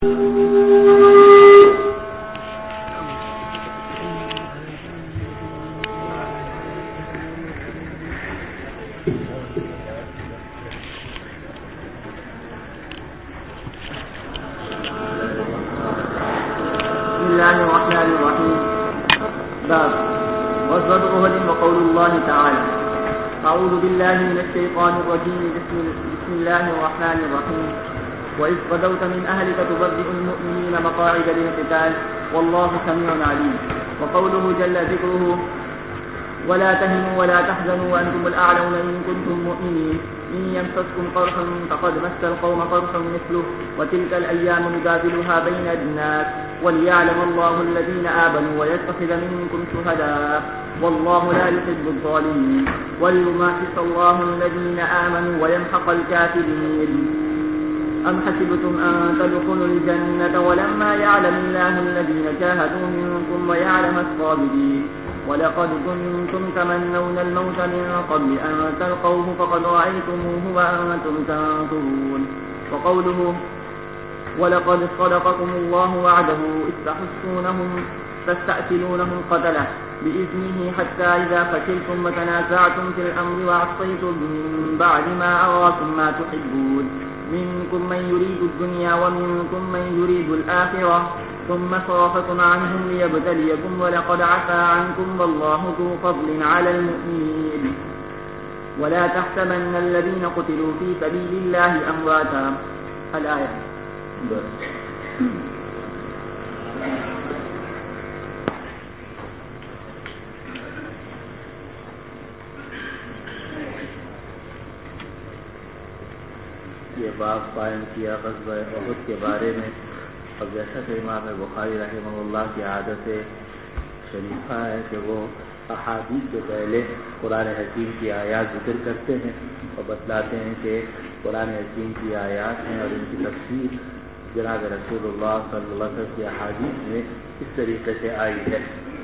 بسم الله الرحمن الرحيم. وإذ غدوت من أهلك تبرئ المؤمنين مقاعد للقتال والله سميع عليم. وقوله جل ذكره ولا تهنوا ولا تحزنوا وأنتم الأعلون إن كنتم مؤمنين إن يمسسكم قرح فقد مس القوم قرح مثله وتلك الأيام نداولها بين الناس وليعلم الله الذين آمنوا ويتخذ منكم شهداء والله لا يحب الظالمين وليمحص الله الذين آمنوا ويمحق الكافرين. أم حسبتم أن تدخلوا الجنة ولما يعلم الله الذين جاهدوا منكم ويعلم الصابرين ولقد كنتم تمنون الموت من قبل أن تلقوه فقد رأيتموه وأنتم تنظرون. وقوله ولقد صدقكم الله وعده إذ تستأثرونهم قتله بإذنه حتى إذا فشلتم وتنازعتم في الأمر وعصيتم من بعد ما أراكم ما تحبون منكم من يريد الدنيا ومنكم من يريد الآخرة ثم صرفكم عنهم ليبتليكم ولقد عفا عنكم والله ذو فضل على المؤمنين. ولا تحسبن الذين قتلوا في سبيل الله أمواتا. الآية. یہ باب قائم کیا غزوہ احد کے بارے میں. اب جیسا کہ امام بخاری رحمہ اللہ کی عادت شریفہ ہے کہ وہ احادیث سے پہلے قرآن حکیم کی آیات ذکر کرتے ہیں اور بتلاتے ہیں کہ قرآن حکیم کی آیات ہیں اور ان کی تفسیر جناب رسول اللہ صلی اللہ علیہ وسلم کی احادیث میں اس طریقے سے آئی ہے.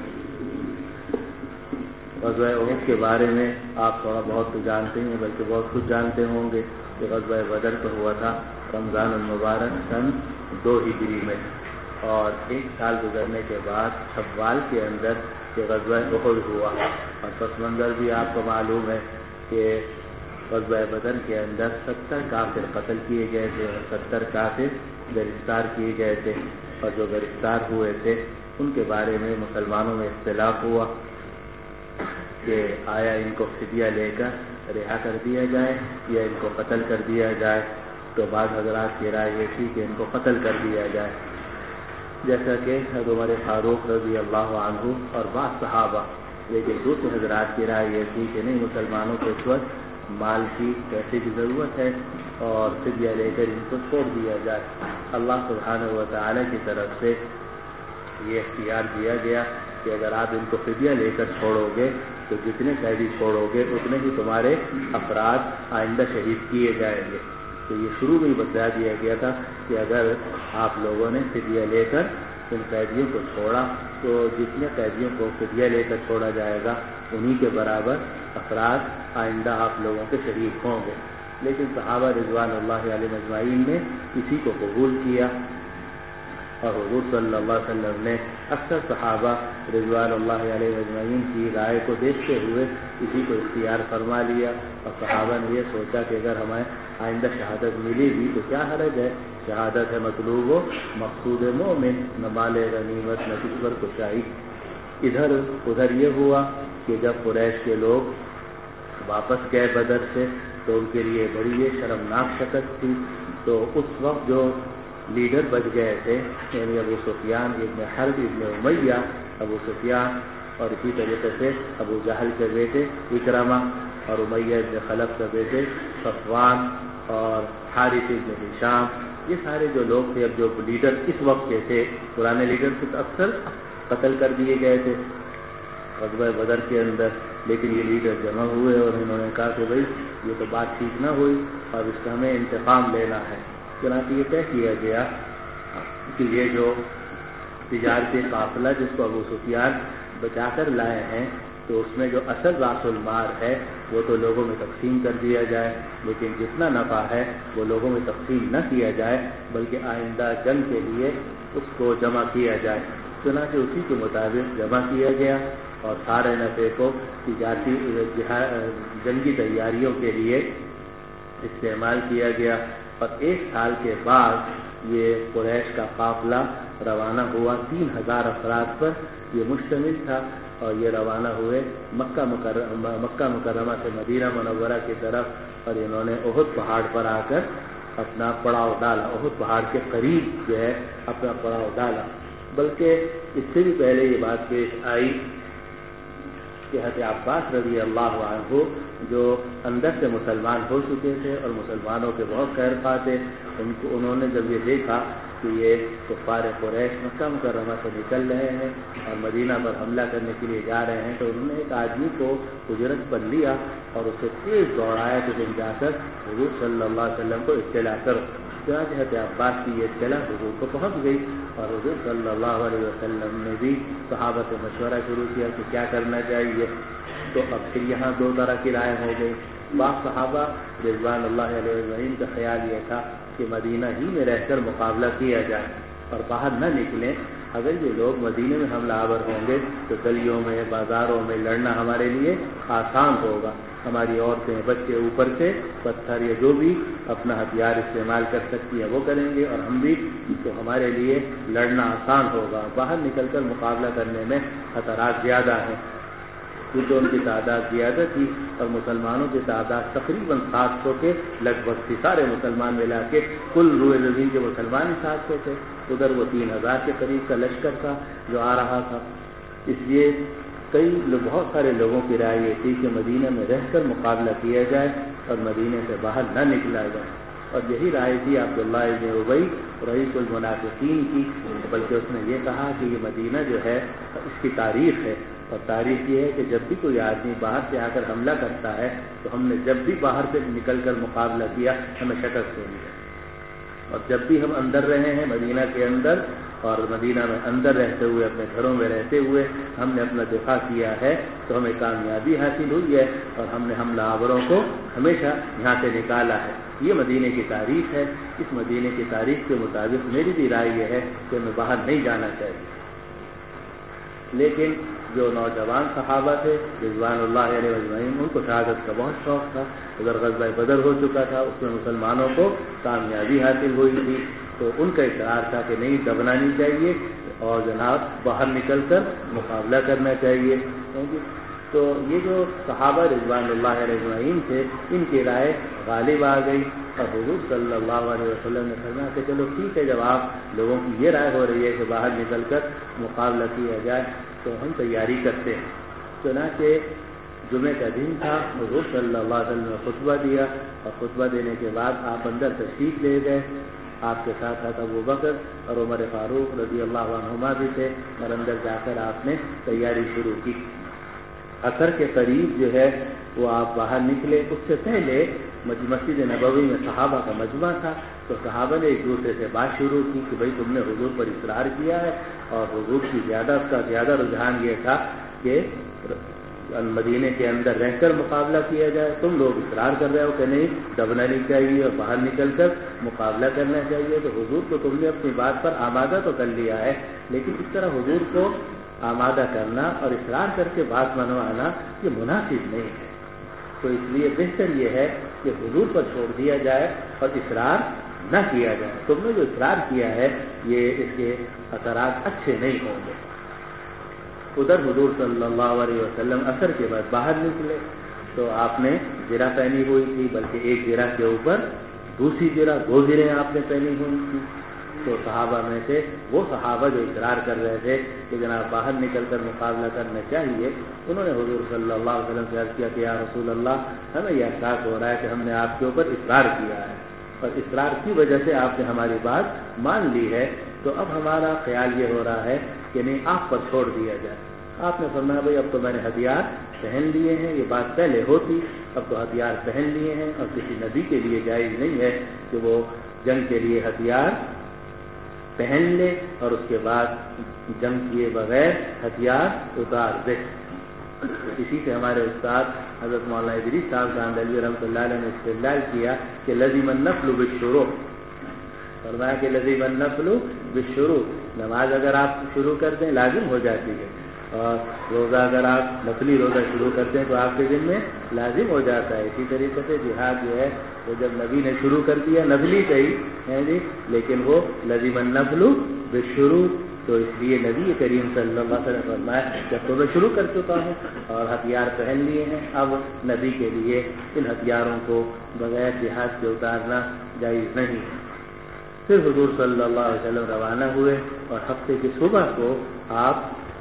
غزوہ احد کے بارے میں آپ تھوڑا بہت تو جانتے ہیں بلکہ بہت کچھ جانتے ہوں گے کہ غزوہ بدر تو ہوا تھا رمضان المبارک سن 2 ہجری میں اور 1 سال گزرنے کے بعد شوال کے اندر یہ غزوہ احد ہوا. اور پس منظر بھی آپ کو معلوم ہے کہ غزوہ بدر کے اندر 70 کافر قتل کیے گئے تھے اور 70 کافر گرفتار کیے گئے تھے. اور جو گرفتار ہوئے تھے ان کے بارے میں مسلمانوں میں اختلاف ہوا کہ آیا ان کو فدیہ لے کر رہا کر دیا جائے یا ان کو قتل کر دیا جائے. تو بعض حضرات کی رائے یہ تھی کہ ان کو قتل کر دیا جائے، جیسا کہ حضرت عمر فاروق رضی اللہ عنہ اور بعض صحابہ. لیکن دوسرے حضرات کی رائے یہ تھی کہ نہیں، مسلمانوں کو اس وقت مال کی پیسے کی ضرورت ہے اور فدیہ لے کر ان کو چھوڑ دیا جائے. اللہ سبحانہ و تعالی کی طرف سے یہ اختیار دیا گیا کہ اگر آپ ان کو فدیہ لے کر چھوڑو گے تو جتنے قیدی چھوڑو گے اتنے ہی تمہارے افراد آئندہ شہید کیے جائیں گے. تو یہ شروع میں ہی بتا دیا گیا تھا کہ اگر آپ لوگوں نے فدیہ لے کر ان قیدیوں کو چھوڑا تو جتنے قیدیوں کو فدیہ لے کر چھوڑا جائے گا انہی کے برابر افراد آئندہ آپ لوگوں کے شہید ہوں گے. لیکن صحابہ رضوان اللہ علیہ اجمعین نے اسی کو قبول کیا اور حضور صلی اللہ علیہ وسلم نے اکثر صحابہ رضوان اللہ علیہ اجمعین کی رائے کو دیکھتے ہوئے اسی کو اختیار فرما لیا. اور صحابہ نے یہ سوچا کہ اگر ہمیں آئندہ شہادت ملے گی تو کیا حرج ہے، شہادت ہے مطلوب و مقصود مومن، نہ مال غنیمت نہ کسی پر کشائی. ادھر یہ ہوا کہ جب قریش کے لوگ واپس گئے بدر سے تو ان کے لیے بڑی یہ شرمناک شکست تھی. تو اس وقت جو لیڈر بچ گئے تھے یعنی ابو سفیان ابن حرب ابن امیہ ابو سفیان اور اسی طریقے سے ابو جہل کے بیٹے اکرمہ اور امیہ ابن خلف کے بیٹے صفوان اور حارث ابن ہشام، یہ سارے جو لوگ تھے اب جو لیڈر اس وقت کے تھے پرانے لیڈر کچھ اکثر قتل کر دیے گئے تھے غزوہ بدر کے اندر. لیکن یہ لیڈر جمع ہوئے اور انہوں نے کہا کہ بھائی یہ تو بات ٹھیک نہ ہوئی اور اس کا ہمیں انتقام لینا ہے. چنانچہ یہ طے کیا گیا کہ یہ جو تجارتی قافلہ جس کو ابو سفیان بچا کر لائے ہیں تو اس میں جو اصل راس المال ہے وہ تو لوگوں میں تقسیم کر دیا جائے، لیکن جتنا نفع ہے وہ لوگوں میں تقسیم نہ کیا جائے بلکہ آئندہ جنگ کے لیے اس کو جمع کیا جائے۔ چنانچہ اسی کے مطابق جمع کیا گیا اور سارے نفع کو تجارتی جنگی تیاریوں کے لیے استعمال کیا گیا۔ اور 1 سال کے بعد یہ قریش کا قافلہ روانہ ہوا، 3000 افراد پر یہ مشتمل تھا، اور یہ روانہ ہوئے مکہ مکرمہ سے مدینہ منورہ کی طرف، اور انہوں نے احد پہاڑ پر آ کر اپنا پڑاؤ ڈالا، احد پہاڑ کے قریب جو ہے اپنا پڑاؤ ڈالا۔ بلکہ اس سے بھی پہلے یہ بات پیش آئی کہ حضرت عباس رضی اللہ عنہ جو اندر سے مسلمان ہو چکے تھے اور مسلمانوں کے بہت خیر خواہ تھے، انہوں نے جب یہ دیکھا کہ یہ کفار قریش مکہ مکرمہ سے نکل رہے ہیں اور مدینہ پر حملہ کرنے کے لیے جا رہے ہیں، تو انہوں نے ایک آدمی کو اجرت پر لیا اور اسے تیز دوڑایا کہ تم جا کر حضور صلی اللہ علیہ وسلم کو اطلاع کرو۔ چنانچہ حضرت عباس کی یہ اطلاع حضور کو پہنچ گئی، اور حضور صلی اللہ علیہ وسلم نے بھی صحابہ سے مشورہ شروع کیا کہ کیا کرنا چاہیے۔ تو اب پھر یہاں 2 طرح کی رائے ہو گئی۔ بعض صحابہ رضوان اللہ علیہ اجمعین کا خیال یہ تھا کہ مدینہ ہی میں رہ کر مقابلہ کیا جائے اور باہر نہ نکلیں۔ اگر یہ لوگ مدینے میں حملہ آور ہوں گے تو گلیوں میں بازاروں میں لڑنا ہمارے لیے آسان ہوگا، ہماری عورتیں بچے اوپر سے پتھر یا جو بھی اپنا ہتھیار استعمال کر سکتی ہیں وہ کریں گے، اور ہم بھی، تو ہمارے لیے لڑنا آسان ہوگا۔ باہر نکل کر مقابلہ کرنے میں خطرات زیادہ ہیں، کیونکہ ان کی تعداد زیادہ تھی اور مسلمانوں کی تعداد تقریباً 700 کے لگ بھگ تھی، سارے مسلمان ملا کے کل روئے زمین کے مسلمان 700 تھے، ادھر وہ 3000 کے قریب کا لشکر تھا جو آ رہا تھا۔ اس لیے بہت سارے لوگوں کی رائے یہ تھی کہ مدینہ میں رہ کر مقابلہ کیا جائے اور مدینے سے باہر نہ نکلا جائے، اور یہی رائے تھی عبداللہ ابن ابی رئیس المنافقین کی، بلکہ اس نے یہ کہا کہ یہ مدینہ جو ہے اس کی تاریخ ہے، اور تاریخ یہ ہے کہ جب بھی کوئی آدمی باہر سے آ کر حملہ کرتا ہے تو ہم نے جب بھی باہر سے نکل کر مقابلہ کیا ہمیں شکست ہوئی ہے، اور جب بھی ہم اندر رہے ہیں مدینہ کے اندر اور مدینہ میں اندر رہتے ہوئے اپنے گھروں میں رہتے ہوئے ہم نے اپنا دفاع کیا ہے تو ہمیں کامیابی حاصل ہوئی ہے، اور ہم نے حملہ آوروں کو ہمیشہ یہاں سے نکالا ہے۔ یہ مدینے کی تاریخ ہے، اس مدینے کی تاریخ کے مطابق میری بھی رائے یہ ہے کہ ہمیں باہر نہیں جانا چاہیے۔ لیکن جو نوجوان صحابہ تھے رضوان اللہ علیہ اجمعین، ان کو شہادت کا بہت شوق تھا، ادھر غزوہ بدر ہو چکا تھا، اس میں مسلمانوں کو کامیابی حاصل ہوئی تھی، تو ان کا اقرار تھا کہ نہیں دبنا نہیں چاہیے اور جناب باہر نکل کر مقابلہ کرنا چاہیے۔ تو یہ جو صحابہ رضوان اللہ علیہ اجمعین تھے ان کی رائے غالب آ گئی، اور حضور صلی اللہ علیہ وسلم نے فرمایا کہ چلو ٹھیک ہے، جب آپ لوگوں کی یہ رائے ہو رہی ہے کہ باہر نکل کر مقابلہ کیا جائے تو ہم تیاری کرتے ہیں۔ چنانچہ جمعہ کا دن تھا، حضور صلی اللہ علیہ وسلم نے خطبہ دیا، اور خطبہ دینے کے بعد آپ اندر تشریف لے گئے، آپ کے ساتھ ساتھ ابو بکر اور عمر فاروق رضی اللہ عنہما بھی تھے، اور اندر جا کر آپ نے تیاری شروع کی۔ عصر کے قریب جو ہے وہ آپ باہر نکلے، اس سے پہلے مسجد نبوی میں صحابہ کا مجمع تھا، تو صحابہ نے ایک دوسرے سے بات شروع کی کہ بھئی تم نے حضور پر اصرار کیا ہے، اور حضور کی زیادہ رجحان یہ تھا کہ مدینے کے اندر رہ کر مقابلہ کیا جائے، تم لوگ اصرار کر رہے ہو کہ نہیں دبنا نہیں چاہیے اور باہر نکل کر مقابلہ کرنا چاہیے، تو حضور کو تم نے اپنی بات پر آمادہ تو کر لیا ہے، لیکن اس طرح حضور کو آمادہ کرنا اور اصرار کر کے بات منوانا یہ مناسب نہیں ہے، تو اس لیے بہتر یہ ہے کہ حضور پر چھوڑ دیا جائے اور اصرار نہ کیا جائے۔ تم نے جو اصرار کیا ہے یہ اس کے اثرات اچھے نہیں ہوں گے۔ ادھر حضور صلی اللہ علیہ وسلم عصر کے بعد باہر نکلے تو آپ نے زرہ پہنی ہوئی تھی، بلکہ ایک زرہ کے اوپر دوسری زرہ، 2 زرہیں آپ نے پہنی ہوئی تھی۔ تو صحابہ میں سے وہ صحابہ جو اصرار کر رہے تھے کہ جناب باہر نکل کر مقابلہ کرنا چاہیے، انہوں نے حضور صلی اللہ علیہ وسلم سے عرض کیا کہ یا رسول اللہ، ہمیں یہ احساس ہو رہا ہے کہ ہم نے آپ کے اوپر اصرار کیا ہے، اور اصرار کی وجہ سے آپ نے ہماری بات مان لی ہے، تو اب ہمارا خیال یہ ہو رہا ہے کہ نہیں آپ پر چھوڑ دیا جائے۔ آپ نے فرمایا بھائی اب تو میں نے ہتھیار پہن لیے ہیں، یہ بات پہلے ہوتی، اب تو ہتھیار پہن لیے ہیں، اور کسی نبی کے لیے جائز نہیں ہے کہ وہ جنگ کے لیے ہتھیار پہن لے اور اس کے بعد جنگ کیے بغیر ہتھیار اتار دے۔ اسی سے ہمارے استاد حضرت مولانا ادریس صاحب گاندھلی رحمۃ اللہ علیہ نے استدلال کیا کہ لزم النفل بالشروع، فرمایا کہ لزم النفل بالشروع، نماز اگر آپ شروع کر دیں لازم ہو جاتی ہے، اور روزہ اگر آپ نفلی روزہ شروع کرتے ہیں تو آپ کے دن میں لازم ہو جاتا ہے۔ اسی طریقے سے جہاد جو ہے وہ جب نبی نے شروع کر دیا نفلی صحیح ہے جی، لیکن وہ لزم النفل بالشروع، تو اس لیے نبی کریم صلی اللہ علیہ وسلم فرمایا جب تو میں شروع کر چکا ہوں اور ہتھیار پہن لیے ہیں، اب نبی کے لیے ان ہتھیاروں کو بغیر جہاد کے اتارنا جائز نہیں ہے۔ پھر حضور صلی اللہ علیہ وسلم روانہ ہوئے اور ہفتے کی صبح کو آپ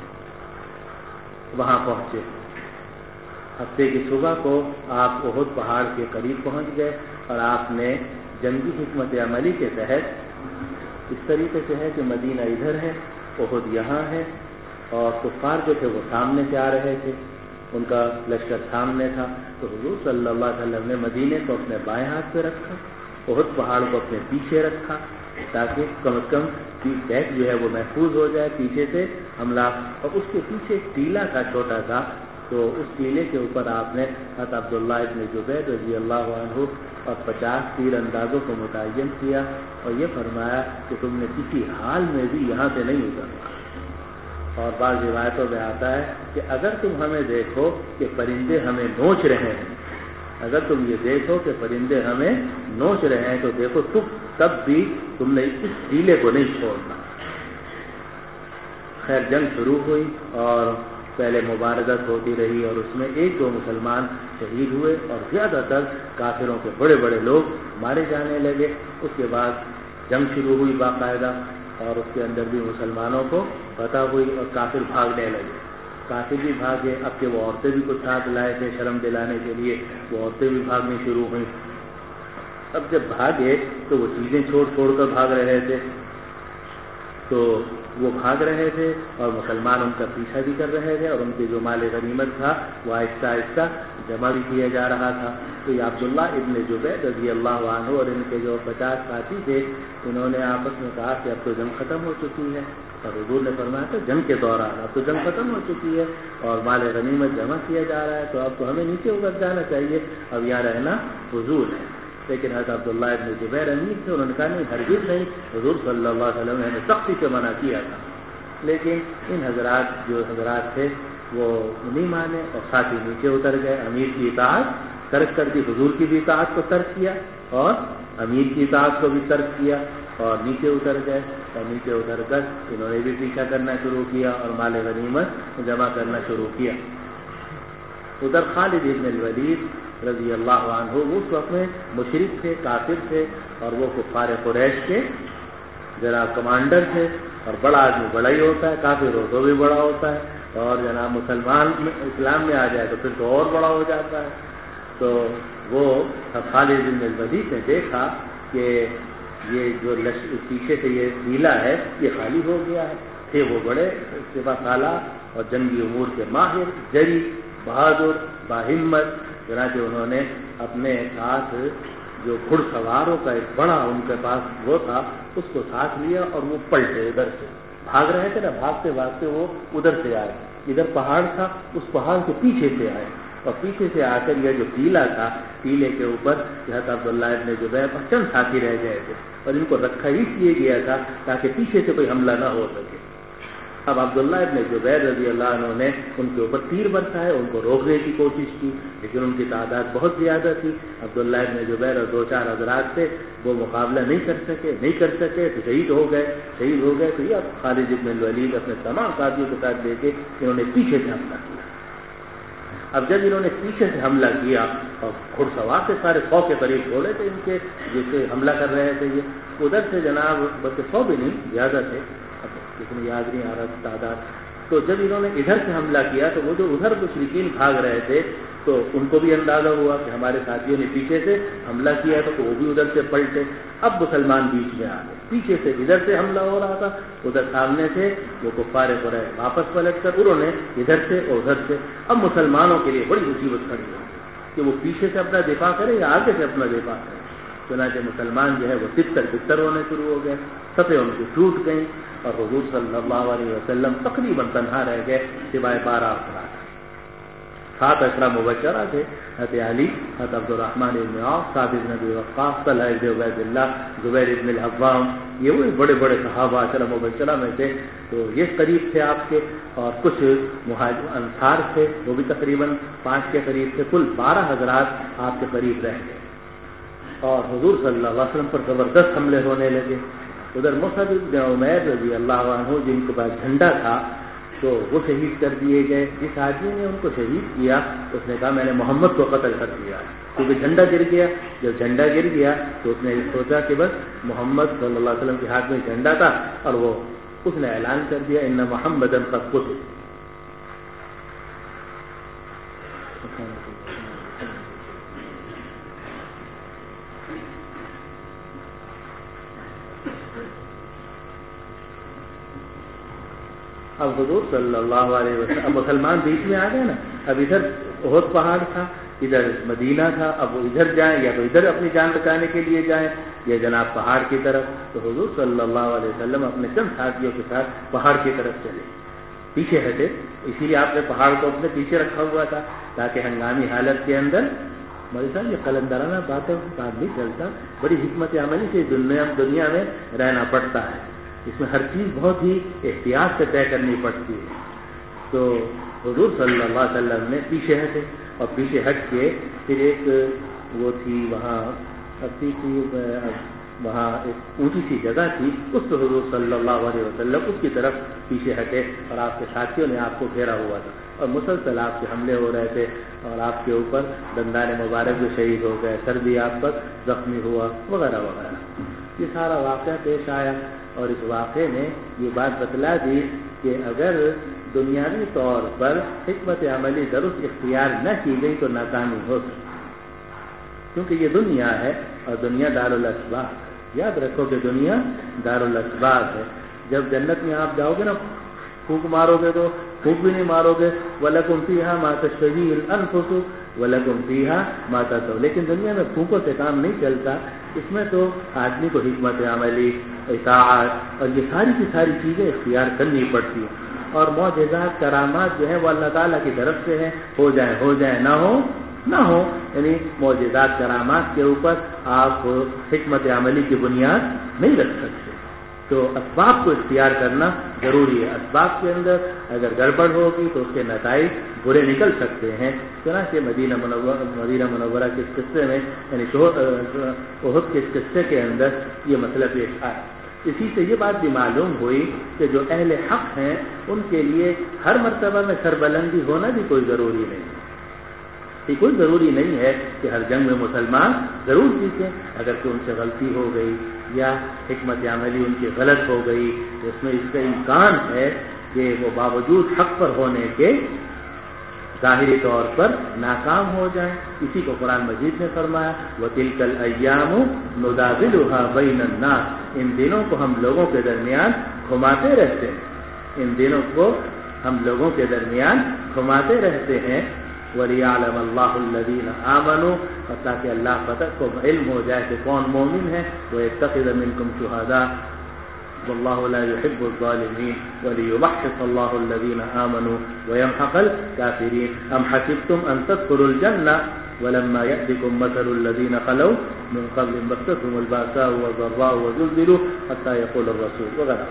وہاں پہنچے۔ ہفتے کی صبح کو آپ احد پہاڑ کے قریب پہنچ گئے اور آپ نے جنگی حکمت عملی کے تحت اس طریقے سے ہے کہ مدینہ ادھر ہے، احد یہاں ہے، اور کفار جو تھے وہ سامنے سے آ رہے تھے، ان کا لشکر سامنے تھا، تو حضور صلی اللہ علیہ وسلم نے مدینے کو اپنے بائیں ہاتھ پہ رکھا، احد پہاڑ کو اپنے پیچھے رکھا، تاکہ کم از کم بیک جو ہے وہ محفوظ ہو جائے پیچھے سے حملہ۔ اور اس کے پیچھے ایک ٹیلا تھا چھوٹا سا، تو اس ٹیلے کے اوپر آپ نے حضرت عبداللہ ابن زبیر رضی اللہ عنہ اور 50 تیر اندازوں کو متعین کیا اور یہ فرمایا کہ تم نے کسی حال میں بھی یہاں سے نہیں اترنا۔ اور بعض روایتوں میں آتا ہے کہ اگر تم ہمیں دیکھو کہ پرندے ہمیں نوچ رہے ہیں، اگر تم یہ دیکھو کہ پرندے ہمیں نوچ رہے ہیں تو دیکھو تب بھی تم نے اس ٹیلے کو نہیں چھوڑنا۔ خیر جنگ شروع ہوئی اور پہلے مبارزت ہوتی رہی اور اس میں ایک دو مسلمان شہید ہوئے اور زیادہ تر کافروں کے بڑے بڑے لوگ مارے جانے لگے۔ اس کے بعد جنگ شروع ہوئی باقاعدہ اور اس کے اندر بھی مسلمانوں کو فتح ہوئی اور کافر بھاگنے لگے، کافر بھی بھاگے۔ اب کہ وہ عورتیں بھی کچھ ساتھ لائے تھے شرم دلانے کے لیے، وہ عورتیں بھی بھاگنی شروع ہوئیں۔ اب جب بھاگے تو وہ چیزیں چھوڑ کر بھاگ رہے تھے، تو وہ بھاگ رہے تھے اور مسلمان ان کا پیچھا بھی کر رہے تھے اور ان کے جو مال غنیمت تھا وہ آہستہ آہستہ جمع بھی کیا جا رہا تھا۔ تو یہ عبداللہ ابن زبیر رضی اللہ عنہ اور ان کے جو 50 ساتھی تھے، انہوں نے آپس میں کہا کہ اب تو جنگ ختم ہو چکی ہے، اور حضور نے فرمایا تھا جنگ کے دوران اب تو جنگ ختم ہو چکی ہے اور مال غنیمت جمع کیا جا رہا ہے، تو اب تو ہمیں نیچے اتر جانا چاہیے، اب یہاں رہنا فضول ہے۔ لیکن حضرت عبداللہ ابن زبیر امیر تھے، انہوں نے کہا نہیں، ہرگز نہیں، حضور صلی اللہ علیہ وسلم نے ہمیں سختی سے منع کیا تھا۔ لیکن ان حضرات تھے وہ نہیں مانے اور ساتھی نیچے اتر گئے، امیر کی اطاعت ترک کر دی، حضور کی بھی اطاعت کو ترک کیا اور امیر کی اطاعت کو بھی ترک کیا اور نیچے اتر گئے، اور نیچے اتر کر انہوں نے بھی پیچھا کرنا شروع کیا اور مال غنیمت جمع کرنا شروع کیا۔ ادھر خالد ابن الولید رضی اللہ عنہ وہ اس وقت میں مشرک تھے، کافر تھے، اور وہ کفار قریش کے جناب کمانڈر تھے، اور بڑا آدمی بڑا ہی ہوتا ہے، کافر ہو تو بھی بڑا ہوتا ہے، اور جناب مسلمان اسلام میں آ جائے تو پھر تو اور بڑا ہو جاتا ہے۔ تو وہ خالد بن الولید نے دیکھا کہ یہ جو پیچھے سے یہ ٹیلا ہے یہ خالی ہو گیا ہے، تھے وہ بڑے سپہ سالار اور جنگی امور کے ماہر، جری، بہادر، باہمت، چنانچہ انہوں نے اپنے ساتھ جو گھڑ سواروں کا ایک بڑا ان کے پاس وہ تھا اس کو ساتھ لیا اور وہ پلٹے، ادھر سے بھاگ رہے تھے نا، بھاگتے بھاگتے وہ ادھر سے آئے، ادھر پہاڑ تھا اس پہاڑ کے پیچھے سے آئے، اور پیچھے سے آ کر یہ جو ٹیلا تھا ٹیلے کے اوپر حضرت عبداللہ ابن زبیر پر چند ساتھی رہ گئے تھے اور ان کو رکھا ہی کیے گیا تھا تاکہ پیچھے سے کوئی حملہ نہ ہو سکے۔ اب عبداللہ ابن زبیر رضی اللہ عنہ نے ان کے اوپر تیر برسائے، ان کو روکنے کی کوشش کی، لیکن ان کی تعداد بہت زیادہ تھی۔ عبداللہ ابن زبیر اور 2-4 حضرات تھے، وہ مقابلہ نہیں کر سکے تو شہید ہو گئے۔ تو یہ اب خالد ابن الولید اپنے تمام ساتھیوں کے ساتھ لے کے انہوں نے پیچھے سے حملہ کیا۔ اب جب انہوں نے پیچھے سے حملہ کیا اور گھڑ سوار سے سارے 100 کے قریب گھوڑے تھے ان کے جیسے حملہ کر رہے تھے، یہ ادھر سے جناب بلکہ 100 بھی نہیں زیادہ تھے، لیکن یاد نہیں آ رہا تعداد۔ تو جب انہوں نے ادھر سے حملہ کیا تو وہ جو ادھر مشرکین بھاگ رہے تھے تو ان کو بھی اندازہ ہوا کہ ہمارے ساتھیوں نے پیچھے سے حملہ کیا تو وہ بھی ادھر سے پلٹے۔ اب مسلمان بیچ میں آ گئے، پیچھے سے ادھر سے حملہ ہو رہا تھا، ادھر سامنے سے وہ کفار قریش واپس پلٹ کر انہوں نے ادھر سے اور ادھر سے۔ اب مسلمانوں کے لیے بڑی مصیبت کھڑی ہوئی کہ وہ پیچھے سے اپنا دفاع کرے یا آگے سے اپنا دفاع کرے۔ چنانچہ مسلمان جو ہے وہ تتر ہونے شروع ہو گئے، صفیں ان کی ٹوٹ گئیں اور حضور صلی اللہ علیہ وسلم تقریباً تنہا رہ گئے سوائے 12 افراد۔ 7 اشرا مبشرہ تھے، حضرت علی، حضرت عبد الرحمن بن عوف، سعد بن ابی وقاص، طلحہ بن عبید اللہ، زبیر بن العوام، یہ وہی بڑے بڑے صحابہ اشرا مبشرہ میں تھے. تو یہ قریب تھے آپ کے، اور کچھ انصار تھے، وہ بھی تقریباً 5 کے قریب تھے. کل 12 حضرات آپ کے قریب رہ گئے. اور حضور صلی اللہ علیہ وسلم پر زبردست حملے ہونے لگے. ادھر مصعب بن عمیر رضی اللہ عنہ، جن کے پاس جھنڈا تھا، تو وہ شہید کر دیے گئے. جس آدمی نے ان کو شہید کیا اس نے کہا میں نے محمد کو قتل کر دیا، کیونکہ جھنڈا گر گیا. جب جھنڈا گر گیا تو اس نے سوچا کہ بس محمد صلی اللہ علیہ وسلم کے ہاتھ میں جھنڈا تھا، اور وہ اس نے اعلان کر دیا ان محمدً قد قتل. اب حضور صلی اللہ علیہ وسلم، اب مسلمان بیچ میں آ گئے نا. اب ادھر احد پہاڑ تھا، ادھر مدینہ تھا. اب وہ ادھر جائیں یا تو ادھر اپنی جان بچانے کے لیے جائیں یا جناب پہاڑ کی طرف. تو حضور صلی اللہ علیہ وسلم اپنے چند ساتھیوں کے ساتھ پہاڑ کی طرف چلے، پیچھے ہٹے. اسی لیے آپ نے پہاڑ کو اپنے پیچھے رکھا ہوا تھا تاکہ ہنگامی حالت کے اندر مولوی صاحب یہ قلندرانہ باتیں بات نہیں چلتا. بڑی حکمت عملی سے دنیا میں رہنا پڑتا ہے. اس میں ہر چیز بہت ہی احتیاط سے طے کرنی پڑتی ہے. تو حضور صلی اللہ علیہ وسلم نے پیچھے ہٹے، اور پیچھے ہٹ کے پھر ایک وہ تھی وہاں ایک اونچی سی جگہ تھی، اس پہ حضور صلی اللہ علیہ وسلم اس کی طرف پیچھے ہٹے، اور آپ کے ساتھیوں نے آپ کو گھیرا ہوا تھا، اور مسلسل آپ کے حملے ہو رہے تھے، اور آپ کے اوپر دندان مبارک بھی شہید ہو گئے، سر بھی آپ پر زخمی ہوا وغیرہ وغیرہ. یہ سارا واقعہ پیش آیا، اور اس واقعے نے یہ بات بتلا دی کہ اگر دنیاوی طور پر حکمت عملی درست اختیار نہ کی گئی تو ناکامی ہو سکتی، کیونکہ یہ دنیا ہے اور دنیا دارالاسباب. یاد رکھو کہ دنیا دارالاسباب ہے. جب جنت میں آپ جاؤ گے نا، پھونک مارو گے تو پھونک بھی نہیں مارو گے، وَلَكُمْ فِيهَا مَا تَشْتَهِي الْأَنفُسُ وَلَكُمْ فِيهَا مَا تَدْعُونَ. لیکن دنیا میں پھونکوں سے کام نہیں چلتا. اس میں تو آدمی کو حکمت عملی، اطاعت اور یہ ساری کی ساری چیزیں اختیار کرنی پڑتی ہیں. اور معجزات، کرامات جو ہیں وہ اللہ تعالیٰ کی طرف سے ہیں، ہو جائیں نہ ہو. یعنی معجزات، کرامات کے اوپر آپ حکمت عملی کی بنیاد نہیں رکھ سکتے. تو اسباب کو اختیار کرنا ضروری ہے. اسباب کے اندر اگر گڑبڑ ہوگی تو اس کے نتائج برے نکل سکتے ہیں. چنانچہ مدینہ منورہ کے قصے میں، یعنی احد کے قصے کے اندر یہ مسئلہ پیش آیا. اسی سے یہ بات بھی معلوم ہوئی کہ جو اہل حق ہیں ان کے لیے ہر مرتبہ میں سربلندی ہونا بھی کوئی ضروری نہیں. کوئی ضروری نہیں ہے کہ ہر جنگ میں مسلمان ضرور جیتیں. اگر کوئی ان سے غلطی ہو گئی یا حکمت عملی ان کی غلط ہو گئی تو اس میں اس کا امکان ہے کہ وہ باوجود حق پر ہونے کے ظاہری طور پر ناکام ہو جائیں. اسی کو قرآن مجید نے فرمایا وَتِلْكَ الْأَيَّامُ نُدَاوِلُهَا بَيْنَ النَّاسِ. ان دنوں کو ہم لوگوں کے درمیان گھماتے رہتے ہیں. ان دنوں کو ہم لوگوں کے درمیان گھماتے رہتے ہیں. وَلِيَعْلَمَ اللَّهُ الَّذِينَ آمَنُوا. اور تاکہ اللہ فتح کو علم ہو جائے کہ کون مومن ہے. وَيَتَّخِذَ مِنكُمْ شُهَدَاءَ وَاللَّهُ لَا يُحِبُّ الظَّالِمِينَ وَلِيُمَحِّصَ اللَّهُ الَّذِينَ آمَنُوا وَيَمْحَقَ الْكَافِرِينَ. أَمْ حَسِبْتُمْ أَن تَدْخُلُوا الْجَنَّةَ وَلَمَّا يَأْتِكُم مَّثَلُ الَّذِينَ خَلَوْا مِن قَبْلِكُم مَّسَّتْهُمُ الْبَأْسَاءُ وَالضَّرَّاءُ وَزُلْزِلُوا حَتَّىٰ يَقُولَ الرَّسُولُ وغیرہ.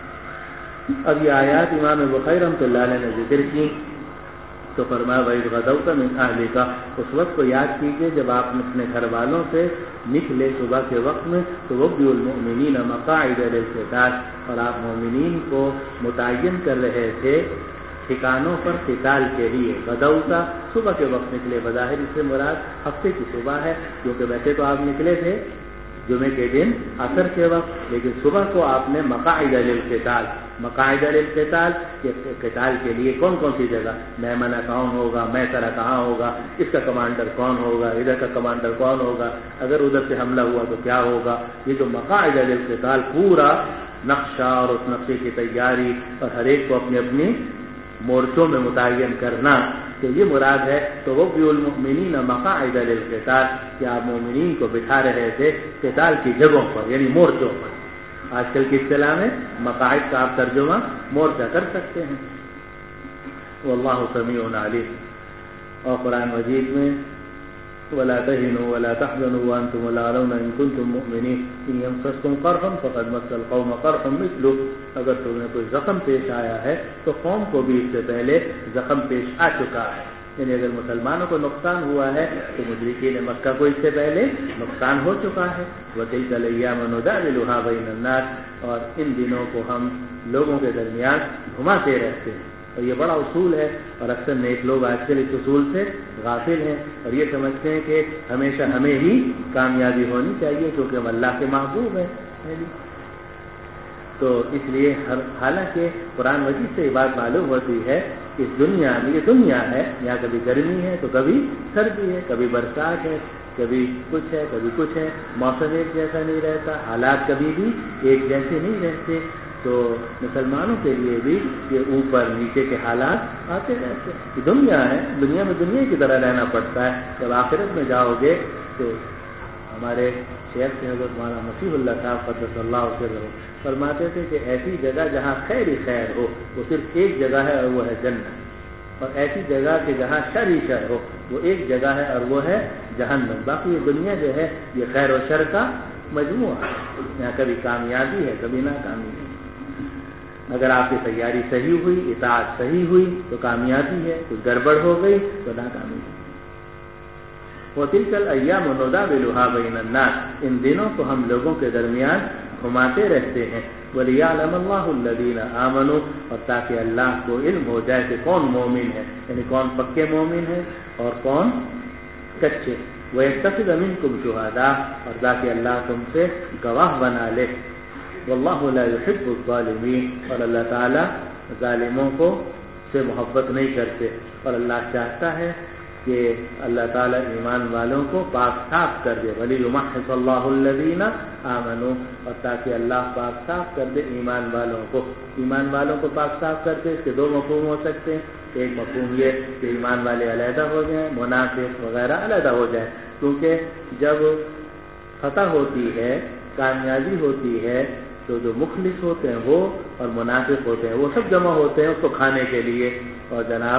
اب یہ آیات امام بخاری رحمۃ اللہ علیہ نے ذکر کی تو فرمایا وَإِذْ غَدَوْتَ مِنْ أَهْلِكَ. اس وقت کو یاد کیجیے جب آپ اپنے گھر والوں سے نکلے صبح کے وقت میں تو وَبِّئُوا الْمُؤْمِنِينَ مَقَاعِدَ لِلْقِتَالِ. اور آپ مومنین کو متعین کر رہے تھے ٹھکانوں پر قتال کے لیے. غدوتا صبح کے وقت نکلے. بظاہر اس سے مراد ہفتے کی صبح ہے کیونکہ ویسے تو آپ نکلے تھے جمعے کے دن عصر کے وقت، لیکن صبح کو آپ نے مقاعد للقتال. مقاعد للقتال کہ قتال کے لیے کون کون سی جگہ، میمنہ کون ہوگا، میسرہ کہاں ہوگا، اس کا کمانڈر کون ہوگا، ادھر کا کمانڈر کون ہوگا، اگر ادھر سے حملہ ہوا تو کیا ہوگا. یہ جو مقاعد للقتال پورا نقشہ اور اس نقشے کی تیاری اور ہر ایک کو اپنی اپنی مورچوں میں متعین کرنا، تو یہ مراد ہے. تو وَبِّئُوا الْمُؤْمِنِينَ مَقَاعِدَ لِلْقِتَالِ کہ آپ مومنین کو بٹھا رہے تھے قتال کی جگہوں پر یعنی مورچوں پر. آج کل کی اصطلاح میں مقاعد کا آپ ترجمہ مورچہ کر سکتے ہیں. واللہ سمیع علیم. اور قرآن مجید میں وَلَا تَهِنُوا وَلَا تَحْزَنُوا وَأَنْتُمُ الْأَعْلَوْنَ إِن كُنتُم مُّؤْمِنِينَ إِن يَمْسَسْكُمْ قَرْحٌ فَقَدْ مَسَّ الْقَوْمَ قَرْحٌ مِثْلُهُ، اگر تمہیں کوئی زخم پیش آیا ہے تو قوم کو بھی اس سے پہلے زخم پیش آ چکا ہے، یعنی اگر مسلمانوں کو نقصان ہوا ہے تو مشرکین مکہ کو اس سے پہلے نقصان ہو چکا ہے۔ وَتِلْكَ الْأَيَّامُ نُدَاوِلُهَا بَيْنَ النَّاسِ، اور ان دنوں کو ہم لوگوں کے درمیان گھماتے رہتے ہیں، اور یہ بڑا اصول ہے، اور اکثر نیک لوگ آج کل اس اصول سے غافل ہیں اور یہ سمجھتے ہیں کہ ہمیشہ ہمیں ہی کامیابی ہونی چاہیے کیونکہ ہم اللہ کے محبوب ہیں۔ تو اس لیے حالانکہ قرآن مجید سے یہ بات معلوم ہوتی ہے کہ اس دنیا میں، یہ دنیا ہے، یہاں کبھی گرمی ہے تو کبھی سردی ہے، کبھی برسات ہے، کبھی کچھ ہے، کبھی کچھ ہے، موسم ایک جیسا نہیں رہتا، حالات کبھی بھی ایک جیسے نہیں رہتے۔ تو مسلمانوں کے لیے بھی یہ اوپر نیچے کے حالات آتے رہتے ہیں، دنیا ہے، دنیا میں دنیا کی طرح رہنا پڑتا ہے۔ جب آخرت میں جاؤ گے تو ہمارے شیخ سے حضرت مولانا مسیح اللہ صاحب قدس اللہ علیہ فرماتے تھے کہ ایسی جگہ جہاں خیر ہی خیر ہو وہ صرف ایک جگہ ہے اور وہ ہے جنت، اور ایسی جگہ کہ جہاں شر ہی شر ہو وہ ایک جگہ ہے اور وہ ہے جہنم۔ باقی یہ دنیا جو ہے یہ خیر و شر کا مجموعہ ہے، یہاں کبھی کامیابی ہے کبھی ناکامی ہے۔ اگر آپ کی تیاری صحیح ہوئی، اطاعت صحیح ہوئی تو کامیابی ہے، کچھ گڑبڑ ہو گئی تو ناکامی ہے۔ وَتِلْكَ الْأَيَّامُ نُدَاوِلُهَا بَيْنَ النَّاسِ، ان دنوں کو ہم لوگوں کے درمیان گھماتے رہتے ہیں۔ وَلِيَعْلَمَ اللَّهُ الَّذِينَ آمَنُوا، اور تاکہ اللہ کو علم ہو جائے کہ کون مومن ہے، یعنی کون پکے مومن ہے اور کون کچے۔ وَيَتَّخِذَ مِنكُمْ شُهَدَاءَ، اور تاکہ اللہ تم سے گواہ بنا لے۔ واللہ لا يحب الظالمین، اور اللہ تعالیٰ ظالموں کو سے محبت نہیں کرتے، اور اللہ چاہتا ہے کہ اللہ تعالیٰ ایمان والوں کو پاک صاف کر دے۔ وَلِيُمَحِّصَ اللَّهُ الَّذِينَ آمَنُوا، اور تاکہ اللہ پاک صاف کر دے ایمان والوں کو۔ ایمان والوں کو پاک صاف کرتے اس کے دو مفہوم ہو سکتے ہیں، ایک مفہوم یہ کہ ایمان والے علیحدہ ہو جائیں، منافق وغیرہ علیحدہ ہو جائیں، کیونکہ جب فتح ہوتی ہے، کامیابی ہوتی ہے، تو جو مخلص ہوتے ہیں وہ اور منافق ہوتے ہیں وہ سب جمع ہوتے ہیں اس کو کھانے کے لیے، اور جناب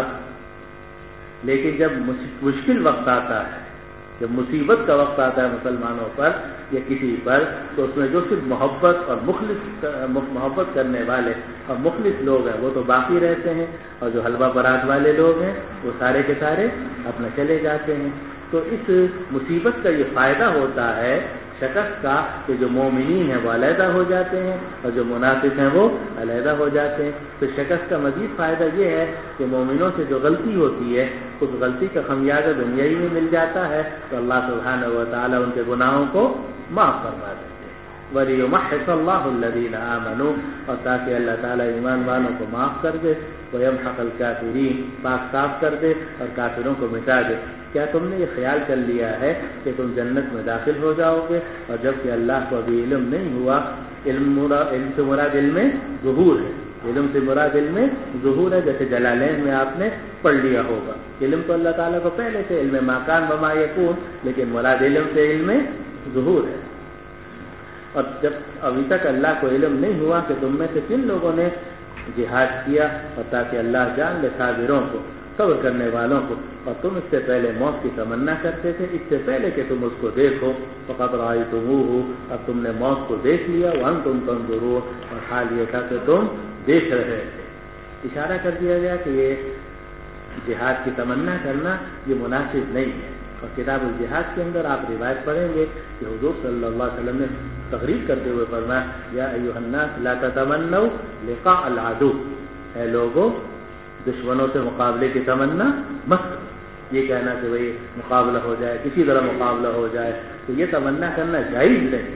لیکن جب مشکل وقت آتا ہے، جب مصیبت کا وقت آتا ہے مسلمانوں پر یا کسی پر، تو اس میں جو صرف محبت اور محبت کرنے والے اور مخلص لوگ ہیں وہ تو باقی رہتے ہیں، اور جو حلوہ برات والے لوگ ہیں وہ سارے کے سارے اپنے چلے جاتے ہیں۔ تو اس مصیبت کا یہ فائدہ ہوتا ہے شکست کا کہ جو مومنین ہیں وہ علیحدہ ہو جاتے ہیں اور جو منافق ہیں وہ علیحدہ ہو جاتے ہیں۔ تو شکست کا مزید فائدہ یہ ہے کہ مومنوں سے جو غلطی ہوتی ہے اس غلطی کا خمیازہ دنیاوی میں مل جاتا ہے تو اللہ سبحانہ و تعالیٰ ان کے گناہوں کو معاف فرما دیتے ہیں۔ وَلِيُمَحِّصَ اللَّهُ الَّذِينَ آمَنُوا، اور تاکہ اللہ تعالیٰ ایمان والوں کو معاف کر دے، وَيَمْحَقَ الْكَافِرِينَ، پاک صاف کر دے اور کافروں کو مٹا دے۔ کیا تم نے یہ خیال کر لیا ہے کہ تم جنت میں داخل ہو جاؤ گے اور جبکہ اللہ کو ابھی علم نہیں ہوا؟ علم سے مراد علم ظہور ہے، علم سے مراد علم ظہور ہے، جیسے جلالین میں آپ نے پڑھ لیا ہوگا۔ علم تو اللہ تعالیٰ کو پہلے سے علم ما کان وما یکون، لیکن مراد علم سے علم ظہور ہے۔ اور جب ابھی تک اللہ کو علم نہیں ہوا کہ تم میں سے کن لوگوں نے جہاد کیا، اور تاکہ اللہ جان لے صابروں کو، صبر کرنے والوں کو، اور تم اس سے پہلے موت کی تمنا کرتے تھے اس سے پہلے کہ تم اس کو دیکھو، فقط رأیتموہ، اب تم نے موت کو دیکھ لیا، وانتم تنظرون، اور حال یہ تھا کہ تم دیکھ رہے تھے۔ اشارہ کر دیا گیا کہ یہ جہاد کی تمنا کرنا یہ مناسب نہیں ہے، اور کتاب الجہاد کے اندر آپ روایت پڑھیں گے کہ حضور صلی اللہ علیہ وسلم نے تقریر کرتے ہوئے فرمایا، یا ایھا الناس لا تتمنوا لقاء العدو، اے لوگوں دشمنوں سے مقابلے کی تمنا مت کرو۔ یہ کہنا کہ بھئی مقابلہ ہو جائے، کسی طرح مقابلہ ہو جائے، تو یہ تمنا کرنا جائز نہیں،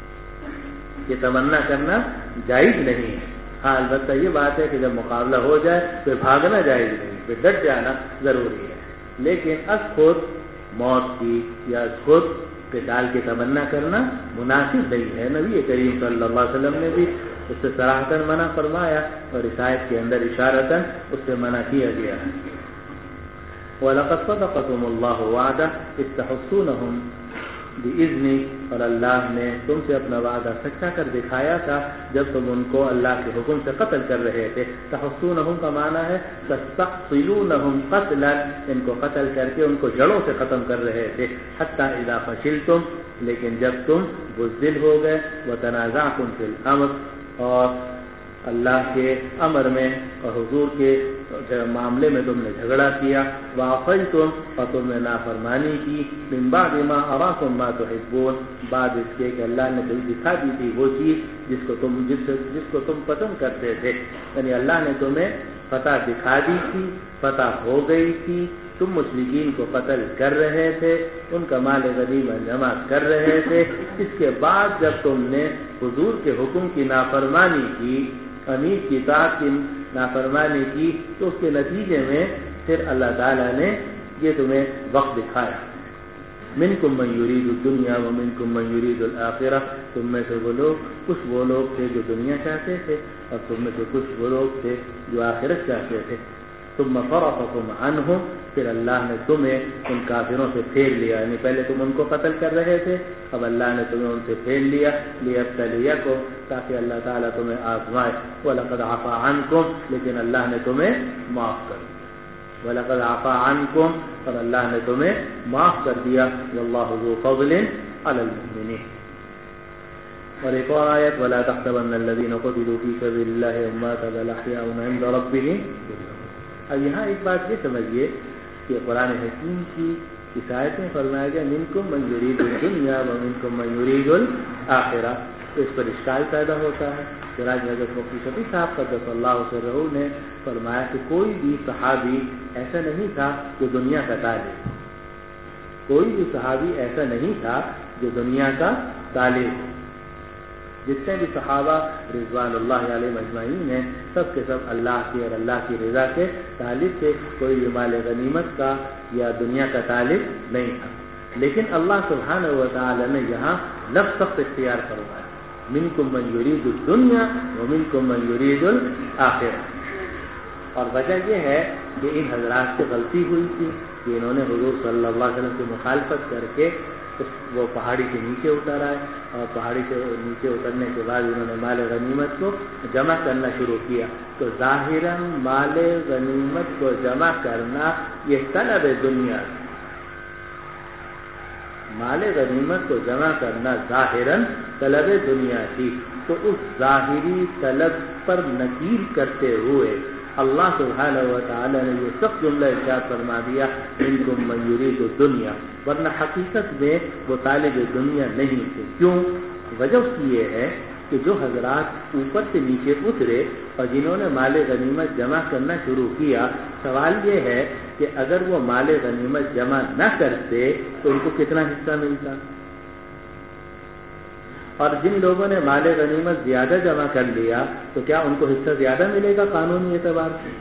یہ تمنا کرنا جائز نہیں ہے۔ ہاں البتہ یہ بات ہے کہ جب مقابلہ ہو جائے تو بھاگنا جائز نہیں، پھر ڈٹ جانا ضروری ہے، لیکن از خود موت کی یا از خود قتال کی تمنا کرنا مناسب نہیں ہے۔ نبی کریم صلی اللہ علیہ وسلم نے بھی اس سے صراحتاً منع فرمایا، اور اس آیت کے اندر اشارتاً اس سے منع کیا گیا ہے۔ وَلَقَدْ صَدَقَكُمُ اللَّهُ وَعْدَهُ إِذْ تَحُسُّونَهُم بِإِذْنِهِ، اور اللہ نے تم سے اپنا وعدہ سچا کر دکھایا تھا جب تم ان کو اللہ کے حکم سے قتل کر رہے تھے۔ تحصونہم کا معنی ہے تستقصلونہم قتلا، ان کو قتل کر کے ان کو جڑوں سے ختم کر رہے تھے۔ حتی اذا فشلتم، لیکن جب تم بزدل ہو گئے، وتنازعتم فی الامر، اور اللہ کے امر میں اور حضور کے معاملے میں تم نے جھگڑا کیا، وعصیتم، اور تم نے نافرمانی کی، من بعد ما اراکم ما تحبون، بعد اس کے کہ اللہ نے دکھا دی تھی وہ چیز جس کو تم پسند کرتے تھے، یعنی اللہ نے تمہیں فتح دکھا دی تھی، فتح ہو گئی تھی، تم مشرکین کو قتل کر رہے تھے، ان کا مال غنیمت جمع کر رہے تھے، اس کے بعد جب تم نے حضور کے حکم کی نافرمانی کی، امیر کی اطاعت کی نافرمانی کی، تو اس کے نتیجے میں پھر اللہ تعالیٰ نے یہ تمہیں وقت دکھایا۔ منکم من یرید الدنیا ومنکم من یرید الآخرہ، تم میں سے کچھ وہ لوگ تھے جو دنیا چاہتے تھے، اور تم میں سے کچھ وہ لوگ تھے جو آخرت چاہتے تھے۔ ثم صرفکم عنہم، پھر اللہ نے تمہیں ان کافروں سے پھیر لیا، یعنی پہلے تم ان کو قتل کر رہے تھے، اب اللہ نے تمہیں ان سے پھیر لیا، لیبتلیکم، تاکہ اللہ تعالیٰ تمہیں آزمائے۔ وَلَقَدْ عَفَا عَنْكُمْ، لیکن اللہ نے تمہیں معاف کر دیا۔ وَلَقَدْ عَفَا عَنْكُمْ، اور اللہ نے تمہیں معاف کر دیا۔ وَاللَّهُ ذُو فَضْلٍ عَلَى الْمُؤْمِنِينَ۔ اور ایک اور آیت، وَلَا تَحْسَبَنَّ الَّذِينَ قُتِلُوا فِي سَبِيلِ اللَّهِ أَمْوَاتًا بَلْ أَحْيَاءٌ عِندَ رَبِّهِمْ يُرْزَقُونَ۔ اب یہاں ایک بات یہ سمجھیے کہ قرآن حکیم کی اس آیت میں فرمایا گیا منکم من یرید الدنیا ومنکم من یرید الآخرہ، تو اس پر اشکال پیدا ہوتا ہے۔ سراج حضرت مفتی شفیع صاحب قدس اللہ سرہ نے فرمایا کہ کوئی بھی صحابی ایسا نہیں تھا جو دنیا کا طالب، کوئی بھی صحابی ایسا نہیں تھا جو دنیا کا طالب، جتنے بھی صحابہ رضوان اللہ علیہ مجمعین ہیں سب کے سب اللہ کی اور اللہ کی رضا کے طالب تھے، کوئی بھی مال غنیمت کا یا دنیا کا طالب نہیں تھا۔ لیکن اللہ سبحانہ و تعالی نے یہاں لفظ سخت اختیار فرمایا، منکم من یرید الدنیا ومنکم من یرید الآخرہ، اور وجہ یہ ہے کہ ان حضرات سے غلطی ہوئی تھی کہ انہوں نے حضور صلی اللہ علیہ وسلم کی مخالفت کر کے وہ پہاڑی سے نیچے اتر آئے، اور پہاڑی سے نیچے اترنے کے بعد انہوں نے مال غنیمت کو جمع کرنا شروع کیا، تو ظاہراً مال غنیمت کو جمع کرنا یہ طلب دنیا، مال غنیمت کو جمع کرنا ظاہراً طلب دنیا تھی، تو اس ظاہری طلب پر نکیر کرتے ہوئے اللہ سبحانہ و تعالی نے یہ سخت جملہ ارشاد فرما دیا منکم من یرید الدنیا، ورنہ حقیقت میں وہ طالب دنیا نہیں تھے۔ کیوں؟ وجہ اس کی یہ ہے کہ جو حضرات اوپر سے نیچے اترے اور جنہوں نے مال غنیمت جمع کرنا شروع کیا، سوال یہ ہے کہ اگر وہ مال غنیمت جمع نہ کرتے تو ان کو کتنا حصہ ملتا، اور جن لوگوں نے مال غنیمت زیادہ جمع کر لیا تو کیا ان کو حصہ زیادہ ملے گا قانونی اعتبار سے؟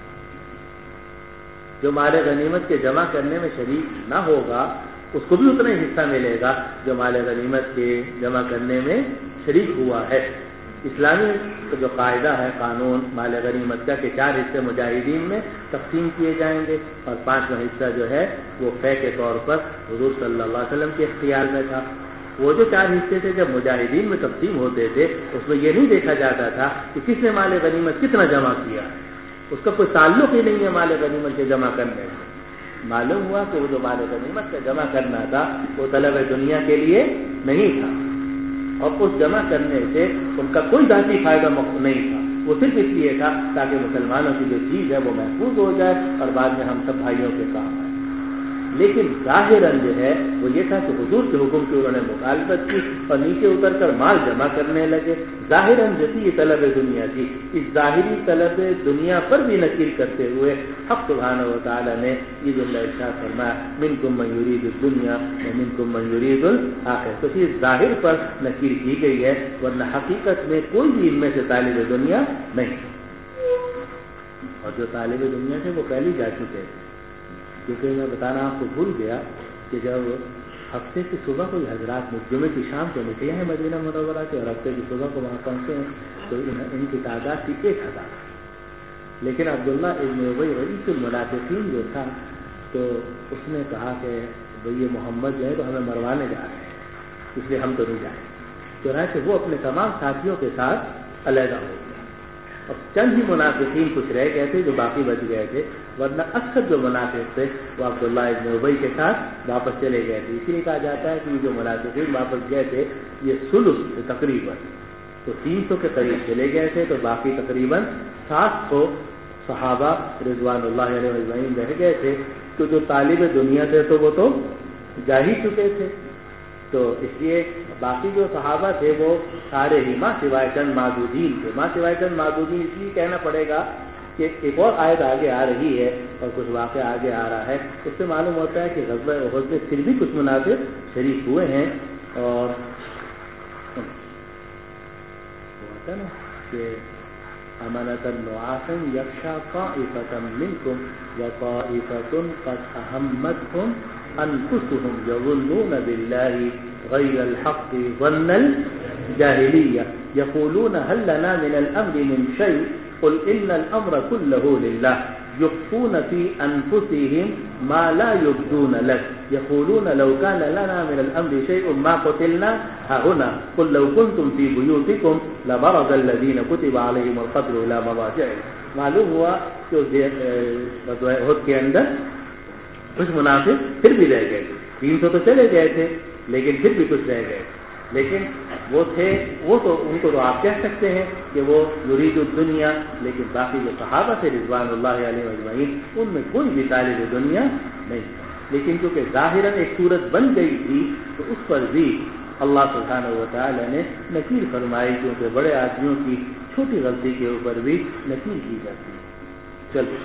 جو مال غنیمت کے جمع کرنے میں شریک نہ ہوگا اس کو بھی اتنا ہی حصہ ملے گا جو مال غنیمت کے جمع کرنے میں شریک ہوا ہے۔ اسلامی جو قاعدہ ہے قانون مال غنیمت کا کہ 4 حصے مجاہدین میں تقسیم کیے جائیں گے، اور 5واں حصہ جو ہے وہ فے کے طور پر حضور صلی اللہ علیہ وسلم کے اختیار میں تھا۔ وہ جو 4 حصے تھے جب مجاہدین میں تقسیم ہوتے تھے اس میں یہ نہیں دیکھا جاتا تھا کہ کس نے مال غنیمت کتنا جمع کیا، اس کا کوئی تعلق ہی نہیں ہے مال غنیمت کے جمع کرنے سے۔ معلوم ہوا کہ وہ جو مال غنیمت کا جمع کرنا تھا وہ طلب دنیا کے لیے نہیں تھا، اور اس جمع کرنے سے ان کا کوئی ذاتی فائدہ نہیں تھا، وہ صرف اس لیے تھا تاکہ مسلمانوں کی جو چیز ہے وہ محفوظ ہو جائے اور بعد میں ہم سب بھائیوں کے کام آئے۔ لیکن ظاہراً جو ہے وہ یہ تھا کہ حضور کے حکم کی انہوں نے مخالفت کی اور نیچے اتر کر مال جمع کرنے لگے، ظاہراً جو تھی یہ طلب دنیا تھی۔ اس ظاہری طلب دنیا پر بھی نکیر کرتے ہوئے حق سبحانہ و تعالی نے یہ جملہ ارشاد فرمایا منکم من یرید الدنیا ومنکم من یرید الآخرہ، تو یہ ظاہر پر نکیر کی گئی ہے، ورنہ حقیقت میں کوئی بھی ان میں سے طالب دنیا نہیں، اور جو طالب دنیا تھے وہ پہلے جا چکے تھے۔ کیونکہ میں بتانا آپ کو بھول گیا کہ جب ہفتے کی صبح کوئی حضرات جمعے کی شام کو نکلے ہیں مدینہ منورہ سے اور ہفتے کی صبح کو وہاں پہنچے ہیں تو ان کی تعداد تھی 1000، لیکن عبداللہ ابن ابی رئیس المنافقین جو تھا تو اس نے کہا کہ بھئی یہ محمد جو ہے تو ہمیں مروانے جا رہے ہیں، اس لیے ہم تو نہیں جائیں. چنانچہ وہ اپنے تمام ساتھیوں کے ساتھ علیحدہ ہو گیا. اور چند ہی منافقین کچھ رہ گئے تھے جو باقی بچ گئے تھے، ورنہ اکثر جو منافق تھے وہ عبداللہ ابن ابی کے ساتھ واپس چلے گئے تھے. اسی لیے کہا جاتا ہے کہ یہ جو منافقین واپس گئے تھے یہ ثلث تقریباً تو 300 کے قریب چلے گئے تھے، تو باقی تقریباً 700 صحابہ رضوان اللہ علیہ اجمعین رہ گئے تھے. تو جو طالب دنیا تھے تو وہ تو جا ہی چکے تھے، تو اس لیے باقی جو صحابہ تھے وہ سارے ہی ماں سوائے چند معدودین تھے. ماں سوائے چند معدودین اس لیے کہنا پڑے گا کہ ایک اور آیت آگے آ رہی ہے اور کچھ واقعہ آگے آ رہا ہے، اس سے معلوم ہوتا ہے کہ غزوہ احد میں پھر بھی کچھ منافق شریک ہوئے ہیں. اور ہوتا نا کہ امانۃ نعاسا یخشی طائفۃ منکم وطائفۃ قد اہمتہم انفسهم یظنون باللہ غیر الحق ظن الجاہلیہ یقولون هل لنا من الامر من شیء قل ان الامر كله للہ يخفون في انفسهم ما لا يبدون لك يقولون لو كان لنا من الامر شيء ما قتلنا هنا قل لو كنتم في بيوتكم لبرز الذين كتب عليهم القتل الى مضاجعهم. معلوم ہوا کہ غزوہ احد کے اندر کچھ منافق پھر بھی رہ گئے تھے. 300 تو چلے گئے تھے لیکن پھر بھی کچھ رہ گئے. لیکن وہ تھے، وہ تو ان کو تو آپ کہہ سکتے ہیں کہ وہ یرید الدنیا، لیکن باقی جو صحابہ تھے رضوان اللہ علیہ اجمعین ان میں کوئی بھی طالب دنیا نہیں تھا. لیکن چونکہ ظاہراً ایک صورت بن گئی تھی تو اس پر بھی اللہ سبحانہ و تعالی نے نکیر فرمائی، کیونکہ بڑے آدمیوں کی چھوٹی غلطی کے اوپر بھی نکیر کی جاتی ہے. چلو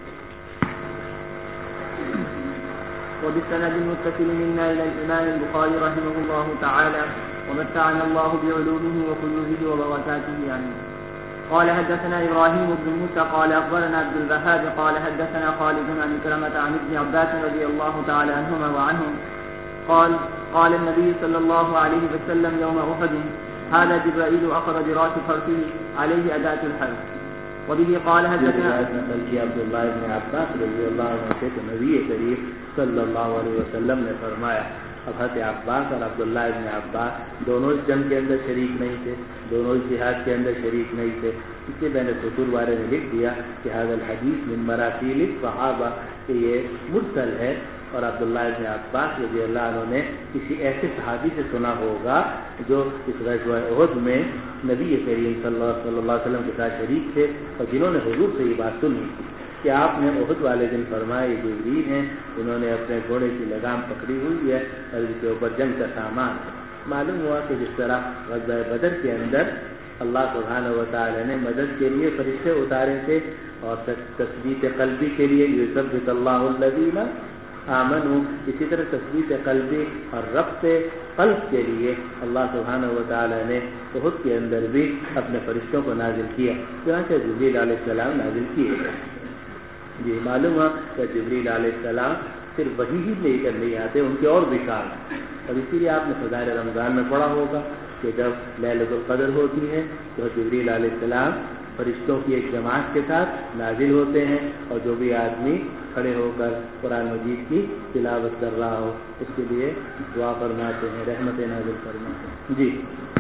وبالسند المتصل منا إلى الإمام البخاري رحمه الله تعالى ومتعنا الله بعلومه وكنوزه وبركاته آمين. قال حدثنا إبراهيم بن موسى قال أخبرنا عبد الوهاب قال حدثنا خالد عن كرمة عن ابن عباس رضي الله تعالى عنهما وعنهم قال النبي صلى الله عليه وسلم يوم أحد هذا جبرائيل أخذ براس فرسه عليه أداة الحرب. وبه قال حدثنا عبداللہ ابن عباس رضی اللہ عنہ سے کہ نبی کریم صلی اللہ علیہ وسلم نے فرمایا. اب حضرت عباس اور عبداللہ ابن عباس دونوں اس جنگ کے اندر شریک نہیں تھے، دونوں اس جہاد کے اندر شریک نہیں تھے. اس لیے میں نے سطور والے نے لکھ دیا کہ هذا الحدیث من مراسیل الصحابہ، کہ یہ مرسل ہے اور عبداللہ ابن عباس رضی اللہ عنہ نے کسی ایسے صحابی سے سنا ہوگا جو اس غزوہ احد میں نبی کریم صلی اللہ علیہ وسلم کے ساتھ شریک تھے اور جنہوں نے حضور سے یہ بات سنی کہ آپ نے احد والے دن فرمایا یہ جبریل ہیں، انہوں نے اپنے گھوڑے کی لگام پکڑی ہوئی ہے اور اس کے اوپر جنگ کا سامان ہے. معلوم ہوا کہ جس طرح غزوہ بدر کے اندر اللہ سبحانہ و تعالی نے مدد کے لیے فرشتے اتارے تھے اور تثبیت قلبی کے لیے یثبت اللہ الذین آمنوا، اسی طرح تثبیت قلبی اور ربط قلب کے لیے اللہ سبحانہ و تعالی نے احد کے اندر بھی اپنے فرشتوں کو نازل کیا. چنانچہ جبریل علیہ السلام نازل کیے. جی معلوم ہے کہ جبریل علیہ السلام صرف وحی ہی لے کر نہیں آتے، ان کے اور بھی کام ہیں. اور اسی لیے آپ نے فضائل رمضان میں پڑھا ہوگا کہ جب لیلۃ القدر ہوتی ہے تو جبریل علیہ السلام فرشتوں کی ایک جماعت کے ساتھ نازل ہوتے ہیں اور جو بھی آدمی کھڑے ہو کر قرآن مجید کی تلاوت کر رہا ہو اس کے لیے دعا فرماتے ہیں، رحمت نازل فرماتے ہیں. جی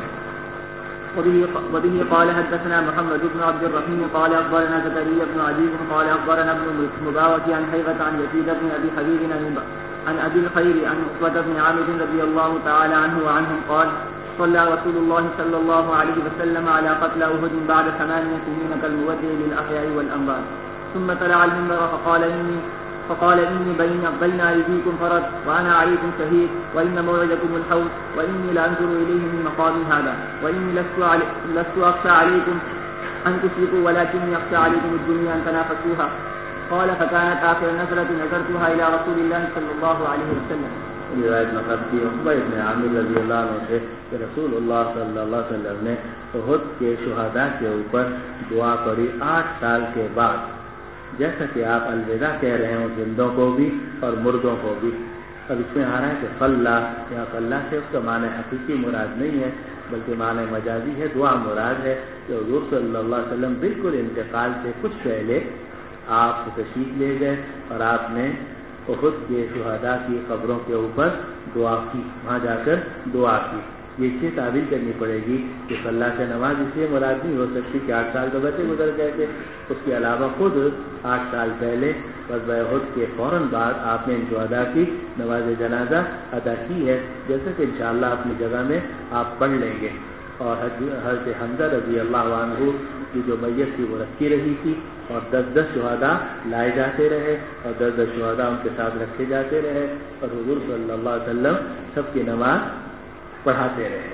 وبه قال حدثنا محمد بن عبد الرحيم قال أخبرنا زكريا بن عزيز قال أخبرنا ابن مبارك عن حيبة عن يزيد بن أبي حبيب عن أبي الخير عن عقبة بن عامر رضي الله تعالى عنه وعنهم قال صلى رسول الله صلى الله عليه وسلم على قتل أحد بعد 8 سنين كالمودع للأحياء والأموات ثم طلع المنبر فقال إني بين أيديكم فرد وأنا عليكم شهيد وإن موعدكم الحوض وإني لأنظر إليه من مقام هذا وإني لست أخشى عليكم أن تشركوا ولكني أخشى عليكم الدنيا أن تنافسوها. قال فكانت آخر نزلة نزلتها إلى رسول الله صلى الله عليه وسلم. روایت نقل کی عقبہ ابن عامر رضی اللہ عنہ سے کہ رسول اللہ صلی اللہ علیہ وسلم نے احد کے شہداء کے اوپر دعا پڑھی 8 سال کے بعد. جیسا کہ آپ الوداع کہہ رہے ہیں زندوں کو بھی اور مردوں کو بھی. اب اس میں آ رہا ہے کہ فلاح یا فلاح سے اس کا معنی حقیقی مراد نہیں ہے بلکہ معنی مجازی ہے. دعا مراد ہے کہ حضور صلی اللہ علیہ وسلم بالکل انتقال سے کچھ پہلے آپ تشریف لے گئے اور آپ نے احد کے شہداء کی قبروں کے اوپر دعا کی، وہاں جا کر دعا کی۔ یہ چیز تعبیر کرنی پڑے گی کہ صلاۃ نماز اس لیے مراد نہیں ہو سکتی کہ 8 سال تو بچے گزر گئے تھے، اس کے علاوہ خود 8 سال پہلے غزوہ احد کے فوراً بعد آپ نے ان شہداء کی نماز جنازہ ادا کی ہے، جیسا کہ انشاءاللہ اپنی جگہ میں آپ پڑھ لیں گے۔ اور حضرت حمزہ رضی اللہ عنہ کی جو میت تھی وہ رکھی رہی تھی، اور 10 شہداء لائے جاتے رہے، اور 10 شہداء ان کے ساتھ رکھے جاتے رہے، اور حضور صلی اللہ علیہ وسلم سب کی نماز پڑھاتے رہے۔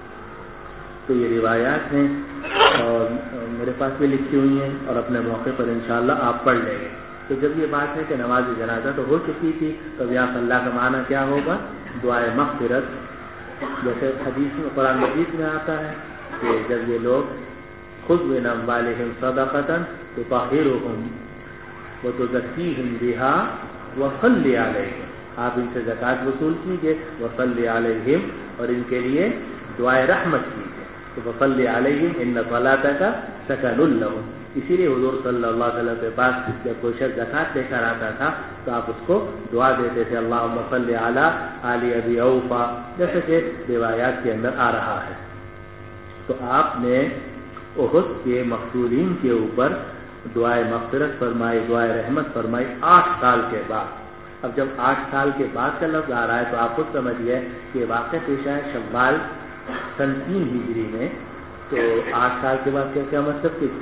تو یہ روایات ہیں اور میرے پاس بھی لکھی ہوئی ہیں، اور اپنے موقع پر انشاءاللہ آپ پڑھ لیں گے۔ تو جب یہ بات ہے کہ نماز جنازہ تو ہو چکی تھی، تو یہاں صلاح کا معنی کیا ہوگا؟ دعائے مغفرت، جیسے حدیث میں قرآن مجید میں آتا ہے کہ جب یہ لوگ خذ من اموالہم صدقۃ تطہرہم وتزکیہم بہا وصلی علیہم، آپ ان سے زکوٰۃ وصول کیجیے، وصلی علیہم، اور ان کے لیے دعائے رحمت کیجیے، تو وصلی علیہم ان صلاتک سکن لہم۔ اسی لیے حضور صلی اللہ علیہ وسلم کے پاس جب کوئی شخص زکوٰۃ لے کر آتا تھا تو آپ اس کو دعا دیتے تھے، اللہم صلی علی آل ابی اوفا، جیسے کہ روایات کے اندر آ رہا ہے۔ تو آپ نے احد کے مقتولین کے اوپر دعائے مغفرت فرمائی، دعائے رحمت فرمائی 8 سال کے بعد۔ اب جب 8 سال کے بعد کا لفظ آ رہا ہے تو آپ خود سمجھیے کہ واقع پیش ہے شوال سن 3 ہجری میں، تو 8 سال کے بعد کیا مطلب کہ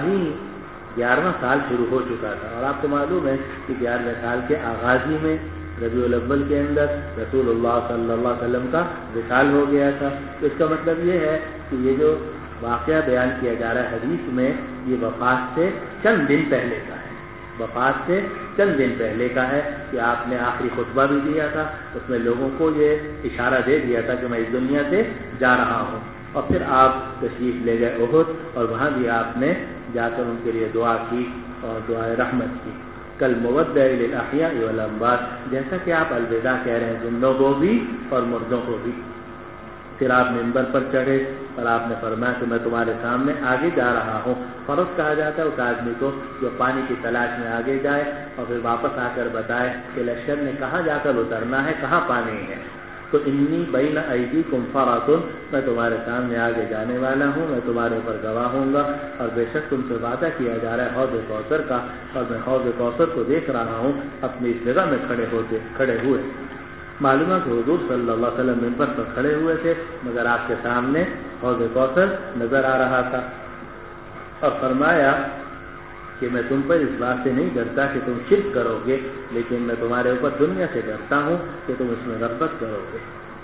11واں سال شروع ہو چکا تھا، اور آپ کو معلوم ہے کہ 11ویں سال کے آغازی میں ربیع الاول کے اندر رسول اللہ صلی اللہ علیہ وسلم کا وصال ہو گیا تھا۔ تو اس کا مطلب یہ ہے کہ یہ جو واقعہ بیان کیا جا رہا ہے حدیث میں، یہ وفات سے چند دن پہلے کا ہے، وفات سے چند دن پہلے کا ہے، کہ آپ نے آخری خطبہ بھی دیا تھا، اس میں لوگوں کو یہ اشارہ دے دیا تھا کہ میں اس دنیا سے جا رہا ہوں، اور پھر آپ تشریف لے گئے احد، اور وہاں بھی آپ نے جا کر ان کے لیے دعا کی اور دعائے رحمت کی۔ کل مودع للاحیاء والاموات، جیسا کہ آپ الوداع کہہ رہے ہیں زندوں کو بھی اور مردوں کو بھی۔ پھر آپ منبر پر چڑھے اور آپ نے فرمایا کہ میں تمہارے سامنے آگے جا رہا ہوں۔ فرض کہا جاتا ہے اس آدمی کو جو پانی کی تلاش میں آگے جائے اور پھر واپس آ کر بتائے کہ لشکر نے کہاں جا کر اترنا ہے، کہاں پانی ہے۔ تو انی بین ایدیکم فرۃ، میں تمہارے سامنے آگے جانے والا ہوں، میں تمہارے اوپر گواہ ہوں گا، اور بے شک تم سے وعدہ کیا جا رہا ہے حوض کوثر کا، اور میں حوض کوثر کو دیکھ رہا ہوں اپنی اس جگہ میں کھڑے ہوئے۔ معلوم ہے کہ حضور صلی اللہ علیہ وسلم منبر پر کھڑے ہوئے تھے، مگر آپ کے سامنے حوض کوثر نظر آ رہا تھا، اور فرمایا کہ میں تم پر اس بات سے نہیں ڈرتا کہ تم شرک کرو گے، لیکن میں تمہارے اوپر دنیا سے ڈرتا ہوں کہ تم اس میں غفلت کرو گے۔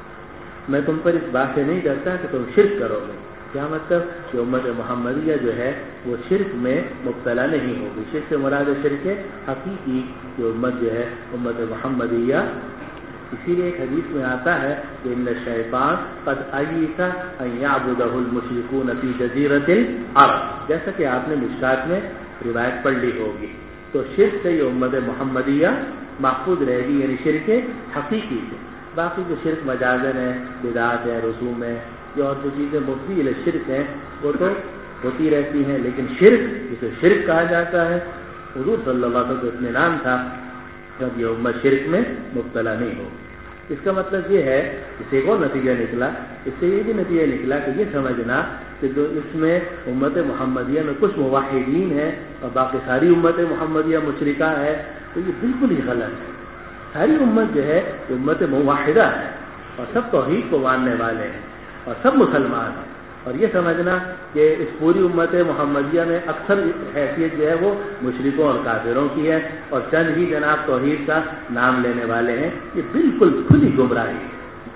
میں تم پر اس بات سے نہیں ڈرتا کہ تم شرک کرو گے۔ کیا مطلب؟ کہ امت محمدیہ جو ہے وہ شرک میں مبتلا نہیں ہوگی۔ شرک سے مراد شرک حقیقی کی امت جو ہے امت محمدیہ۔ اسی لیے ایک حدیث میں آتا ہے کہ ان الشیطان قد ایس ان یعبدہ المشرکون فی جزیرۃ العرب، جیسا کہ آپ نے مشکات میں روایت پڑھ لی ہوگی۔ تو شرک سے یہ امت محمدیہ محفوظ رہے گی، یعنی شرک حقیقی سے۔ باقی جو شرک مجازن ہے، بدعات ہے، رسوم ہے، جو اور جو چیزیں مفضی الی شرک ہیں وہ تو ہوتی رہتی ہیں، لیکن شرک جسے شرک کہا جاتا ہے، حضور صلی اللہ علیہ وسلم کو اطمینان تھا جب یہ امت شرک میں مبتلا نہیں ہو۔ اس کا مطلب یہ ہے، اس سے ایک اور نتیجہ نکلا، اس سے یہ بھی نتیجہ نکلا کہ یہ سمجھنا کہ جو اس میں امت محمدیہ میں کچھ موحدین ہیں اور باقی ساری امت محمدیہ مشرکہ ہے، تو یہ بالکل ہی غلط ہے۔ ساری امت جو ہے امت موحدہ ہے، اور سب توحید کو ماننے والے ہیں، اور سب مسلمان ہیں، اور یہ سمجھنا کہ اس پوری امت محمدیہ میں اکثر حیثیت جو ہے وہ مشرکوں اور کافروں کی ہے، اور چند ہی جناب توحید کا نام لینے والے ہیں، یہ بالکل کھلی گمراہی ہے۔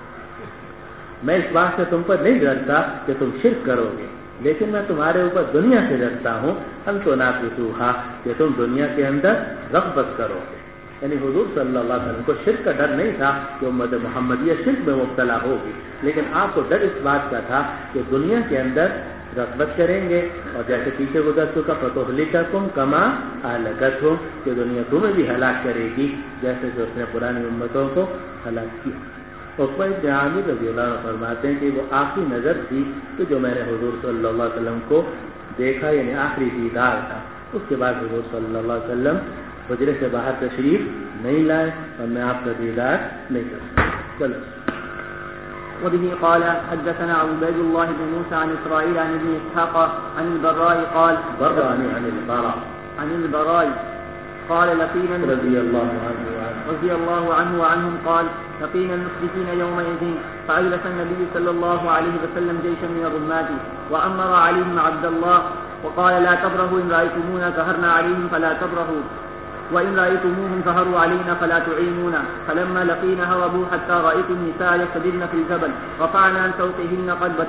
میں اس بات سے تم پر نہیں ڈرتا کہ تم شرک کرو گے، لیکن میں تمہارے اوپر دنیا سے ڈرتا ہوں، ان تنافسوھا، کہ تم دنیا کے اندر رغبت کرو گے۔ یعنی حضور صلی اللہ علیہ وسلم کو شرک کا ڈر نہیں تھا کہ امت محمدیہ شرک میں مبتلا ہوگی، لیکن آپ کو ڈر اس بات کا تھا کہ دنیا کے اندر رغبت کریں گے، اور جیسے پیچھے گزر چکا فتہلککم کما اہلکتھم، کہ دنیا تمہیں بھی ہلاک کرے گی جیسے کہ اس نے پرانی امتوں کو ہلاک کیا۔ عقبہ بن عامر رضی اللہ عنہ فرماتے ہیں کہ وہ آخری نظر تھی کہ جو میں نے حضور صلی اللہ علیہ وسلم کو دیکھا، یعنی آخری دیدار تھا۔ اس کے بعد حضور صلی اللہ علیہ وسلم حجرے سے باہر تشریف نہیں لائے اور میں آپ کا دیدار نہیں کر سکتا. چلو. وبه قال حدثنا عبيد الله بن موسى عن إسرائيل عن ابن إسحاق عن البراء قال عن البراء قال لقينا رضي الله عنه وعنهم قال لقينا المشركين يومئذ فأجلس النبي صلى الله عليه وسلم جيشا من الرماة وأمر عليهم عبد الله وقال لا تبرهوا إن رأيتمونا كهرنا عليهم فلا تبرهوا وإن رأيتموهم ظهروا علينا فلا تعينونا فلما لقينا هربوا حتى رأيت النساء يستدرن في الجبل رفعنا عن سوقهن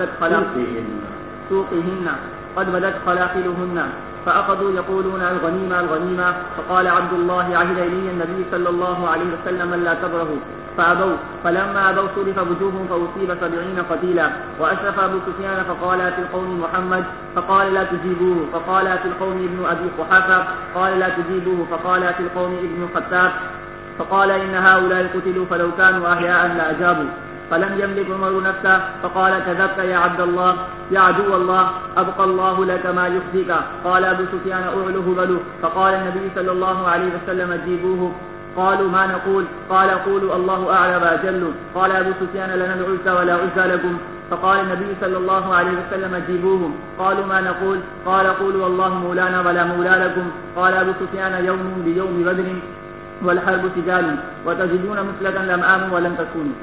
قد بدت خلاقلهن فأخذوا يقولون الغنيمة فقال عبد الله عهد إلي النبي صلى الله عليه وسلم لا تبرهوا فأبوا فلما أبوا صرف وجوههم فأصيب 70 قتيلا وأشرف أبو سفيان فقال في القوم محمد فقال لا تجيبوه فقال في القوم ابن أبي قحافة قال لا تجيبوه فقال في القوم ابن الخطاب فقال إن هؤلاء قتلوا فلو كانوا أحياء لأجابوا فلم يملك عمر نفسه فقال كذبت يا عبد الله يا عدو الله أبقى الله لك ما يخزيك قال أبو سفيان أعله بلو فقال النبي صلى الله عليه وسلم جيبوه قالوا ما نقول قال قولوا الله أعلى وأجل قال أبو سفيان لنا العزة ولا عزة لكم فقال النبي صلى الله عليه وسلم جيبوهم قالوا ما نقول قال قولوا الله مولانا ولا مولى لكم قال أبو سفيان يوم بيوم بدر والحرب سجال وتجدون مثلة لم آمن ولم تكونوا.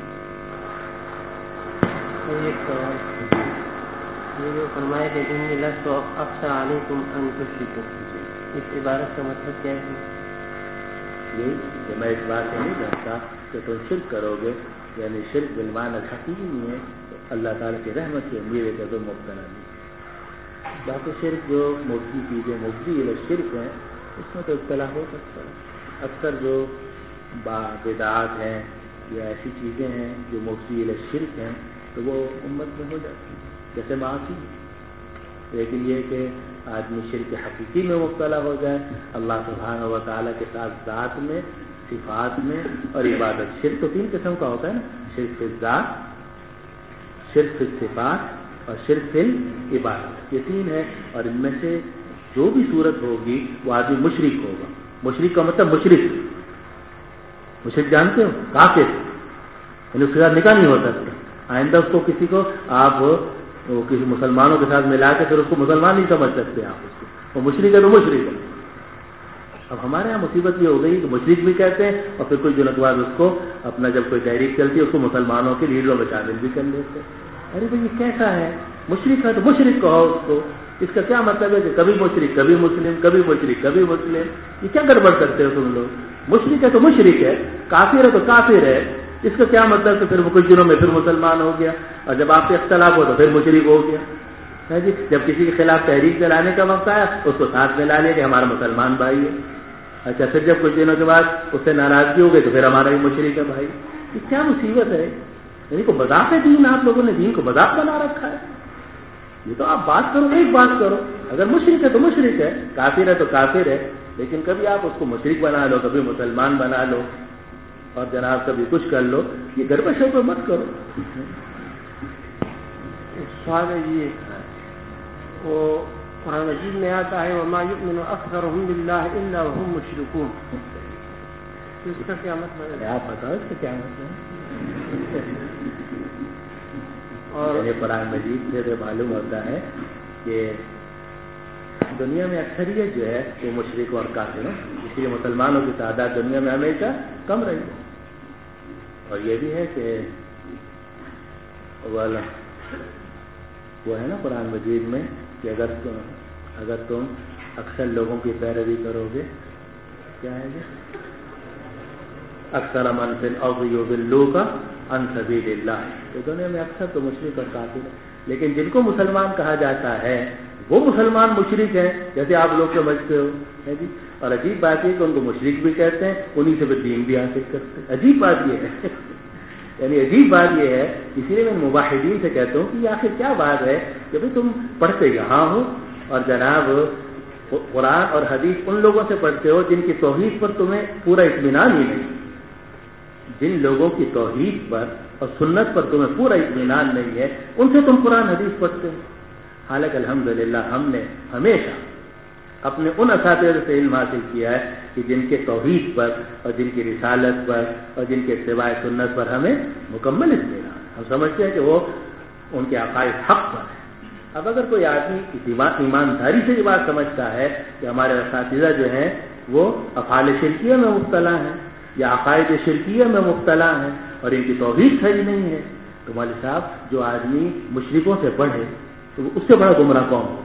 ایک سوال یہ جو فرمایا کہ انی لست اخشى علیکم ان تشرکوا، اس عبارت کا مطلب کیا ہے؟ یہ کہ میں اس بات سے نہیں ڈرتا کہ تم شرک کرو گے، یعنی شرک بالمعنی الحقیقی ہے اللہ تعالیٰ کی رحمت کی امید ہے کہ تم مبتلا نہیں. باقی شرک جو مفضی چیزیں مفضی شرک ہیں اس میں تو اختلاف ہو سکتا ہے. اکثر جو بدعات ہیں یا ایسی چیزیں ہیں جو مفضی شرک ہیں تو وہ امت میں ہو جاتی ہے جیسے معاصی. لیکن یہ کہ آدمی شرک حقیقی میں مبتلا ہو جائے اللہ سبحانہ و تعالیٰ کے ساتھ ذات میں صفات میں اور عبادت. شرک تو 3 قسم کا ہوتا ہے نا، شرک فی الذات، شرک فی الصفات اور شرک فی العبادت. یہ 3 ہے اور ان میں سے جو بھی صورت ہوگی وہ آدمی مشرک ہوگا. مشرک کا مطلب مشرک جانتے ہو کافر، یعنی اس کے ساتھ نکاح نہیں ہو سکتا. آئندہ اس کو کسی کو آپ کسی مسلمانوں کے ساتھ ملا کے پھر اس کو مسلمان نہیں سمجھ سکتے آپ اس کو. وہ مشرک ہے تو مشرک ہے. اب ہمارے یہاں مصیبت یہ ہو گئی کہ مشرک بھی کہتے ہیں اور پھر کچھ دنوں کے بعد اس کو اپنا جب کوئی تحریک چلتی ہے اس کو مسلمانوں کے لیڈروں میں شامل بھی کر لیتے ہیں. ارے بھائی یہ کیسا ہے؟ مشرک ہے تو مشرک کہو اس کو. اس کا کیا مطلب ہے کہ کبھی مشرک کبھی مسلم، کبھی مشرک کبھی مسلم؟ یہ کیا گڑبڑ کرتے ہو تم لوگ؟ مشرک ہے تو مشرک ہے، کافر ہے تو کافر ہے. اس کا کیا مطلب کہ پھر وہ کچھ دنوں میں پھر مسلمان ہو گیا اور جب آپ کے اختلاف ہو تو پھر مشرک ہو گیا ہے جی. جب کسی کے خلاف تحریک چلانے کا وقت آیا اس کو ساتھ میں لا لیا کہ ہمارا مسلمان بھائی ہے. اچھا پھر جب کچھ دنوں کے بعد اس سے ناراضگی ہو گئی تو پھر ہمارا بھی مشرک ہے بھائی. یہ کیا مصیبت ہے؟ یعنی کو مذاق ہے دین، آپ لوگوں نے دین کو مذاق بنا رکھا ہے. یہ تو آپ بات کرو، ایک بات کرو. اگر مشرک ہے تو مشرک ہے، کافر ہے تو کافر ہے. لیکن کبھی آپ اس کو مشرک بنا لو، کبھی مسلمان بنا لو اور جناب کبھی کچھ کر لو. یہ گڑبڑ شڑبڑ مت کرو. سوال ہے یہ وہ قرآن مجید میں آتا ہے وما یؤمن اکثرهم باللہ الا وهم مشرکون. اس کا کیا مطلب ہے؟ آپ بتاؤ اس کا کیا مطلب ہے. اور یہ قرآن مجید سے معلوم ہوتا ہے کہ دنیا میں اکثریت جو ہے وہ مشرک اور کافر ہے، اس لیے مسلمانوں کی تعداد دنیا میں ہمیشہ کم رہی ہے. اور یہ بھی ہے کہ وہ ہے نا قرآن مجید میں کہ اگر تم اکثر لوگوں کی پیروی کرو گے، کیا ہے یہ اکثر من فی الارض یضلوک عن سبیل اللہ. تو دنیا میں اکثر تو مشرک اور کافر ہے، لیکن جن کو مسلمان کہا جاتا ہے وہ مسلمان مشرک ہیں جیسے آپ لوگ سمجھتے ہو ہے جی. اور عجیب بات یہ کہ ان کو مشرک بھی کہتے ہیں، انہیں سے دین بھی حاصل کرتے ہیں. عجیب بات یہ ہے یعنی عجیب بات یہ ہے. اسی لیے میں مباحثین سے کہتا ہوں کہ یہ آخر کیا بات ہے کہ بھائی تم پڑھتے یہاں ہو اور جناب قرآن اور حدیث ان لوگوں سے پڑھتے ہو جن کی توحید پر تمہیں پورا اطمینان ہی نہیں. جن لوگوں کی توحید پر اور سنت پر تمہیں پورا اطمینان نہیں ہے ان سے تم قرآن حدیث پڑھتے ہو. حالانکہ الحمدللہ ہم نے ہمیشہ اپنے ان اساتذہ سے علم حاصل کیا ہے کہ جن کے توحید پر اور جن کی رسالت پر اور جن کے اتباع سنت پر ہمیں مکمل اطمینان ہے. ہم سمجھتے ہیں کہ وہ ان کے عقائد حق پر ہیں. اب اگر کوئی آدمی ایمانداری سے یہ بات سمجھتا ہے کہ ہمارے اساتذہ جو ہیں وہ افعال شرکیہ میں مبتلا ہیں یا عقائد شرکیہ میں مبتلا ہیں اور ان کی توحید صحیح نہیں ہے، تو مولوی صاحب جو آدمی مشرکوں سے پڑھے تو اس سے بڑا گمراہ کون ہو؟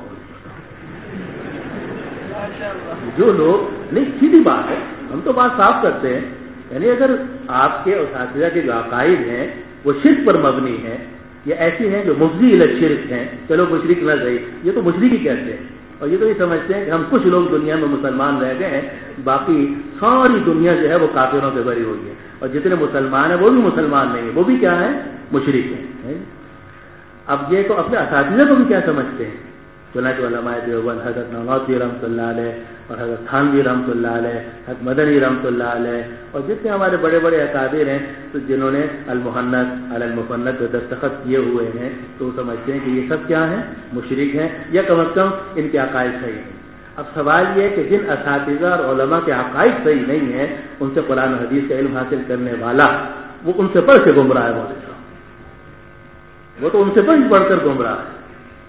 جو لوگ نہیں، سیدھی بات ہے، ہم تو بات صاف کرتے ہیں. یعنی اگر آپ کے اساتذہ کے جو عقائد ہیں وہ شرک پر مبنی ہیں یا ایسی ہیں جو مفضی الی الشرک ہیں، چلو مشرک نہ صحیح، یہ تو مشرک ہی کہتے ہیں. اور یہ تو یہ سمجھتے ہیں کہ ہم کچھ لوگ دنیا میں مسلمان رہ گئے ہیں، باقی ساری دنیا جو ہے وہ کافروں سے بری ہوئی ہے، اور جتنے مسلمان ہیں وہ بھی مسلمان نہیں ہیں، وہ بھی کیا ہیں؟ مشرک ہیں. اب یہ تو اپنے اساتذہ کو بھی کیا سمجھتے ہیں. چنانچہ علماء دیوبند حضرت نانوتوی رحمۃ اللہ علیہ اور حضرت تھانوی رحمۃ اللہ علیہ، حضرت مدنی رحمۃ اللہ علیہ اور جتنے ہمارے بڑے بڑے اکابر ہیں تو جنہوں نے المحنت علی المفند پہ دستخط کیے ہوئے ہیں، تو وہ سمجھتے ہیں کہ یہ سب کیا ہیں؟ مشرک ہیں، یا کم از کم ان کے عقائد صحیح ہیں. اب سوال یہ ہے کہ جن اساتذہ اور علماء کے عقائد صحیح نہیں ہیں ان سے قرآن و حدیث کا علم حاصل کرنے والا وہ ان سے بڑھ کے گمراہ ہے. مولوی صاحب وہ تو ان سے بڑھ کر گمراہ ہے.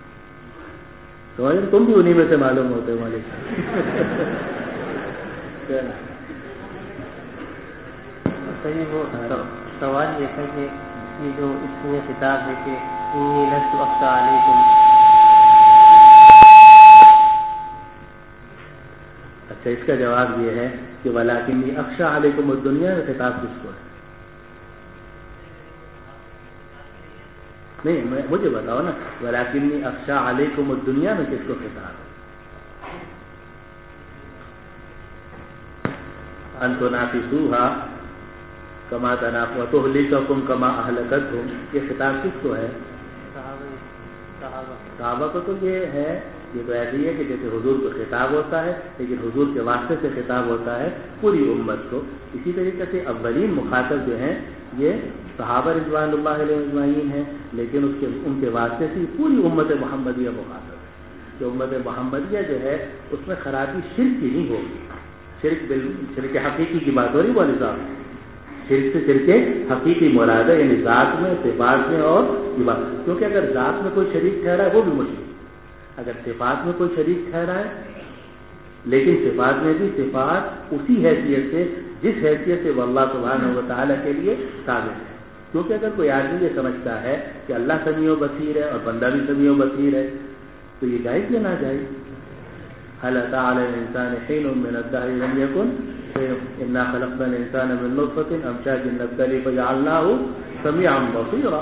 تم بھی انہی میں سے معلوم ہوتے ہو مولوی صحیح. وہ سوال یہ ہے کہ یہ جو اس میں خطاب ہے کہ انی لست اخشی علیکم، اچھا اس کا جواب یہ ہے کہ ولکنی اخشی علیکم الدنیا کا خطاب کس کو ہے؟ نہیں مجھے بتاؤ نا، ولکنی اخشی علیکم الدنیا میں کس کو خطاب ہے؟ ان تنافسوها کما تنافسوا وتهلككم کما اهلكتهم، یہ خطاب کس کو ہے؟ صحابہ کو. تو یہ ہے، یہ تو ایسی ہے کہ جیسے حضور کو خطاب ہوتا ہے لیکن حضور کے واسطے سے خطاب ہوتا ہے پوری امت کو، اسی طریقے سے اولین مخاطب جو ہیں یہ صحابہ رضوان اللہ علیہ اجمعین ہیں، لیکن ان کے واسطے سے پوری امت محمدیہ مخاطب ہے. جو امت محمدیہ جو ہے اس میں خرابی شرک کی نہیں ہوگی. شرک حقیقی کی بات ہو رہی مولوی صاحب، شرک سے شرک حقیقی مراد ہے، یعنی ذات میں، صفات میں اور عبادت. کیونکہ اگر ذات میں کوئی شریک ٹھہرا ہے وہ بھی مشرک، اگر صفات میں کوئی شریک ٹھہرا ہے لیکن صفات میں بھی صفات اسی حیثیت سے جس حیثیت سے وہ اللہ سبحانہ و تعالیٰ کے لیے ثابت ہے. کیونکہ اگر کوئی آدمی یہ سمجھتا ہے کہ اللہ سمیع و بصیر ہے اور بندہ بھی سمیع و بصیر ہے تو یہ جائز یا ناجائز؟ هل أتى على الإنسان حين من الدهر لم يكن إنا خلقنا الإنسان من نطفة أمشاج نبتلي فجعلناه سميعا بصيرا.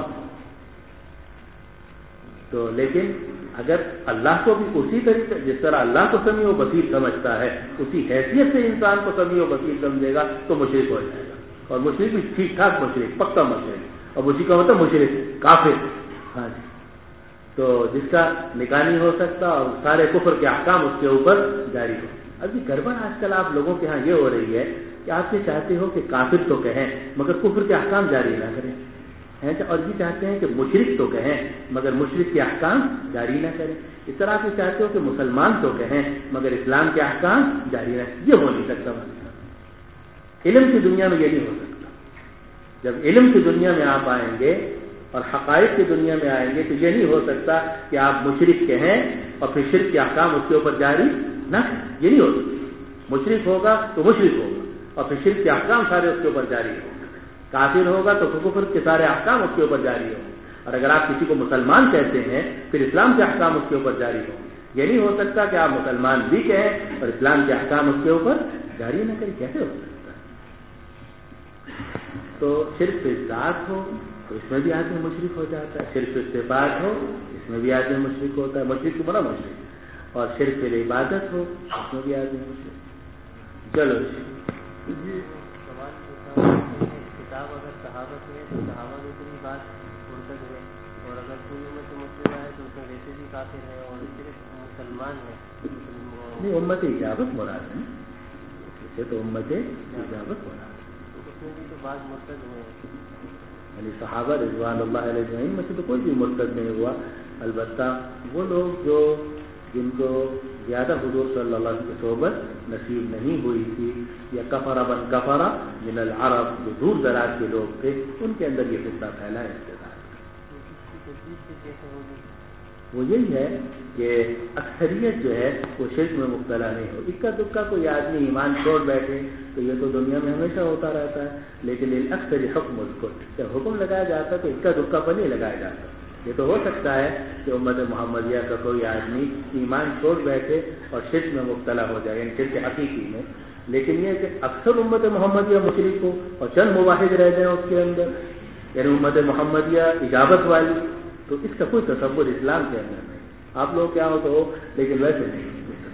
تو لیکن اگر اللہ کو بھی اسی طریقے جس طرح اللہ کو سمیع و بصیر سمجھتا ہے اسی حیثیت سے انسان کو سمیع و بصیر سمجھے گا تو مشرک ہو جائے گا. اور مشرک بھی ٹھیک ٹھاک مشرک، پکا مشرک، اور مشرک کا مطلب مشرک کافر. ہاں جی. تو جس کا نکاح نہیں ہو سکتا اور سارے کفر کے احکام اس کے اوپر جاری ہو. ابھی گڑبڑ آج کل آپ لوگوں کے ہاں یہ ہو رہی ہے کہ آپ یہ چاہتے ہو کہ کافر تو کہیں مگر کفر کے احکام جاری نہ کریں، اور یہ چاہتے ہیں کہ مشرک تو کہیں مگر مشرک کے احکام جاری نہ کریں. اس طرح آپ یہ چاہتے ہو کہ مسلمان تو کہیں مگر اسلام کے احکام جاری نہ کریں. یہ ہو نہیں سکتا. علم کی دنیا میں یہ نہیں ہو سکتا. جب علم کی دنیا میں آپ آئیں گے اور حقائق کی دنیا میں آئیں گے تو یہ نہیں ہو سکتا کہ آپ مشرک کہیں اور پھر شرک کے احکام اس کے اوپر جاری نہ کریں. یہ نہیں ہو سکتا. مشرک ہوگا تو مشرک ہوگا اور پھر شرک کے احکام سارے اس کے اوپر جاری ہوں گے. کافر ہوگا تو کفر کے سارے احکام اس کے اوپر جاری ہوں گے. اور اگر آپ کسی کو مسلمان کہتے ہیں پھر اسلام کے احکام اس کے اوپر جاری ہوں گے. یہ نہیں ہو سکتا کہ آپ مسلمان بھی کہیں اور اسلام کے احکام اس کے اوپر جاری نہ کریں. کیسے ہو سکتا ہے؟ تو شرک پہ ذات ہو تو اس میں بھی آدمی مشرک ہو جاتا ہے، شرک صفات ہو اس میں بھی آدمی مشرک ہوتا ہے، مشرک کو بڑا مشرک، اور شرک عبادت ہو اس میں بھی آدمی مشرک. چلو جی. کتاب اگر صحابت میں تو صحابہ میں کوئی بات مرتد ہے، اور اگر کوئی امت مسلمہ ہے تو اس میں ویسے بھی کافر ہے اور صرف مسلمان ہے. نہیں، امت اجابت مراد ہے نا، اسے تو امت اجابت مراد ہے. اس میں بھی تو بعض مرتد ہوئے ہیں، یعنی صحابہ رضوان اللہ علیہ اجمعین میں سے تو کوئی بھی مرتد نہیں ہوا. البتہ وہ لوگ جو جن کو زیادہ حضور صلی اللہ علیہ وسلم کی صحبت نصیب نہیں ہوئی تھی، یا کفر من کفر من العرب، جو دور دراز کے لوگ تھے، ان کے اندر یہ فتنہ پھیلا ہے ابتداء۔ وہ یہی ہے کہ اکثریت جو ہے وہ شرک میں مبتلا نہیں ہو۔ اکا دکا کوئی آدمی ایمان چھوڑ بیٹھے تو یہ تو دنیا میں ہمیشہ ہوتا رہتا ہے، لیکن اکثر حکم اذکر، جب حکم لگایا جاتا ہے تو اکا دکا پر نہیں لگایا جاتا۔ یہ تو ہو سکتا ہے کہ امت محمدیہ کا کوئی آدمی ایمان چھوڑ بیٹھے اور شرک میں مبتلا ہو جائے، یعنی شرک حقیقی میں، لیکن یہ کہ اکثر امت محمدیہ مشرک ہو اور چند مواحد رہ جائیں اس کے اندر، یعنی امت محمدیہ اجابت والی، تو اس کا کوئی تصور اسلام کے اندر نہیں۔ آپ لوگ کیا ہو تو ہو، لیکن ویسے نہیں۔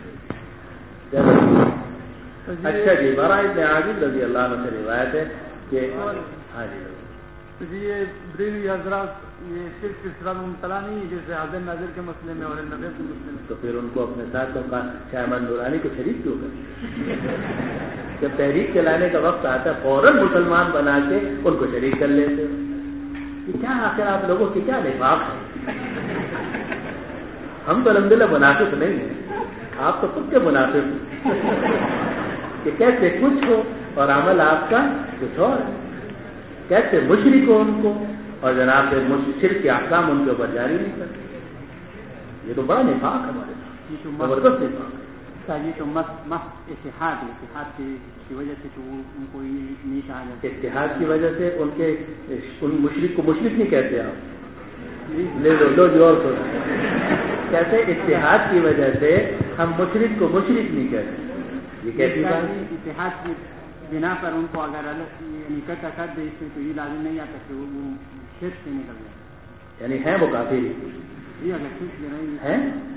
اچھا جی، براء ابن عازب رضی اللہ عنہ سے روایت ہے کہ ہاں جی یہ بریلوی حضرات یہ صرف اسلام مبتلا نہیں، جیسے حاضر ناظر کے مسئلے میں اور نظر کے مسئلے میں، تو پھر ان کو اپنے ساتھ شاہ احمد نورانی کو شریک کیوں کریں؟ جب تحریک چلانے کا وقت آتا ہے فوراً مسلمان بنا کے ان کو شریک کر لیتے ہو۔ کہ کیا آخر آپ لوگوں کی کیا نفاق ہے؟ ہم تو الحمدللہ منافق نہیں ہیں، آپ تو خود کے منافق ہیں کہ کیسے کچھ ہو اور عمل آپ کا کچھ اور ہے، کیسے مشرک ہو ان کو اور جناب شرک کے احکام ان کے اوپر جاری نہیں کرتے۔ یہ تو بڑا نفاق ہے ہمارے ساتھ، زبردست نفاق ہے۔ یہ تو محض اتحاد کی وجہ سے تو ان کو نہیں کہا جاتا، اتحاد کی وجہ سے ان مشرک کو مشرک نہیں کہتے آپ، لے لو جو اور کہتے اتحاد کی وجہ سے ہم مشرک کو مشرک نہیں کہتے، یہ کیسی بات ہے؟ اتحاد کی بنا پر ان کو اگر نکٹا کر دے اس سے تو یہ لازم نہیں آتا کہ وہ شرک سے نکل جائے، یعنی ہیں وہ کافر یہ اگر شرک نہیں ہیں۔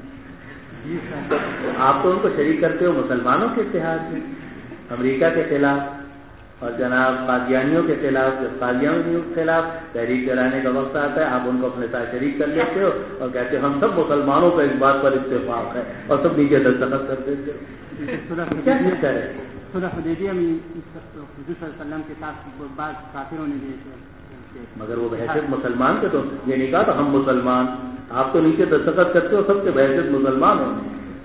آپ تو ان کو شریک کرتے ہو مسلمانوں کے اتحاد میں، امریکہ کے خلاف اور جناب قادیانیوں کے خلاف، جب قادیانیوں کے خلاف تحریک چلانے کا وقت آتا ہے آپ ان کو اپنے ساتھ شریک کر لیتے ہو اور کہتے ہو ہم سب مسلمانوں کا اس بات پر اتفاق ہے، اور سب نیچے دستخط کر دیتے ہو۔ کیا چکر ہے؟ صلح حدیبیہ میں حضور صلی اللہ علیہ وسلم کے ساتھ بعض کافروں نے بھی، مگر وہ بحیثیت مسلمان کے تو یہ نہیں کہا تھا ہم مسلمان، آپ تو نیچے دستخط کرتے ہو سب کے بحیثیت مسلمان ہوں،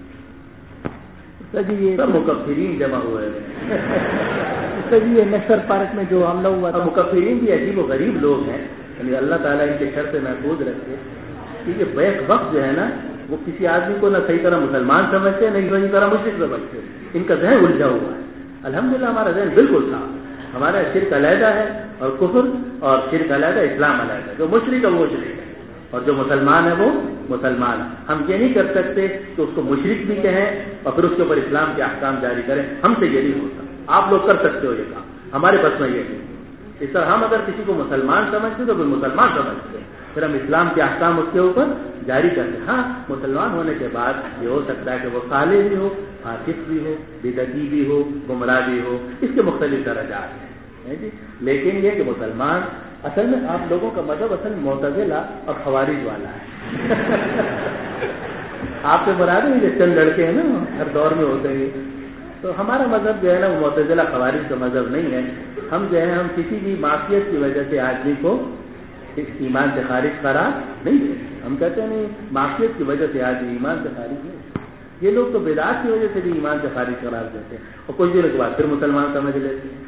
سب مکفرین جمع ہوئے ہیں۔ یہ نیشنل پارک میں جو حملہ ہوا تھا، مکفرین بھی عجیب و غریب لوگ ہیں، یعنی اللہ تعالیٰ ان کے شر سے محفوظ رکھے، کیونکہ بیک وقت جو ہے نا وہ کسی آدمی کو نہ صحیح طرح مسلمان سمجھتے نہ صحیح طرح مشرک سمجھتے، ان کا ذہن الجھا ہوا ہے۔ الحمدللہ ہمارا ذہن بالکل تھا، ہمارا شرک علیحدہ ہے اور کفر اور شرک علیحدہ، اسلام علیحدہ، جو مشرک ہے وہ مشرک ہے اور جو مسلمان ہے وہ مسلمان۔ ہم یہ نہیں کر سکتے کہ اس کو مشرک بھی کہیں اور پھر اس کے اوپر اسلام کے احکام جاری کریں، ہم سے یہ نہیں ہوتا۔ آپ لوگ کر سکتے ہو یہ کام، ہمارے بس میں یہ نہیں۔ اس طرح ہم اگر کسی کو مسلمان سمجھتے تو پھر مسلمان سمجھتے، پھر ہم اسلام کے احکام اس کے اوپر جاری کرتے۔ ہاں مسلمان ہونے کے بعد یہ ہو سکتا ہے کہ وہ صالح بھی ہو، فاسق بھی ہو، بدعتی بھی ہو، گمراہ بھی ہو، اس کے مختلف درجات ہیں جی، لیکن یہ کہ مسلمان اصل میں آپ لوگوں کا مذہب اصل میں معتزلہ اور خوارج والا ہے۔ آپ سے مراد ہے یہ چند لڑکے ہیں نا ہر دور میں ہوتے ہیں، تو ہمارا مذہب جو ہے نا وہ معتزلہ خوارج کا مذہب نہیں ہے۔ ہم جو ہے ہم کسی بھی معصیت کی وجہ سے آدمی کو ایمان سے خارج قرار نہیں دیتے، ہم کہتے ہیں نہیں معصیت کی وجہ سے آدمی ایمان سے خارج نہیں۔ یہ لوگ تو بدعت کی وجہ سے بھی ایمان سے خارج قرار دیتے ہیں اور کچھ دنوں کے بعد پھر مسلمان سمجھ لیتے ہیں۔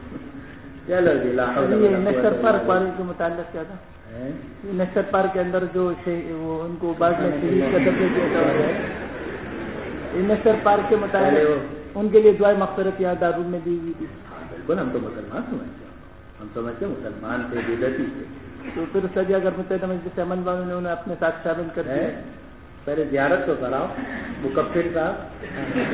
نیشنل پارک کے متعلق کیا تھا؟ نیشنل پارک کے اندر جو وہ ان کو بعد میں شہید کا درجہ دیا جا رہا ہے، نیشنل پارک کے متعلق ان کے لیے دعائے مغفرت یا دارالعلوم میں دی ہوئی تھی۔ بالکل، ہم تو مسلمان سمجھتے ہیں، ہم سمجھتے مسلمان تھے، بدعتی تھے، تو پھر سجا اگر متحدہ مجلس امن والوں نے انہیں اپنے ساتھ شامل کر دیا۔ پہلے زیارت تو کراؤ مکفر صاحب۔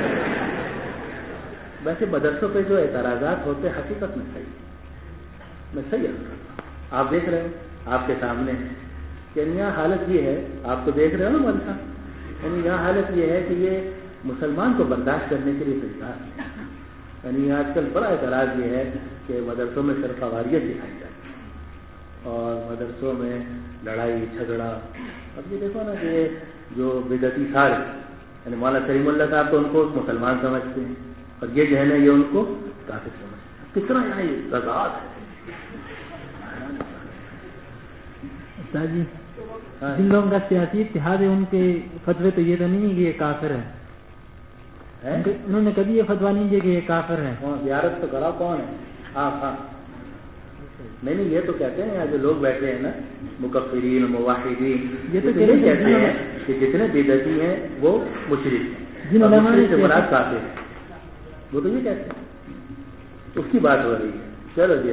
ویسے مدرسوں پہ جو اعتراضات ہوتے ہیں حقیقت میں صحیح، میں صحیح کرتا، آپ دیکھ رہے ہیں آپ کے سامنے کہ یہاں حالت یہ ہے، آپ تو دیکھ رہے ہو نا مدرسہ، یعنی یہاں حالت یہ ہے کہ یہ مسلمان کو برداشت کرنے کے لیے تیار ہے۔ یعنی آج کل بڑا اعتراض یہ ہے کہ مدرسوں میں صرف فواریت دکھائی جاتی ہے اور مدرسوں میں لڑائی جھگڑا۔ اب یہ دیکھو نا کہ جو بدعتی سارے یعنی مولانا کریم اللہ صاحب تو ان کو مسلمان سمجھتے ہیں اور یہ جو ہے نا یہ ان کو کافر سمجھتے ہیں، کتنا یہاں یہ تضاد ہے۔ جی جن لوگوں کا سیاسی اتحاد ہے ان کے فتوے تو یہ تو نہیں ہے کہ یہ کافر ہے. انہوں نے کبھی یہ فتوا نہیں دیا کہ یہ کافر ہے. زیارت تو کرا کون ہے؟ ہاں نہیں یہ تو کہتے ہیں جو لوگ بیٹھے ہیں نا مکفرین موحدین یہ تو کہتے ہیں کہ جتنے بدعتی ہیں وہ مشرک ہیں، جن علماء سے مراد کافر ہیں، وہ تو یہ کہتے ہیں. اس کی بات ہو رہی ہے. چلو جی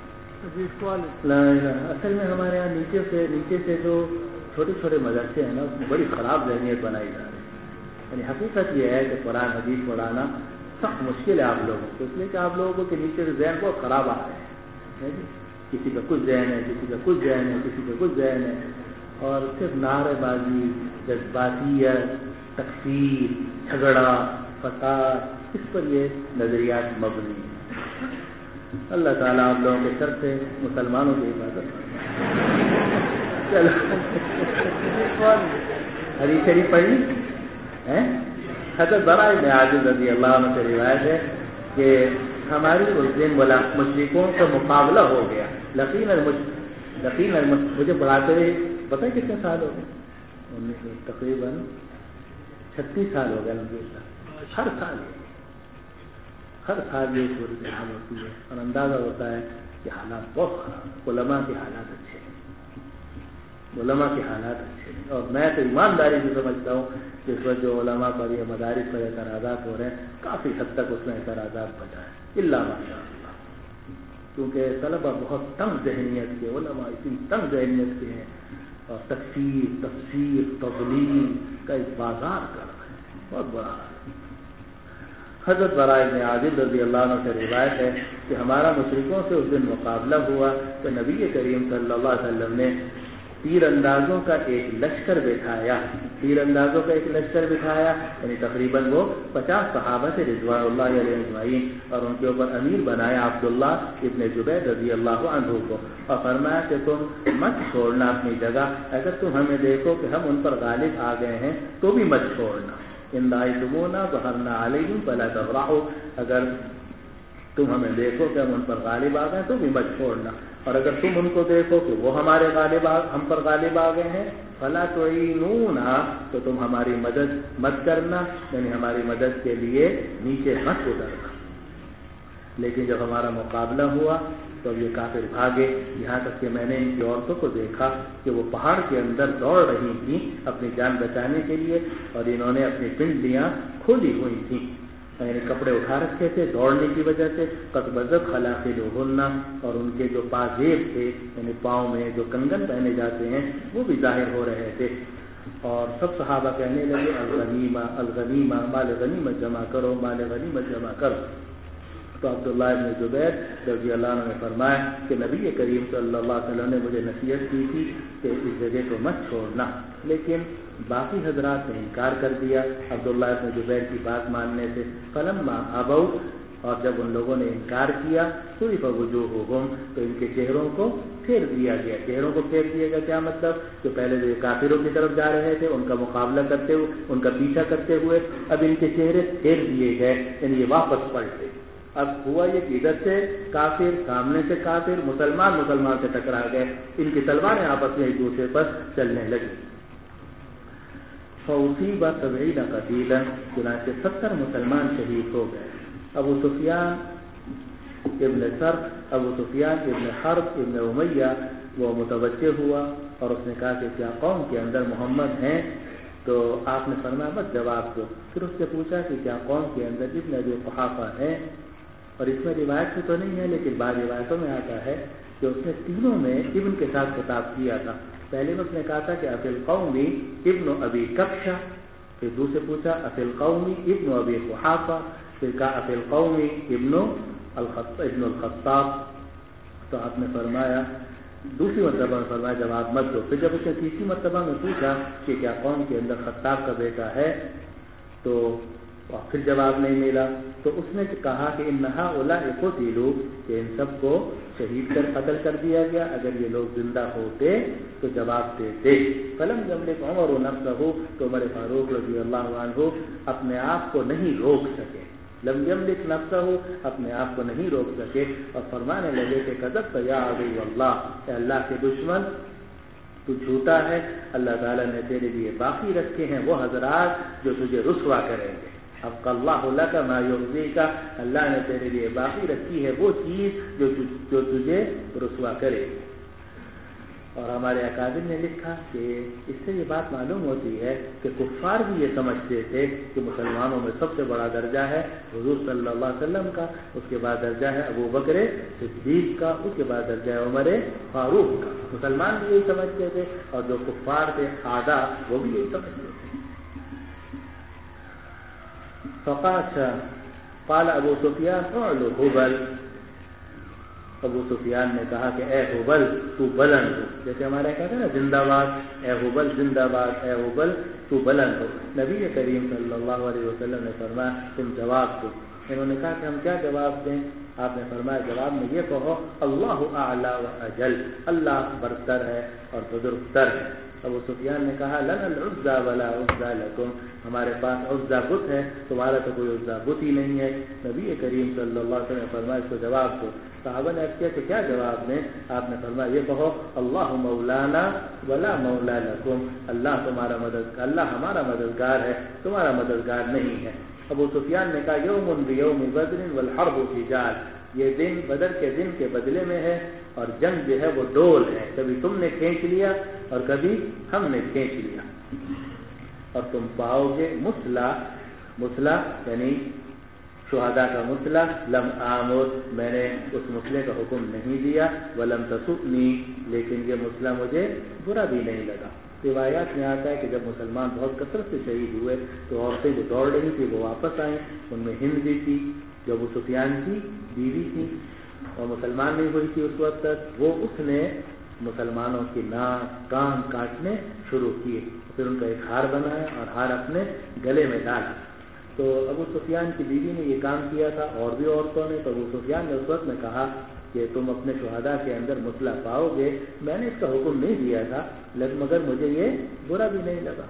اصل میں ہمارے یہاں نیچے سے جو چھوٹے چھوٹے مدرسے ہیں نا اس میں بڑی خراب ذہنیت بنائی جا رہی ہے. یعنی حقیقت یہ ہے کہ قرآن حدیث پڑھانا سخت مشکل ہے آپ لوگوں کو، اس لیے کہ آپ لوگوں کے نیچے سے ذہن بہت خراب آ رہے ہیں. کسی کا کچھ ذہن ہے، کسی کا کچھ ذہن ہے، کسی کا کچھ ذہن ہے، اور صرف نعرے بازی، جذباتیت، تکفیر، جھگڑا، فساد، اس پر یہ نظریات مبنی ہیں. اللہ تعالیٰ آپ لوگوں کے شر سے مسلمانوں کی حفاظت. چلو حدیث شریف پڑھی ہے. حضرت برا بن عازب رضی اللہ عنہ سے روایت ہے کہ ہماری اس دن مشرکوں کا مقابلہ ہو گیا. مجھے پڑھاتے ہوئے پتہ ہے کتنے سال ہو گئے؟ تقریباً 36 سال ہو گئے. ہر سال یہ صورتحال ہوتی ہے اور اندازہ ہوتا ہے کہ حالات بہت خراب. علماء کے حالات اچھے ہیں، اور میں تو ایمانداری سے سمجھتا ہوں کہ اس وقت جو علماء پر یا مدارس پر اعتراضات ہو رہے ہیں کافی حد تک اس میں اعتراضات بچا ہے الا ماشاء اللہ، کیونکہ طلبہ بہت تنگ ذہنیت کے، علماء اتنی تنگ ذہنیت کے ہیں اور تکفیر، تفسیر، تضلیل کا ایک بازار کر رہے ہیں. بہت بڑا. حضرت برا بن عازب رضی اللہ عنہ سے روایت ہے کہ ہمارا مشرکوں سے اس دن مقابلہ ہوا تو نبی کریم صلی اللہ علیہ وسلم نے تیر اندازوں کا ایک لشکر بٹھایا. یعنی تقریباً وہ 50 صحابہ سے رضوان اللہ علیہ اجمعین، اور ان کے اوپر امیر بنایا عبداللہ ابن زبیر رضی اللہ عنہ کو، اور فرمایا کہ تم مت چھوڑنا اپنی جگہ، اگر تم ہمیں دیکھو کہ ہم ان پر غالب آ گئے ہیں تو بھی مت چھوڑنا. ان رأیتمونا ظہرنا علیہم فلا تفرحوا، اگر تم ہمیں دیکھو کہ ہم ان پر غالب آ گئے تو بھی مت چھوڑنا، اور اگر تم ان کو دیکھو کہ وہ ہم پر غالب آ گئے ہیں فلا تعینونا، تو تم ہماری مدد مت کرنا، یعنی ہماری مدد کے لیے نیچے مت اترنا. لیکن جب ہمارا مقابلہ ہوا تو یہ کافر بھاگے، یہاں تک کہ میں نے ان کی عورتوں کو دیکھا کہ وہ پہاڑ کے اندر دوڑ رہی تھیں اپنی جان بچانے کے لیے، اور انہوں نے اپنی پنڈلیاں کھولی ہوئی تھیں، یعنی کپڑے اٹھا رکھے تھے دوڑنے کی وجہ سے. قد بزت خلاقلہن، اور ان کے جو پازیب تھے یعنی پاؤں میں جو کنگن پہنے جاتے ہیں وہ بھی ظاہر ہو رہے تھے. اور سب صحابہ کہنے لگے الغنیمہ الغنیمہ، مال غنیمت جمع کرو، مال غنیمت جمع کرو. تو عبداللہ ابن زبیر رضی اللہ عنہ نے فرمایا کہ نبی کریم صلی اللہ علیہ وسلم نے مجھے نصیحت کی تھی کہ اس جگہ کو مت چھوڑنا، لیکن باقی حضرات نے انکار کر دیا عبداللہ ابن زبیر کی بات ماننے سے. فلما ابوا، اور جب ان لوگوں نے انکار کیا صرف وجوہہم، تو ان کے چہروں کو پھیر دیا گیا. چہروں کو پھیر دیا گیا کیا مطلب؟ جو پہلے جو کافروں کی طرف جا رہے تھے ان کا مقابلہ کرتے ہوئے، ان کا پیچھا کرتے ہوئے، اب ان کے چہرے پھیر دیے گئے، یعنی یہ واپس پلٹے. اب ہوا یہ کہ ادھر سے کافر، سامنے سے کافر، مسلمان سے ٹکرا گئے، ان کی تلواریں آپس میں ایک دوسرے پر چلنے لگی. فاصیب 70 قتیلا، چنانچہ 70 مسلمان شہید ہو گئے. ابو سفیان ابن حرب ابن امیہ وہ متوجہ ہوا اور اس نے کہا کہ کیا قوم کے اندر محمد ہیں؟ تو آپ نے فرمایا مت جواب دو. پھر اس سے پوچھا کہ کیا قوم کے اندر ابن ابی قحافہ ہیں؟ اور اس میں روایت سے تو نہیں ہے لیکن بعض روایتوں میں آتا ہے کہ اس نے تینوں میں ابن کے ساتھ خطاب کیا تھا. پہلے میں اس نے کہا تھا کہ افی القومی ابن ابی کبشہ، پھر دوسرے پوچھا افی القومی ابن ابی قحافہ، پھر کہا افی القومی ابن الخطاب. تو آپ نے فرمایا دوسری مرتبہ میں فرمایا جواب مت دو. پھر جب اس نے تیسری مرتبہ میں پوچھا کہ کیا قوم کے اندر خطاب کا بیٹا ہے تو پھر جواب نہیں ملا. تو اس نے کہا کہ ان هؤلاء قتلوا، کہ ان سب کو شہید کر قتل کر دیا گیا، اگر یہ لوگ زندہ ہوتے تو جواب دیتے. فلم یملک عمر نفسہ، تو عمر فاروق رضی اللہ عنہ اپنے آپ کو نہیں روک سکے. لم یملک نفسہ، اپنے آپ کو نہیں روک سکے اور فرمانے لگے کہ کذبت یا عدو اللہ، اے اللہ کے دشمن تو جھوٹا ہے، اللہ تعالیٰ نے تیرے لیے باقی رکھے ہیں وہ حضرات جو تجھے رسوا کریں گے۔ اب اللہ لک ما یرضیک، اللہ نے تیرے لیے باقی رکھی ہے وہ چیز جو تجھے رسوا کرے گی۔ اور ہمارے اکابر نے لکھا کہ اس سے یہ بات معلوم ہوتی ہے کہ کفار بھی یہ سمجھتے تھے کہ مسلمانوں میں سب سے بڑا درجہ ہے حضور صلی اللہ علیہ وسلم کا، اس کے بعد درجہ ہے ابو بکر صدیق کا، اس کے بعد درجہ ہے عمر فاروق کا۔ مسلمان بھی یہی سمجھتے تھے اور جو کفار تھے اعداء وہ بھی یہی سمجھتے تھے۔ قال ابو سفیان اعلو حبل، ابو سفیان نے کہا کہ اے حبل تو بلند ہو، جیسے ہمارے کہتے ہیں نا زندہ باد، اے حبل زندہ باد، اے حبل تو بلند ہو۔ نبی کریم صلی اللہ علیہ وسلم نے فرمایا تم جواب دو۔ انہوں نے کہا کہ ہم کیا جواب دیں؟ آپ نے فرمایا جواب میں یہ کہو اللہ اعلی و اجل، اللہ برتر ہے اور بزرگ تر ہے۔ ابو سفیان نے کہا لنا العزى ولا عزى لكم، ہمارے پاس عزا بت ہے، تمہارا تو کوئی عزا بت ہی نہیں ہے۔ نبی کریم صلی اللہ علیہ وسلم نے فرمایا اس کو جواب دو۔ صحابہ نے کیا کہ کیا جواب دیں؟ آپ نے فرمایا یہ کہو اللہ مولانا ولا مولا لكم، اللہ تمہارا اللہ ہمارا مددگار ہے، تمہارا مددگار نہیں ہے۔ ابو سفیان نے کہا یوم بیوم بدر والحرب سجال، یہ دن بدر کے دن کے بدلے میں ہے اور جنگ جو ہے وہ ڈول ہے، کبھی تم نے کھینچ لیا اور کبھی ہم نے کھینچ لیا۔ اور تم پاؤ گے مسلح یعنی شہداء کا مسلح، لم آمر میں نے اس مسلح کا حکم نہیں دیا، ولم تسؤنی لیکن یہ مسلح مجھے برا بھی نہیں لگا۔ روایات میں آتا ہے کہ جب مسلمان بہت کثرت سے شہید ہوئے تو عورتیں جو دوڑ رہی تھی وہ واپس آئیں، ان میں ہند بھی تھی جو ابو سفیان کی بیوی تھی اور مسلمان نہیں ہوئی تھی اس وقت تک، وہ اس نے مسلمانوں کی ناک کان کاٹنے شروع کیے، پھر ان کا ایک ہار بنایا اور ہار اپنے گلے میں ڈالا۔ تو ابو سفیان کی بیوی نے یہ کام کیا تھا اور بھی عورتوں نے، تو ابو سفیان نے اس وقت میں کہا کہ تم اپنے شہداء کے اندر مسلح پاؤ گے، میں نے اس کا حکم نہیں دیا تھا لیکن مگر مجھے یہ برا بھی نہیں لگا۔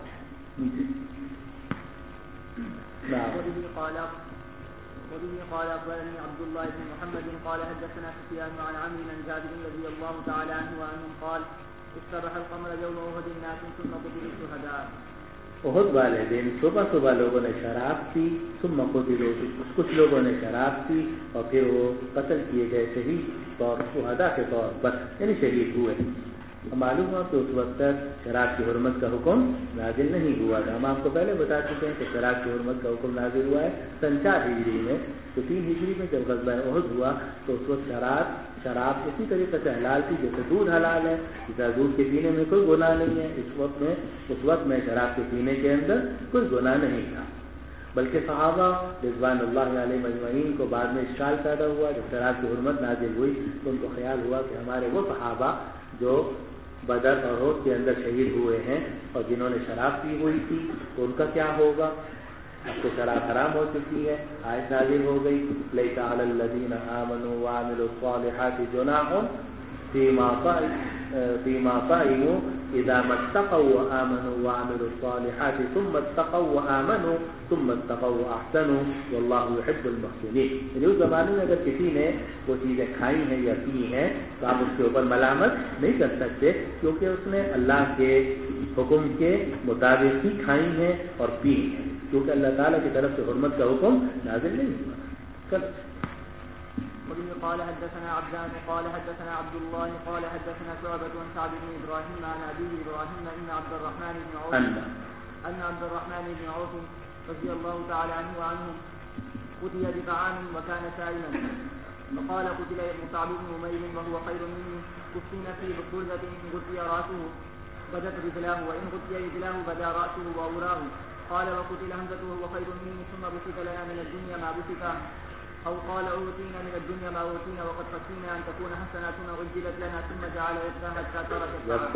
وبه قال أخبرني عبد الله بن محمد قال حدثنا سفيان عن عمرو بن جابر رضي الله تعالى عنه وعنهم قال استبح القمر يوم أحد الناس ثم قتل الشهداء۔ احد والے دن صبح لوگوں نے شراب پی، ثم قتلوا، کچھ لوگوں نے شراب پی اور پھر وہ قتل کیے گئے شہید طور شہداء کے طور پر، یعنی شہید ہوئے۔ معلوم ہوا کہ اس وقت تک شراب کی حرمت کا حکم نازل نہیں ہوا تھا۔ ہم آپ کو پہلے بتا چکے ہیں کہ شراب کی حرمت کا حکم نازل ہوا ہے 4 ہجری میں، تو 3 ہجری میں جب غزوہ احد ہوا تو اس وقت شراب اسی طریقے سے حلال تھی جیسے دودھ حلال ہے، دودھ کے پینے میں کوئی گناہ نہیں ہے۔ اس وقت میں شراب کے پینے کے اندر کوئی گناہ نہیں تھا، بلکہ صحابہ رضوان اللہ علیہ مجمعین کو بعد میں اشکال پیدا ہوا جب شراب کی حرمت نازل ہوئی تو ان کو خیال ہوا کہ ہمارے وہ صحابہ جو بدر اور احد کے اندر شہید ہوئے ہیں اور جنہوں نے شراب پی ہوئی تھی تو ان کا کیا ہوگا؟ اب تو شراب حرام ہو چکی ہے، آیت نازل ہو گئی لیس علی الذین آمنوا وعملوا الصالحات جناح فیما طعموا اذا ما اتقوا وآمنوا وعملوا الصالحات ثم اتقوا وآمنوا ثم اتقوا واحسنوا واللہ يحب المحسنین۔ یعنی اس زمانے میں اگر کسی نے وہ چیزیں کھائی ہیں یا پی ہیں تو آپ اس کے اوپر ملامت نہیں کر سکتے، کیونکہ اس نے اللہ کے حکم کے مطابق ہی کھائی ہیں اور پی ہیں، کیونکہ اللہ تعالیٰ کی طرف سے حرمت کا حکم نازل نہیں ہوا۔ قال حدثنا عبدان قال حدثنا عبد الله قال حدثنا شعبة عن سعد بن إبراهيم عن أبيه إبراهيم أن عبد الرحمن بن عوف رضي الله تعالى عنه وعنهم قتل بطعام وكان سائما، فقال قتل مصعب بن عمير وهو خير مني، كفن في بردة إن غطي رأسه بدت رجلاه وإن غطي رجلاه بدا رأسه وأوراه، قال وقتل حمزة وهو خير مني، ثم بسط لنا من الدنيا ما بسط، أو قال أوتينا من الدنيا ما أوتينا وقد خشينا أن تكون حسناتنا عجلت لنا، ثم جعل يبكي حتى ترك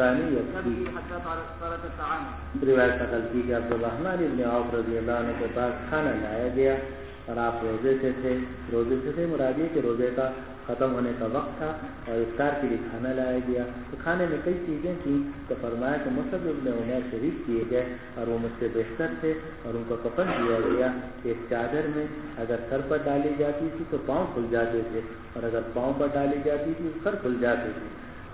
الطعام۔ روایت نقل کی کہ عبد الرحمن بن عوف رضی اللہ عنہ کے پاس کھانا لایا گیا اور آپ روزے سے تھے مراد یہ کہ روزے کا ختم ہونے کا وقت تھا اور افطار کے لیے کھانا لایا گیا، تو کھانے میں کئی چیزیں تھیں، تو فرمایا کہ مصعب بن عمیر شہید کیے گئے اور وہ مجھ سے بہتر تھے اور ان کو کفن دیا گیا ایک چادر میں، اگر سر پر ڈالی جاتی تھی تو پاؤں کھل جاتے تھے اور اگر پاؤں پر ڈالی جاتی تھی تو سر کھل جاتے تھے،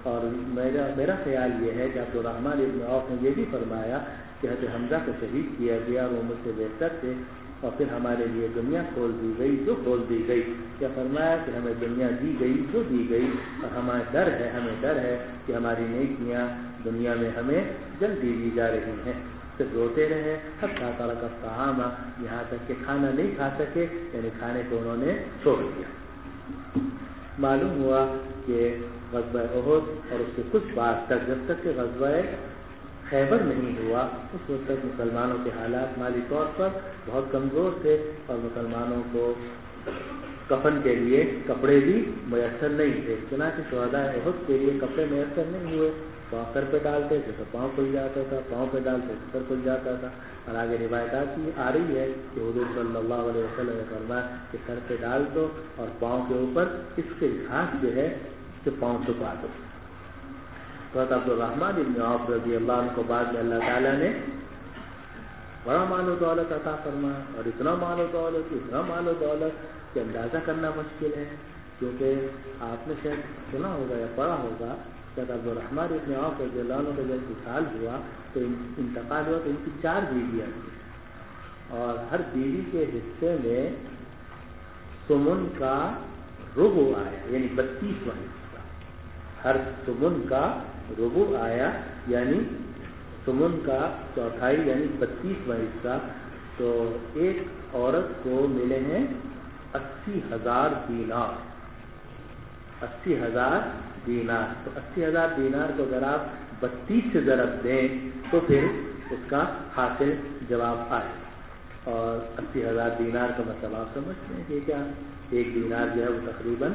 اور میرا خیال یہ ہے کہ عبدالرحمن ابن عوف نے یہ بھی فرمایا کہ حضرت حمزہ کو شہید کیا گیا، وہ مجھ سے بہتر تھے، اور پھر ہمارے لیے دنیا کھول دی گئی جو کھول دی گئی. کیا فرمایا کہ ہمیں دنیا دی گئی جو دی گئی، اور ہمیں ڈر ہے کہ ہماری نیکیاں دنیا میں ہمیں جلدی دی جا رہی ہیں. صرف روتے رہے حتیٰ ترک الطعام، یہاں تک کہ کھانا نہیں کھا سکے، یعنی کھانے کو انہوں نے چھوڑ دیا. معلوم ہوا کہ غزوہ احد اور اس کے کچھ بعد تک، جب تک کہ غزوہ خیبر نہیں ہوا، اس وقت تک مسلمانوں کے حالات مالی طور پر بہت کمزور تھے، اور مسلمانوں کو کفن کے لیے کپڑے بھی میسر نہیں تھے. چنانچہ شہداء احد کے لیے کپڑے میسر نہیں ہوئے. پاؤں سر پہ ڈالتے تھے تو پاؤں کھل جاتا تھا، پاؤں پہ ڈالتے تو سر کھل جاتا تھا. اور آگے روایات آ رہی ہے کہ حضور صلی اللہ علیہ وسلم نے فرمایا کہ سر پہ ڈال دو اور پاؤں کے اوپر اس کے گھاس جو ہے اس کے پاؤں چھپا دو. حضرت عبدالرحمن ابن عوف رضی اللہ عنہ کو بعد میں اللہ تعالیٰ نے بڑا مال و دولت عطا فرمایا، اور اتنا مال و دولت کہ اندازہ کرنا مشکل ہے. کیونکہ آپ نے شاید سنا ہوگا یا پڑھا ہوگا کہ عبدالرحمن ابن عوف رضی اللہ عنہ کا جب انتقال ہوا تو انتقال ہوا تو ان کی 4 بیویاں تھیں، اور ہر بیوی کے حصے میں سمن کا ربع آیا، یعنی 32واں حصہ. ہر سمن کا ربع آیا یعنی سمن کا چوتھائی یعنی 32واں حصہ. تو ایک عورت کو ملے ہیں 80,000 دینار. 80,000 دینار. تو 80,000 دینار کو اگر آپ 32 سے ضرب دیں تو پھر اس کا حاصل جواب آئے. اور 80,000 دینار کا مطلب آپ سمجھتے ہیں کہ کیا؟ ایک دینار جو ہے وہ تقریباً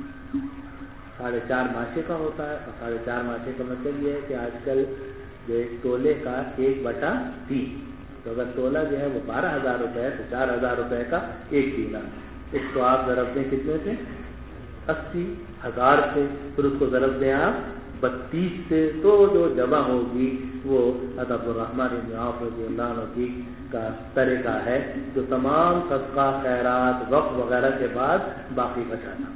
4.5 ماشے کا ہوتا ہے. اور 4.5 ماشے کا مطلب یہ ہے کہ آج کل جو ایک تولے کا 1/3. تو اگر تولہ جو ہے وہ 12,000 روپے ہے تو 4,000 روپے کا ایک دینار. اس کو آپ ضرب دیں کتنے سے؟ 80,000 سے. پھر اس کو ضرب دیں آپ 32 سے، تو جو جمع ہوگی وہ حضرت الرحمن بن عوف رضی اللہ عنہ کی کا طریقہ ہے جو تمام صدقہ خیرات وقف وغیرہ کے بعد باقی بچانا.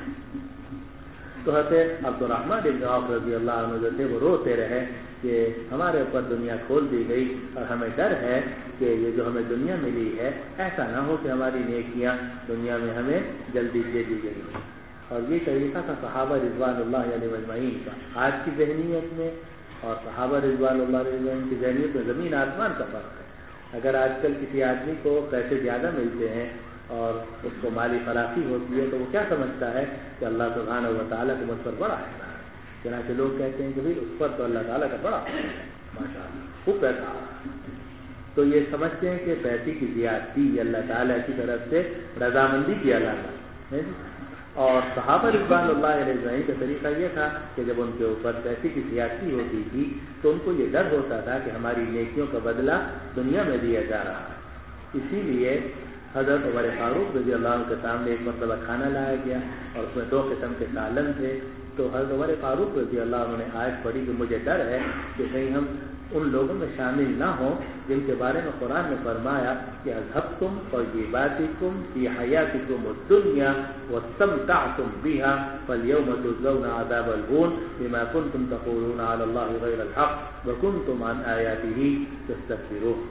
تو حضرت عبد الرحمن بن عوف رضی اللہ عنہ جو تھے وہ روتے رہے کہ ہمارے اوپر دنیا کھول دی گئی، اور ہمیں ڈر ہے کہ یہ جو ہمیں دنیا ملی ہے ایسا نہ ہو کہ ہماری نیکیاں دنیا میں ہمیں جلدی دے دی گئی. اور یہ طریقہ تھا صحابہ رضوان اللہ علیہ اجمعین کا. آج کی ذہنیت میں اور صحابہ رضوان اللہ علیہ اجمعین کی ذہنیت میں زمین آسمان کا فرق ہے. اگر آج کل کسی آدمی کو پیسے زیادہ ملتے ہیں اور اس کو مالی فراخی ہوتی ہے تو وہ کیا سمجھتا ہے کہ اللہ سبحانہ و تعالیٰ کو مجھ پر بڑا ہے. چنانچہ لوگ کہتے ہیں کہ بھائی اس پر تو اللہ تعالیٰ کا بڑا ماشاء اللہ خوب پیسہ آ رہا ہے. تو یہ سمجھتے ہیں کہ پیسے کی زیادتی اللہ تعالیٰ کی طرف سے رضامندی کی علامت ہے. اور صحابہ رضوان اللہ علیہ اجمعین کا طریقہ یہ تھا کہ جب ان کے اوپر پیسے کی زیادتی ہوتی تھی تو ان کو یہ ڈر ہوتا تھا کہ ہماری نیکیوں کا بدلہ دنیا میں دیا جا رہا ہے. اسی لیے حضرت عمر فاروق رضی اللہ عنہ کے سامنے ایک مرتبہ کھانا لایا گیا اور اس میں 2 قسم کے سالن تھے. تو حضرت عمر فاروق رضی اللہ عنہ نے آیت پڑھی کہ مجھے ڈر ہے کہ کہیں ہم ان لوگوں میں شامل نہ ہوں جن کے بارے میں قرآن نے فرمایا کہ اذهبتم طیباتکم فی حیاتکم الدنیا واستمتعتم بها فاليوم تجزون عذاب الهون بما كنتم تقولون على الله غیر الحق وکنتم عن آیاته تستكبرون.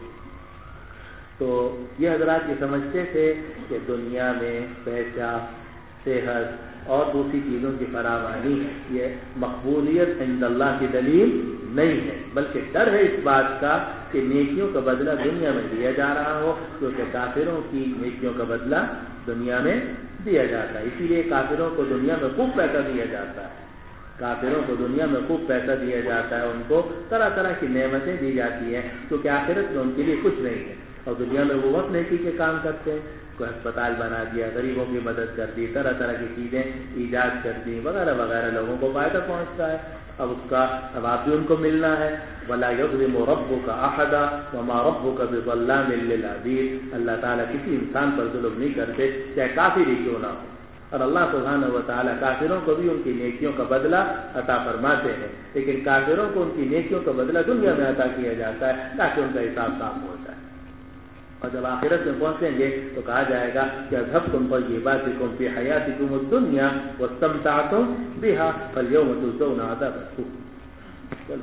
تو یہ حضرات یہ سمجھتے تھے کہ دنیا میں پیسہ، صحت اور دوسری چیزوں کی فراوانی یہ مقبولیت عند اللہ کی دلیل نہیں ہے، بلکہ ڈر ہے اس بات کا کہ نیکیوں کا بدلہ دنیا میں دیا جا رہا ہو، کیونکہ کافروں کی نیکیوں کا بدلہ دنیا میں دیا جاتا ہے. اسی لیے کافروں کو دنیا میں خوب پیسہ دیا جاتا ہے. کافروں کو دنیا میں خوب پیسہ دیا جاتا ہے، ان کو طرح طرح کی نعمتیں دی جاتی ہیں کیونکہ آخرت میں ان کے لیے کچھ نہیں ہے. اور دنیا میں وہ وقت نیکی کے کام کرتے ہیں، کوئی ہسپتال بنا دیا، غریبوں کی مدد کر دی، طرح طرح کی چیزیں ایجاد کر دی وغیرہ وغیرہ، لوگوں کو فائدہ پہنچتا ہے. اب اس کا ثواب بھی ان کو ملنا ہے. وَلَا يَظْلِمُ رَبُّكَ أَحَدًا وَمَا رَبُّكَ بِظَلَّامٍ لِّلْعَبِيدِ. اللہ تعالیٰ کسی انسان پر ظلم نہیں کرتے چاہے کافر ہی کیوں نہ ہو. اور اللہ سبحانہ و تعالیٰ کافروں کو بھی ان کی نیکیوں کا بدلہ عطا فرماتے ہیں، لیکن کافروں کو ان کی نیکیوں کا بدلہ دنیا میں عطا کیا جاتا ہے تاکہ ان کا حساب صاف ہو جائے. اور جب آخرت میں پہنچیں گے تو کہا جائے گا کہ اذهبتم طیباتکم فی حیاتکم الدنیا واستمتعتم بها فالیوم تجزون عذاب الهون.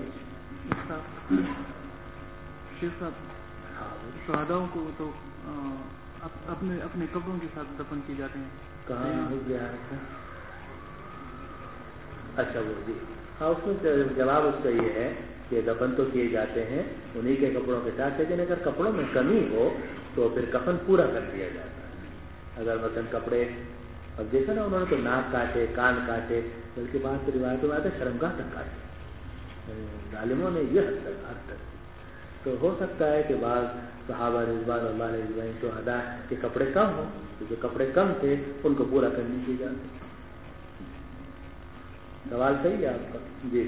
شیخ صاحب شہداؤں کو تو اپنے قبروں کے ساتھ دفن کیے جاتے ہیں. کہاں ہو گیا ہے؟ اچھا وہ جی ہاں، اس میں جواب اس کا یہ ہے کہ دفن تو کیے جاتے ہیں انہی کے کپڑوں کے ساتھ، لیکن اگر کپڑوں میں کمی ہو تو پھر کفن پورا کر دیا جاتا ہے. اگر مثلاً کپڑے، اب دیکھا نا انہوں نے تو ناک کاٹے، کان کاٹے، بلکہ بعض روایتوں میں آتے شرمگاہ تک کاٹے، ظالموں نے یہ حد تک. تو ہو سکتا ہے کہ بعض صحابہ رضوان اللہ علیہ اجمعین شہداء کے کپڑے کم ہوں، تو جو کپڑے کم تھے ان کو پورا کرنے کی جاتی. سوال صحیح ہے آپ کا جی.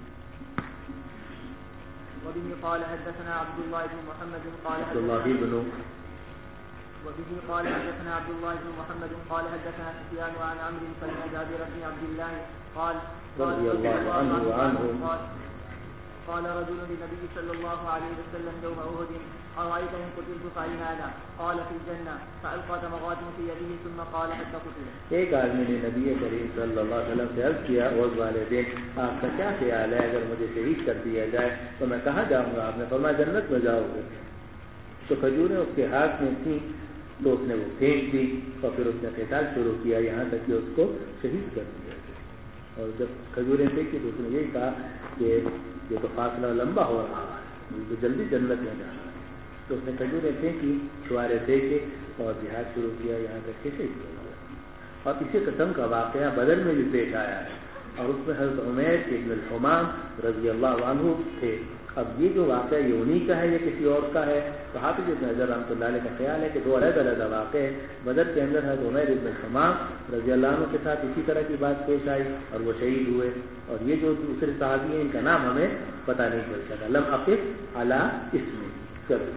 وبه قال حدثنا عبد الله بن محمد قال عبد الله بن وبه قال حدثنا عبد الله بن محمد قال حدثنا سفيان عن عمرو بن جابر بن عبد الله قال رضي الله عنه قال رجل للنبي صلى الله عليه وسلم يوم أحد أرأيت إن قتلت فأين أنا؟ قال في الجنة. فألقى تمغات في يده ثم قال حتى قتل. ایک آدمی نے نبی کریم صلی اللہ علیہ وسلم سے عرض کیا اوز والدین آپ کا کیا خیال ہے اگر مجھے شہید کر دیا جائے تو میں کہاں جاؤں گا؟ آپ نے فرمایا جنت میں جاؤ گے. تو کھجوریں اس کے ہاتھ میں تھیں تو اس نے وہ پھینک دی اور پھر اس نے قتال شروع کیا یہاں تک کہ اس کو شہید کر دیا. اور جب کھجوریں پھینکی تو اس نے یہی کہا کہ یہ تو فاصلہ لمبا ہو رہا ہے تو جلدی جنت میں جانا ہے. تو اس نے کھجوریں پھینکی، چھوارے پھینکے اور جہاد شروع کیا یہاں تک کہ شہید ہو گیا. اور اسی قسم کا واقعہ بدر میں بھی پیش آیا ہے اور اس میں حضرت عمیر ابن الحمام رضی اللہ عنہ تھے. اب یہ جو واقعہ یہ انہی کا ہے یا کسی اور کا ہے؟ تو حافظ ابن حجر رحمۃ اللہ علیہ کا خیال ہے کہ دو علیحدہ علیحدہ واقع ہے. بدر کے اندر حضرت عمیر ابن الحمام رضی اللہ عنہ کے ساتھ اسی طرح کی بات پیش آئی اور وہ شہید ہوئے. اور یہ جو دوسرے صحابی ہیں ان کا نام ہمیں پتہ نہیں چل سکا. لم اقف علی اسم کرو.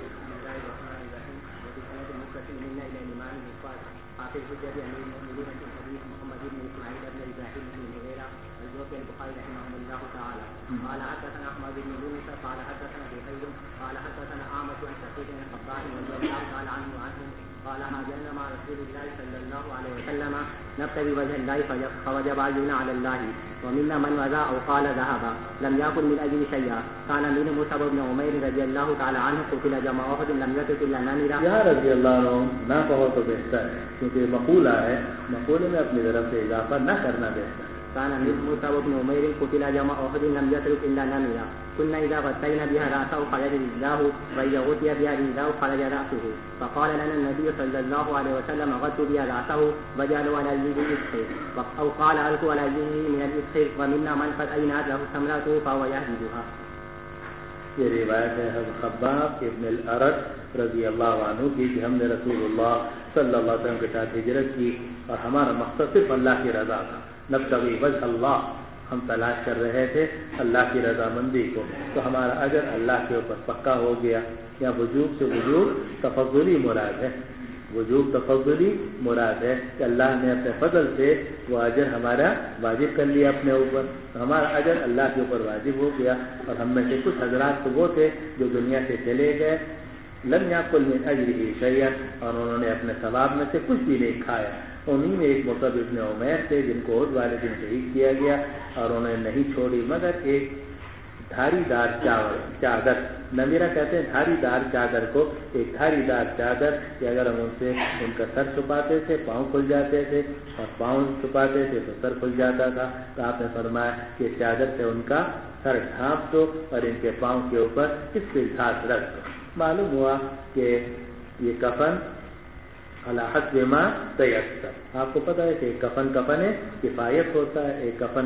قال حدثنا احمد بن يونس قال حدثنا زهير قال حدثنا عامر عن سعيد بن الخطاب رضي الله تعالى عنه قال هاجرنا مع رسول الله صلى الله عليه وسلم نبتغي وجه الله فوجب علينا على الله ومنا من وذا او قال ذهب لم يكن من اجل شيئا كان منهم مصعب بن عمير رضي الله تعالى عنه قتل جمع احد لم يترك الا نميرا. یہاں رضی اللہ عنہ نہ کہو تو بہتر ہے کیونکہ مقولہ ہے، مقولے میں اپنی طرف سے اضافہ نہ کرنا بہتر ہے. كان مصعب بن عمير قتل جمع احد لم يترك الا نميرا. كنا اذا غطينا بها راسه خرج رجلاه واذا غطي بها رجلاه خرج راسه. فقال لنا النبي صلى الله عليه وسلم غطوا بها راسه وجعلوا على يده الاسخر او قال القوا على يده من الاسخر ومنا من قد اينات له ثمرته فهو يهددها. یہ روایت ہے حضرت خباب ابن الارد رضی اللہ عنہ کی کہ ہم نے رسول اللہ صلی اللہ علیہ وسلم کے ساتھ ہجرت کی اور ہمارا مقصد صرف اللہ کی رضا تھا. نبتغی وجہ اللہ، ہم تلاش کر رہے تھے اللہ کی رضامندی کو، تو ہمارا اجر اللہ کے اوپر پکا ہو گیا. یا وجوب سے وجوب تفضلی مراد ہے، وجوب تفضلی مراد ہے کہ اللہ نے اپنے فضل سے وہ اجر ہمارا واجب کر لیا اپنے اوپر، تو ہمارا اجر اللہ کے اوپر واجب ہو گیا. اور ہم میں سے کچھ حضرات تو وہ تھے جو دنیا سے چلے گئے لم یاکل من اجرہ شیئا، اور انہوں نے اپنے ثواب میں سے کچھ بھی نہیں کھایا. انہی میں ایک مصعب ابن عمیر تھے جن کو احد والے دن شہید کیا گیا اور انہوں نے نہیں چھوڑی مگر ایک دھاری دار چادر. نمیرہ کہتے ہیں دھاری دار چادر کو. ایک دھاری دار چادر کہ اگر ہم ان سے ان کا سر چھپاتے تھے پاؤں کھل جاتے تھے اور پاؤں چھپاتے تھے تو سر کھل جاتا تھا. تو آپ نے فرمایا کہ چادر سے ان کا سر ڈھانپ دو اور ان کے پاؤں کے اوپر اس سے گھاس رکھ دو. معلوم ہوا کہ یہ کفن علی حسب ما تیسر. آپ کو پتہ ہے کہ ایک کفن کفایت ہوتا ہے، ایک کفن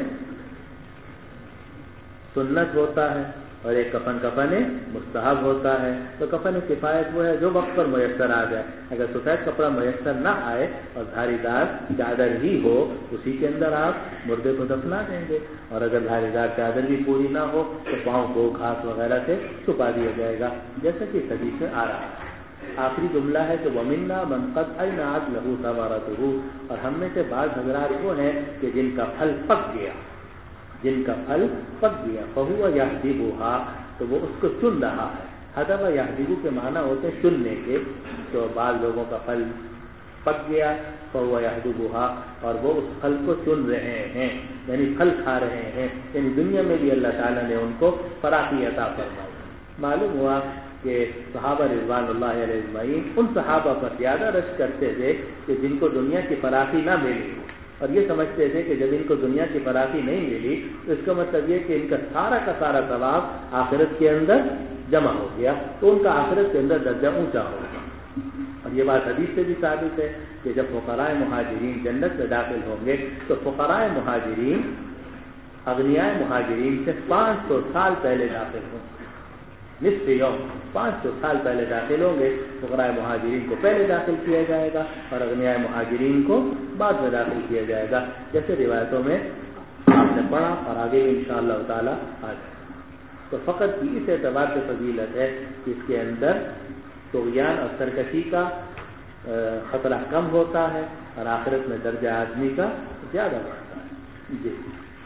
سنت ہوتا ہے اور ایک کفن مستحب ہوتا ہے. تو کفن کفایت وہ ہے جو وقت پر میسر آ جائے. اگر سفید کپڑا میسر نہ آئے اور دھاری دار چادر ہی ہو اسی کے اندر آپ مردے کو دفنا دیں گے، اور اگر دھاری دار چادر بھی پوری نہ ہو تو پاؤں کو گھاس وغیرہ سے چھپا دیا جائے گا جیسا کہ حدیث میں آ رہا ہے. آخری جملہ ہے کہ وَمِنَّا مَنْ قَدْ أَيْنَعَتْ لَهُ ثَمَرَتُهُ، اور ہم میں سے بعض حضرات وہ ہیں کہ جن کا پھل پک گیا فَهُوَ يَحْدِبُهَا، تو وہ اس کو چن رہا ہے. حدب یحدب کے معنی ہوتے ہیں چننے کے. تو بعض لوگوں کا پھل پک گیا فهو یحدبها اور وہ اس پھل کو چن رہے ہیں یعنی پھل کھا رہے ہیں. یعنی دنیا میں بھی اللہ تعالیٰ نے ان کو فراخی عطا فرمائی. معلوم ہوا کہ صحابہ رضوان اللہ علیہ اجمعین ان صحابہ پر زیادہ رشک کرتے تھے کہ جن کو دنیا کی فراخی نہ ملی, اور یہ سمجھتے تھے کہ جب ان کو دنیا کی فراخی نہیں ملی تو اس کا مطلب یہ کہ ان کا سارا ثواب آخرت کے اندر جمع ہو گیا, تو ان کا آخرت کے اندر درجہ اونچا ہوگا. اور یہ بات حدیث سے بھی ثابت ہے کہ جب فقراء مہاجرین جنت میں داخل ہوں گے تو فقراء مہاجرین اغنیاء مہاجرین سے 500 سال پہلے داخل ہوں گے. نصف یوم 500 سال پہلے داخل ہوں گے. فقراء مہاجرین کو پہلے داخل کیا جائے گا اور اغنیاء مہاجرین کو بعد میں داخل کیا جائے گا, جیسے روایتوں میں آپ نے پڑھا اور آگے بھی انشاءاللہ تعالی آ جائے. تو فقط کی اس اعتبار سے فضیلت ہے کہ اس کے اندر طغیان اور سرکشی کا خطرہ کم ہوتا ہے اور آخرت میں درجہ آدمی کا زیادہ بڑھتا ہے. جی.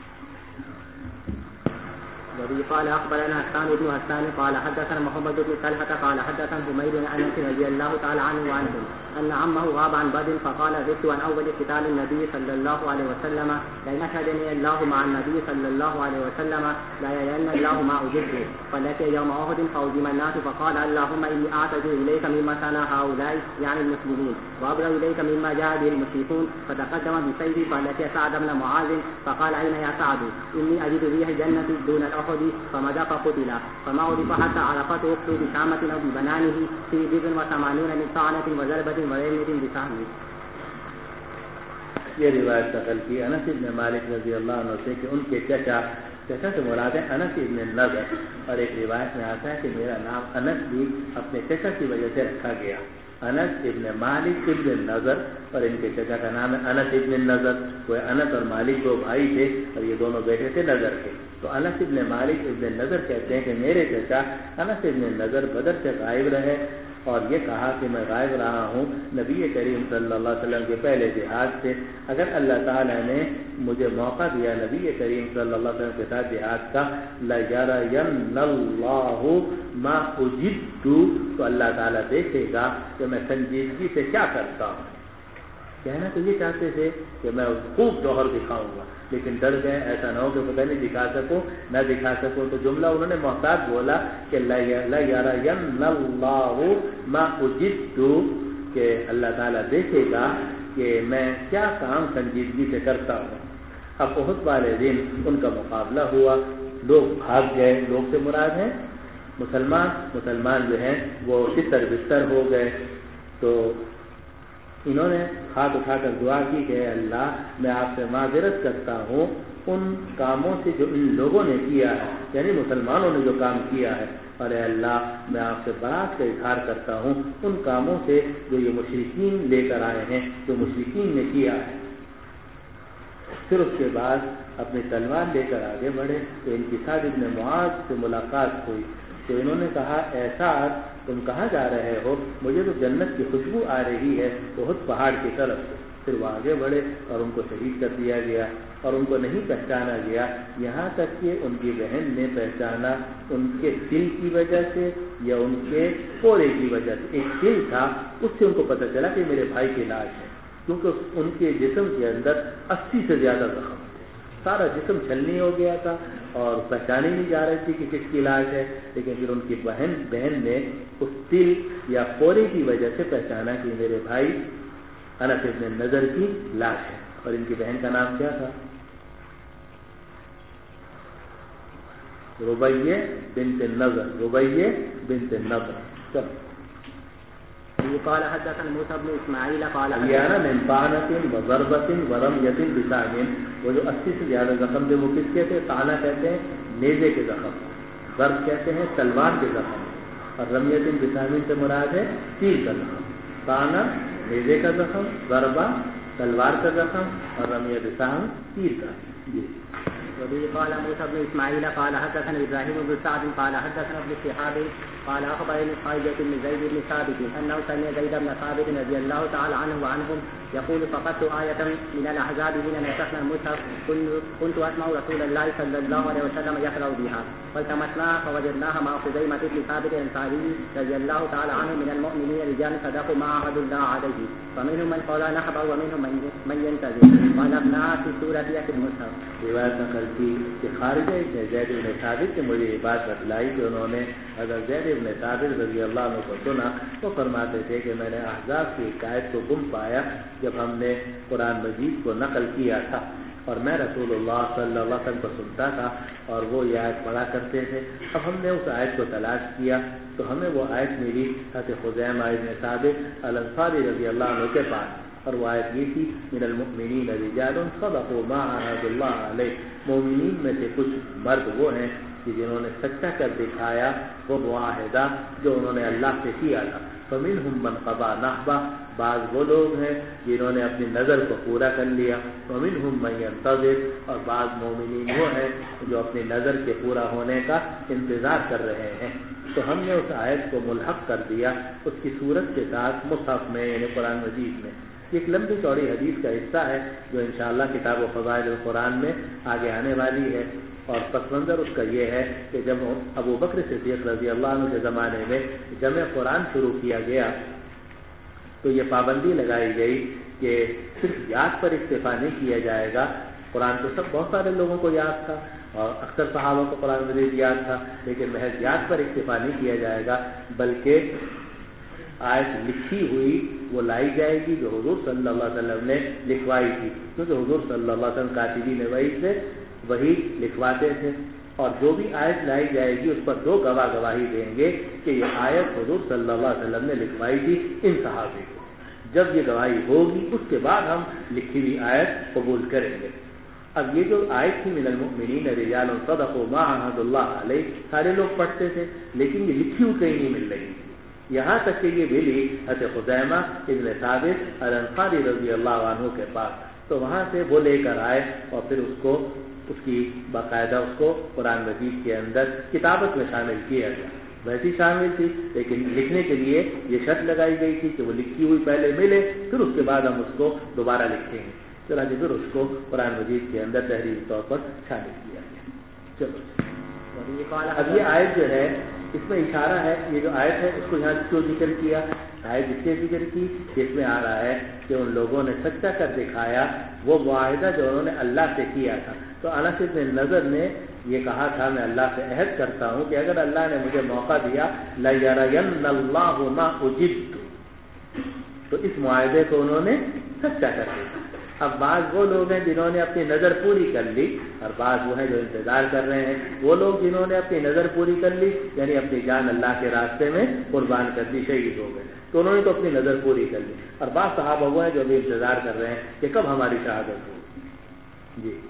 قال أخبرنا حسان بن حسان قال حدثنا محمد بن طلحة قال حدثنا حميد بن أنس رضي الله تعالى عنه وعنهم أن عمه غاب عن بدر فقال ذكرت عن أول قتال النبي صلى الله عليه وسلم لئن أشهدني الله مع النبي صلى الله عليه وسلم لا يلين الله ما أجبه فلقي يوم أحد فهزم الناس فقال اللهم إني أعتذر إليك مما صنع هؤلاء يعني المسلمين وأبرأ إليك مما جاء به المشركون فتقدم بسيفه فلقي سعد بن معاذ فقال أين يا سعد إني أجد ريح جنة دون الأحد فمدى فقتل فما عرف حتى عرفته اقتل بشامة أو ببنانه في 80 من طعنة وضربة ورمية بسهم. یہ روایت نقل کی انس بن مالک رضی اللہ عنہ سے کہ ان کے چچا سے مراد ہے انس بن نضر, اور ایک روایت میں آتا ہے کہ میرا نام انس بھی اپنے چچا کی وجہ سے رکھا گیا. انس ابن مالک ابن نضر, اور ان کے چچا کا نام ہے انس ابن نضر. وہ انس اور مالک دو بھائی تھے اور یہ دونوں بیٹے تھے نضر کے. تو انس ابن مالک ابن نضر کہتے ہیں کہ میرے چچا انس ابن نضر بدر سے غائب رہے اور یہ کہا کہ میں غائب رہا ہوں نبی کریم صلی اللہ علیہ وسلم کے پہلے جہاد سے. اگر اللہ تعالیٰ نے مجھے موقع دیا نبی کریم صلی اللہ علیہ وسلم کے ساتھ جہاد کا لَيَرَيَنَّ اللَّهُ مَا أُجِبْتُ, تو اللہ تعالیٰ دیکھے گا کہ میں سنجیدگی سے کیا کرتا ہوں. کہنا تو یہ چاہتے تھے کہ میں خوب جوہر دکھاؤں گا, لیکن ڈر گئے ایسا نہ ہو کہ پتہ نہیں دکھا سکوں نہ دکھا سکوں. تو جملہ انہوں نے محتاط بولا کہ لَيَرَيَنَّ اللَّهُ مَا أُجِبْتُ, کہ اللہ تعالیٰ دیکھے گا کہ میں کیا کام سنجیدگی سے کرتا ہوں. اب احد والے دن ان کا مقابلہ ہوا, لوگ بھاگ گئے. لوگ سے مراد ہیں مسلمان جو ہیں وہ تتر بستر ہو گئے. تو انہوں نے ہاتھ اٹھا کر دعا کی کہ اللہ میں آپ سے معذرت کرتا ہوں ان کاموں سے جو ان لوگوں نے کیا ہے, یعنی مسلمانوں نے جو کام کیا ہے, اور اے اللہ میں آپ سے برات کا اظہار کرتا ہوں ان کاموں سے جو یہ مشرکین لے کر آئے ہیں, جو مشرکین نے کیا ہے. پھر اس کے بعد اپنی تلوار لے کر آگے بڑھے تو ان کی سعد بن معاذ سے ملاقات ہوئی. تو انہوں نے کہا ایسا تم کہاں جا رہے ہو, مجھے تو جنت کی خوشبو آ رہی ہے بہت پہاڑ کی طرف سے. پھر وہ آگے بڑھے اور ان کو شہید کر دیا گیا اور ان کو نہیں پہچانا گیا, یہاں تک کہ ان کی بہن نے پہچانا ان کے دل کی وجہ سے یا ان کے کوڑے کی وجہ سے. ایک دل تھا اس سے ان کو پتہ چلا کہ میرے بھائی کی لاش ہے, کیونکہ ان کے جسم کے اندر 80 سے زیادہ زخم تھے, سارا جسم چھلنی ہو گیا تھا اور پہچانی نہیں جا رہی تھی کہ کس کی لاش ہے. لیکن پھر ان کی بہن نے اس تل یا کوڑے کی وجہ سے پہچانا کہ میرے بھائی انس بن نضر کی لاش ہے. اور ان کی بہن کا نام کیا تھا؟ ربیہ بنت نضر. ربیہ بنت نضر. قال حدثنا موسى بن اسماعيل قال حدثنا من طعنة وضربة ورمية بسهم. وہ جو 80 سے زیادہ زخم تھے وہ کس کے تھے؟ طعنہ کہتے ہیں نیزے کے زخم, ضرب کہتے ہیں تلوار کے زخم, اور رمیۃ بسهم سے مراد ہے تیر کا زخم. طعنہ نیزے کا زخم, ضربہ تلوار کا زخم, اور رمیۃ بسهم تیر کا. جی. وبه قال موسى بن اسماعيل قال حدثنا ابراهيم بن سعد قال حدثنا ابن شهاب قال اخبرني خالد بن زيد بن ثابت انه سمع زيد بن ثابت رضي الله تعالى عنه وعنهم يقول فقدت آية من الأحزاب حين نسخنا المصحف كنت أسمع رسول الله صلى الله عليه وسلم يقرأ بها فالتمسناها فوجدناها مع خزيمة بن ثابت الأنصاري رضي الله تعالى عنه من المؤمنين رجال صدقوا ما عهدوا الله عليه فمنهم من قال نحبه ومنهم من ينتظر ونبناها في سورة في المصحف. روایت نقل کی کہ خارجہ ابن زید بن ثابت نے مجھے یہ بات بتلائی کہ انہوں نے حضرت زید بن ثابت رضی اللہ عنہ کو سنا تو فرماتے تھے کہ میں نے احزاب کی ایک آیت کو گم پایا جب ہم نے قرآن مجید کو نقل کیا تھا اور میں رسول اللہ صلی اللہ علیہ وسلم کو سنتا تھا اور وہ یہ آیت پڑھا کرتے تھے. اب ہم نے اس آیت کو تلاش کیا تو ہمیں وہ آیت ملی حضرت خزیمہ بن ثابت الانصاری رضی اللہ عنہ کے پاس اور وہ آیت یہ تھی من المؤمنین رجال صدقوا ما عاهدوا الله علیہ. مومنین میں سے کچھ مرد وہ ہیں کہ جنہوں نے سچا کر دکھایا وہ معاہدہ جو انہوں نے اللہ سے کیا تھا. فمنہم من قضى نحبہ بعض وہ لوگ ہیں جنہوں نے اپنی نظر کو پورا کر لیا. ومنہم من ينتظر اور بعض مومنین وہ ہیں جو اپنی نظر کے پورا ہونے کا انتظار کر رہے ہیں. تو ہم نے اس آیت کو ملحق کر دیا اس کی صورت کے ساتھ مصحف میں یعنی قرآن مجید میں. ایک لمبی چوڑی حدیث کا حصہ ہے جو انشاءاللہ کتاب و فضائل القرآن میں آگے آنے والی ہے. اور پس منظر اس کا یہ ہے کہ جب ابو بکر صدیق رضی اللہ عنہ کے زمانے میں جمع قرآن شروع کیا گیا تو یہ پابندی لگائی گئی کہ صرف یاد پر اکتفا نہیں کیا جائے گا. قرآن تو بہت سارے لوگوں کو یاد تھا اور اکثر صحابہ کو قرآن مجید یاد تھا لیکن محض یاد پر اکتفا نہیں کیا جائے گا بلکہ آیت لکھی ہوئی وہ لائی جائے گی جو حضور صلی اللہ علیہ وسلم نے لکھوائی تھی کیونکہ حضور صلی اللہ علیہ وسلم کاتبین وحی سے وہی لکھواتے تھے. اور جو بھی آیت لائی جائے گی اس پر دو گواہ گواہی دیں گے کہ یہ آیت حضور صلی اللہ علیہ وسلم نے لکھوائی تھی ان صحابی کو. جب یہ گواہی ہوگی اس کے بعد ہم لکھی ہوئی آیت قبول کریں گے. اب یہ جو آیت تھی من المؤمنین رجال صدقوا ما عاهدوا اللہ علیہ سارے لوگ پڑھتے تھے لیکن یہ لکھی ہوئی کہیں نہیں مل رہی تھی. یہاں تک کہ یہ ملی حضرت خزیمہ ابن ثابت الانصاری رضی اللہ عنہ کے پاس. تو وہاں سے وہ لے کر آئے اور پھر اس کی باقاعدہ اس کو قرآن مجید کے اندر کتابت میں شامل کیا گیا. ویسی شامل تھی لیکن لکھنے کے لیے یہ شرط لگائی گئی تھی کہ وہ لکھی ہوئی پہلے ملے پھر اس کے بعد ہم اس کو دوبارہ لکھیں گے. چنانچہ پھر اس کو قرآن مجید کے اندر تحریری طور پر شامل کیا گیا. چلو اب یہ آیت جو ہے اس میں اشارہ ہے. یہ جو آیت ہے اس کو یہاں کیوں ذکر کیا؟ آیت اس لیے ذکر کی کہ اس میں آ رہا ہے کہ ان لوگوں نے سچا کر دکھایا وہ معاہدہ جو انہوں نے اللہ سے کیا تھا. تو انس بن نضر نے یہ کہا تھا میں اللہ سے عہد کرتا ہوں کہ اگر اللہ نے مجھے موقع دیا لَيَرَيَنَّ اللَّهُ مَا أُجِبْتُ تو اس معاہدے کو انہوں نے سچا کر دیا. اب بعض وہ لوگ ہیں جنہوں نے اپنی نظر پوری کر لی اور بعض وہ ہیں جو انتظار کر رہے ہیں. وہ لوگ جنہوں نے اپنی نظر پوری کر لی یعنی اپنی جان اللہ کے راستے میں قربان کر دی شہید ہو گئے تو انہوں نے تو اپنی نظر پوری کر لی. اور بعض صحابہ وہ ہیں جو بھی انتظار کر رہے ہیں کہ کب ہماری شہادت ہوگی. جی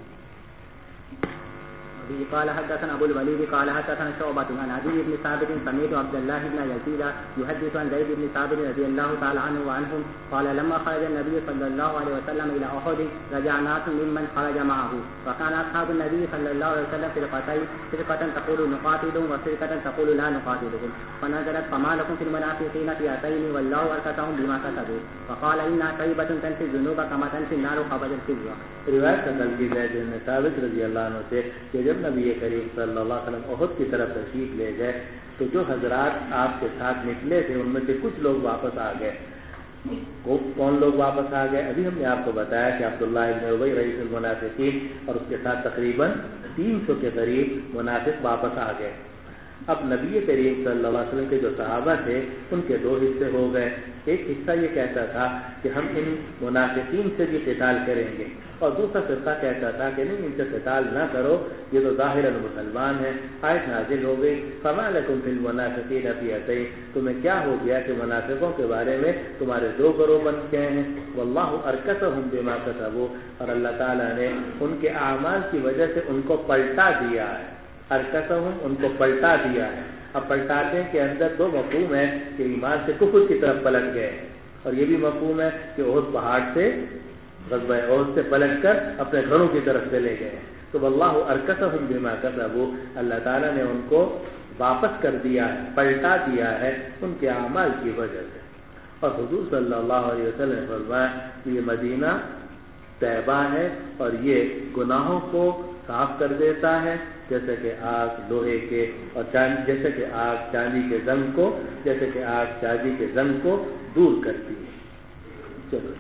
قال حدثنا ابو الوليد قال حدثنا شعبة عن عدي بن ثابت سمعت عبد الله بن يزيد يحدث عن زيد بن ثابت رضي الله تعالى عنه وعنهم قال لما خرج النبي صلى الله عليه وسلم الى احد رجع ناس ممن خرج معه وكان اصحاب النبي صلى الله عليه وسلم فرقتين فرقة تقول نقاتلهم وفرقة تقول لا نقاتلهم فنزلت فما لكم في المنافقين فئتين والله اركسهم بما كسبوا فقال انها طيبة تنفي الذنوب كما تنفي النار خبز الكبرى. روایت نقل کی زید بن ثابت رضی اللہ عنہ سے کہ جب نبی کریم صلی اللہ علیہ وسلم احد کی طرف تشریف لے گئے تو جو حضرات آپ کے ساتھ نکلے تھے ان میں سے کچھ لوگ واپس آ گئے. کون لوگ واپس آ گئے؟ ابھی ہم نے آپ کو بتایا کہ عبداللہ ابن ابی رئیس المنافقین اور اس کے ساتھ تقریباً 300 کے قریب منافق واپس آ گئے. اب نبی کریم صلی اللہ علیہ وسلم کے جو صحابہ تھے ان کے دو حصے ہو گئے. ایک حصہ یہ کہتا تھا کہ ہم ان منافقین سے بھی قتال کریں گے اور دوسرا فرقہ کہتا تھا کہ نہیں ان سے قتال نہ کرو یہ تو ظاہراً مسلمان ہیں. آیت نازل ہو گئی فما لکم فی المنافقین فئتین تمہیں کیا ہو گیا کہ منافقوں کے بارے میں تمہارے دو گروہ بن گئے ہیں. واللہ ارکسہم بما کسبوا اور اللہ تعالیٰ نے ان کے اعمال کی وجہ سے ان کو پلٹا دیا ہے. ارکسہم ان کو پلٹا دیا ہے. اب پلٹانے کے اندر دو مفہوم ہے کہ ایمان سے کفر کی طرف پلٹ گئے اور یہ بھی مفہوم ہے کہ احد پہاڑ سے غزوہ احد سے پلٹ کر اپنے گھروں کی طرف چلے گئے. تو واللہ ارکسہم بما کسبوا اللہ تعالیٰ نے ان کو واپس کر دیا ہے پلٹا دیا ہے ان کے اعمال کی وجہ سے. اور حضور صلی اللہ علیہ وسلم نے فرمایا کہ یہ مدینہ طیبہ ہے اور یہ گناہوں کو صاف کر دیتا ہے جیسے کہ آگ لوہے کے اور جیسے کہ آگ چاندی کے زنگ کو دور کرتی ہے. چلو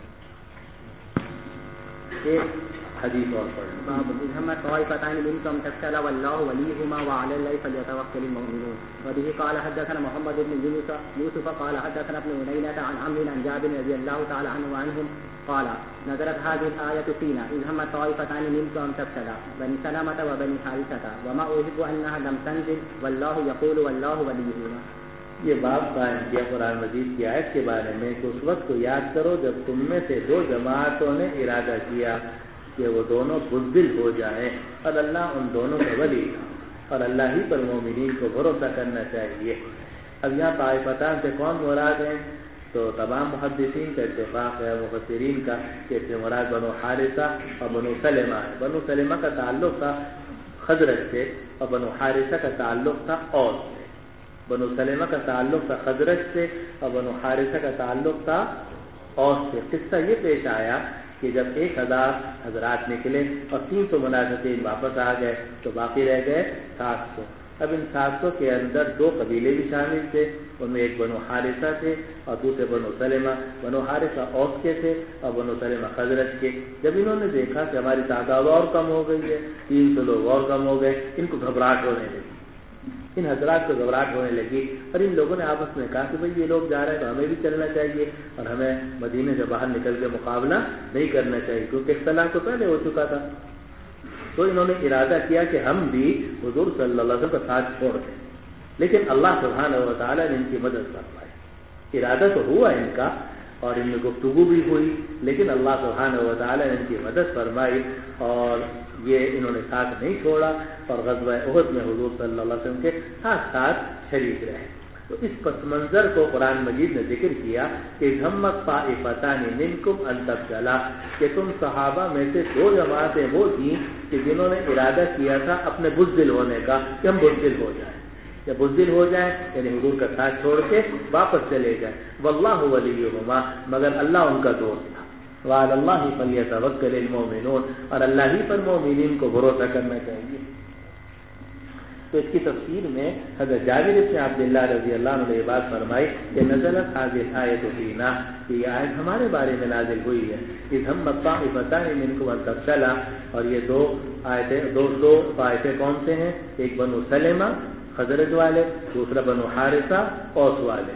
ایک حدیث اور پڑھیں. باب إذ طائفتان منكم تفشلا والله وليهما وعلى الله فليتوكل المؤمنون. وبه قال حدثنا محمد بن يوسف قال حدثنا ابن عيينة عن عمرو عن جابر رضي الله تعالى عنه وعنهم قال نزلت هذه الآية فينا إذ هم طائفتان منكم تفشلا بني سلمة وبني حارثة وما أحب أنها لم تنزل والله يقول والله وليهما. یہ باب قائم کیا قرآن مجید کی آیت کے بارے میں کہ اس وقت کو یاد کرو جب تم میں سے دو جماعتوں نے ارادہ کیا کہ وہ دونوں بزدل ہو جائیں اور اللہ ان دونوں کا ولی تھا اور اللہ ہی پر مومنین کو بھروسہ کرنا چاہیے. اب یہاں طائفتان سے کون مراد ہیں؟ تو تمام محدثین کا اتفاق ہے مفسرین کا کہ اس سے مراد بنو حارثہ اور بنو سلمہ ہے. بنو سلمہ کا تعلق تھا خزرج سے اور بنو حارثہ کا تعلق تھا اوس سے. بنو سلمہ کا تعلق تھا خزرج سے اور بنو حارثہ کا تعلق تھا اوس سے. قصہ یہ پیش آیا کہ جب 1000 حضرات نکلے اور 300 منافقین واپس آ گئے تو باقی رہ گئے 700. اب ان 700 کے اندر 2 قبیلے بھی شامل تھے. ان میں ایک بنو حارثہ تھے اور دوسرے بنو سلمہ. بنو حارثہ اوس کے تھے اور بنو سلمہ خزرج کے. جب انہوں نے دیکھا کہ ہماری تعداد اور کم ہو گئی ہے 300 لوگ اور کم ہو گئے ان کو گھبراہٹ ہونے لگی. ان حضرات کو گھبراہٹ ہونے لگی اور ان لوگوں نے آپس میں کہا کہ بھئی یہ لوگ جا رہے ہیں تو ہمیں بھی چلنا چاہیے اور ہمیں مدینے سے باہر نکل کے مقابلہ نہیں کرنا چاہیے کیونکہ اختلاف تو پہلے ہو چکا تھا. تو انہوں نے ارادہ کیا کہ ہم بھی حضور صلی اللہ علیہ وسلم کا ساتھ چھوڑ دیں لیکن اللہ سبحانہ و تعالیٰ نے ان کی مدد فرمائی. ارادہ تو ہوا ان کا اور ان میں گفتگو بھی ہوئی لیکن اللہ سبحانہ و تعالیٰ نے ان کی مدد فرمائی اور یہ انہوں نے ساتھ نہیں چھوڑا اور غزوہ احد میں حضور صلی اللہ علیہ وسلم کے ساتھ شریک رہے. تو اس پس منظر کو قرآن مجید نے ذکر کیا کہ ہمت طائفتان منکم ان تفشلا کہ تم صحابہ میں سے 2 جماعتیں وہ تھیں کہ جنہوں نے ارادہ کیا تھا اپنے بزدل ہونے کا کہ ہم بزدل ہو جائیں. جب بزدل ہو جائیں یعنی حضور کا ساتھ چھوڑ کے واپس چلے جائیں. واللہ ولیہما مگر اللہ ان کا دوست تھا. وعلی اللہ فلیتوکل المؤمنون اور اللہ ہی پر مومنین کو بھروسہ کرنا چاہیے. تو اس کی تفسیر میں حضرت جابر بن عبداللہ رضی اللہ عنہ نے یہ بات فرمائی کہ نزلت هذه الآیۃ فینا کہ یہ آیت ہمارے بارے میں نازل ہوئی ہے. اذ همت طائفتان منکم ان تفشلا اور یہ 2 آیتیں کون سے ہیں؟ ایک بنو سلمہ خزرج والے دوسرا بنو حارثہ اوس والے.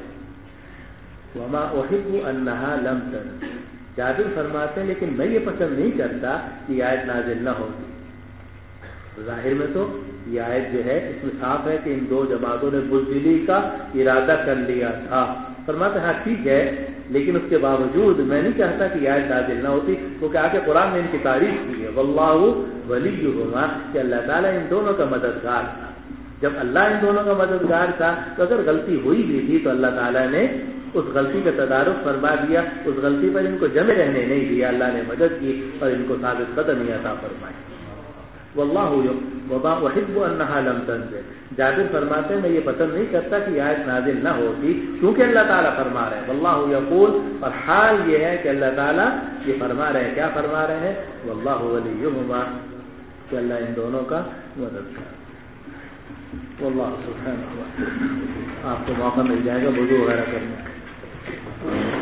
وما احب انها لم تنزل جابر فرماتے ہیں لیکن میں یہ پسند نہیں کرتا کہ یہ آیت نازل نہ ہوتی. ظاہر میں تو یہ آیت جو ہے اس میں صاف ہے کہ ان 2 جماعتوں نے بزدلی کا ارادہ کر لیا تھا. فرماتے ہاں ٹھیک ہے لیکن اس کے باوجود میں نہیں چاہتا کہ یہ آیت نازل نہ ہوتی کیونکہ آگے قرآن نے ان کی تعریف کی ہے واللہ ولیہما کہ اللہ تعالیٰ ان دونوں کا مددگار تھا. جب اللہ ان دونوں کا مددگار تھا تو اگر غلطی ہوئی بھی تھی تو اللہ تعالیٰ نے اس غلطی کا تدارک فرما دیا. اس غلطی پر ان کو جمع رہنے نہیں دیا. اللہ نے مدد کی اور ان کو ثابت قدمی عطا فرمائی. واللہ وما احب انها لم تنزل جابر فرماتے ہیں میں یہ پسند نہیں کرتا کہ آیت نازل نہ ہوتی کیونکہ اللہ تعالیٰ فرما رہے ہیں واللہ یقول اور حال یہ ہے کہ اللہ تعالیٰ یہ فرما رہے ہیں. کیا فرما رہے ہیں؟ واللہ ولیہما کہ اللہ ان دونوں کا مددگار. واللہ سبحانہ. آپ کو موقع مل جائے گا وضو وغیرہ کرنے.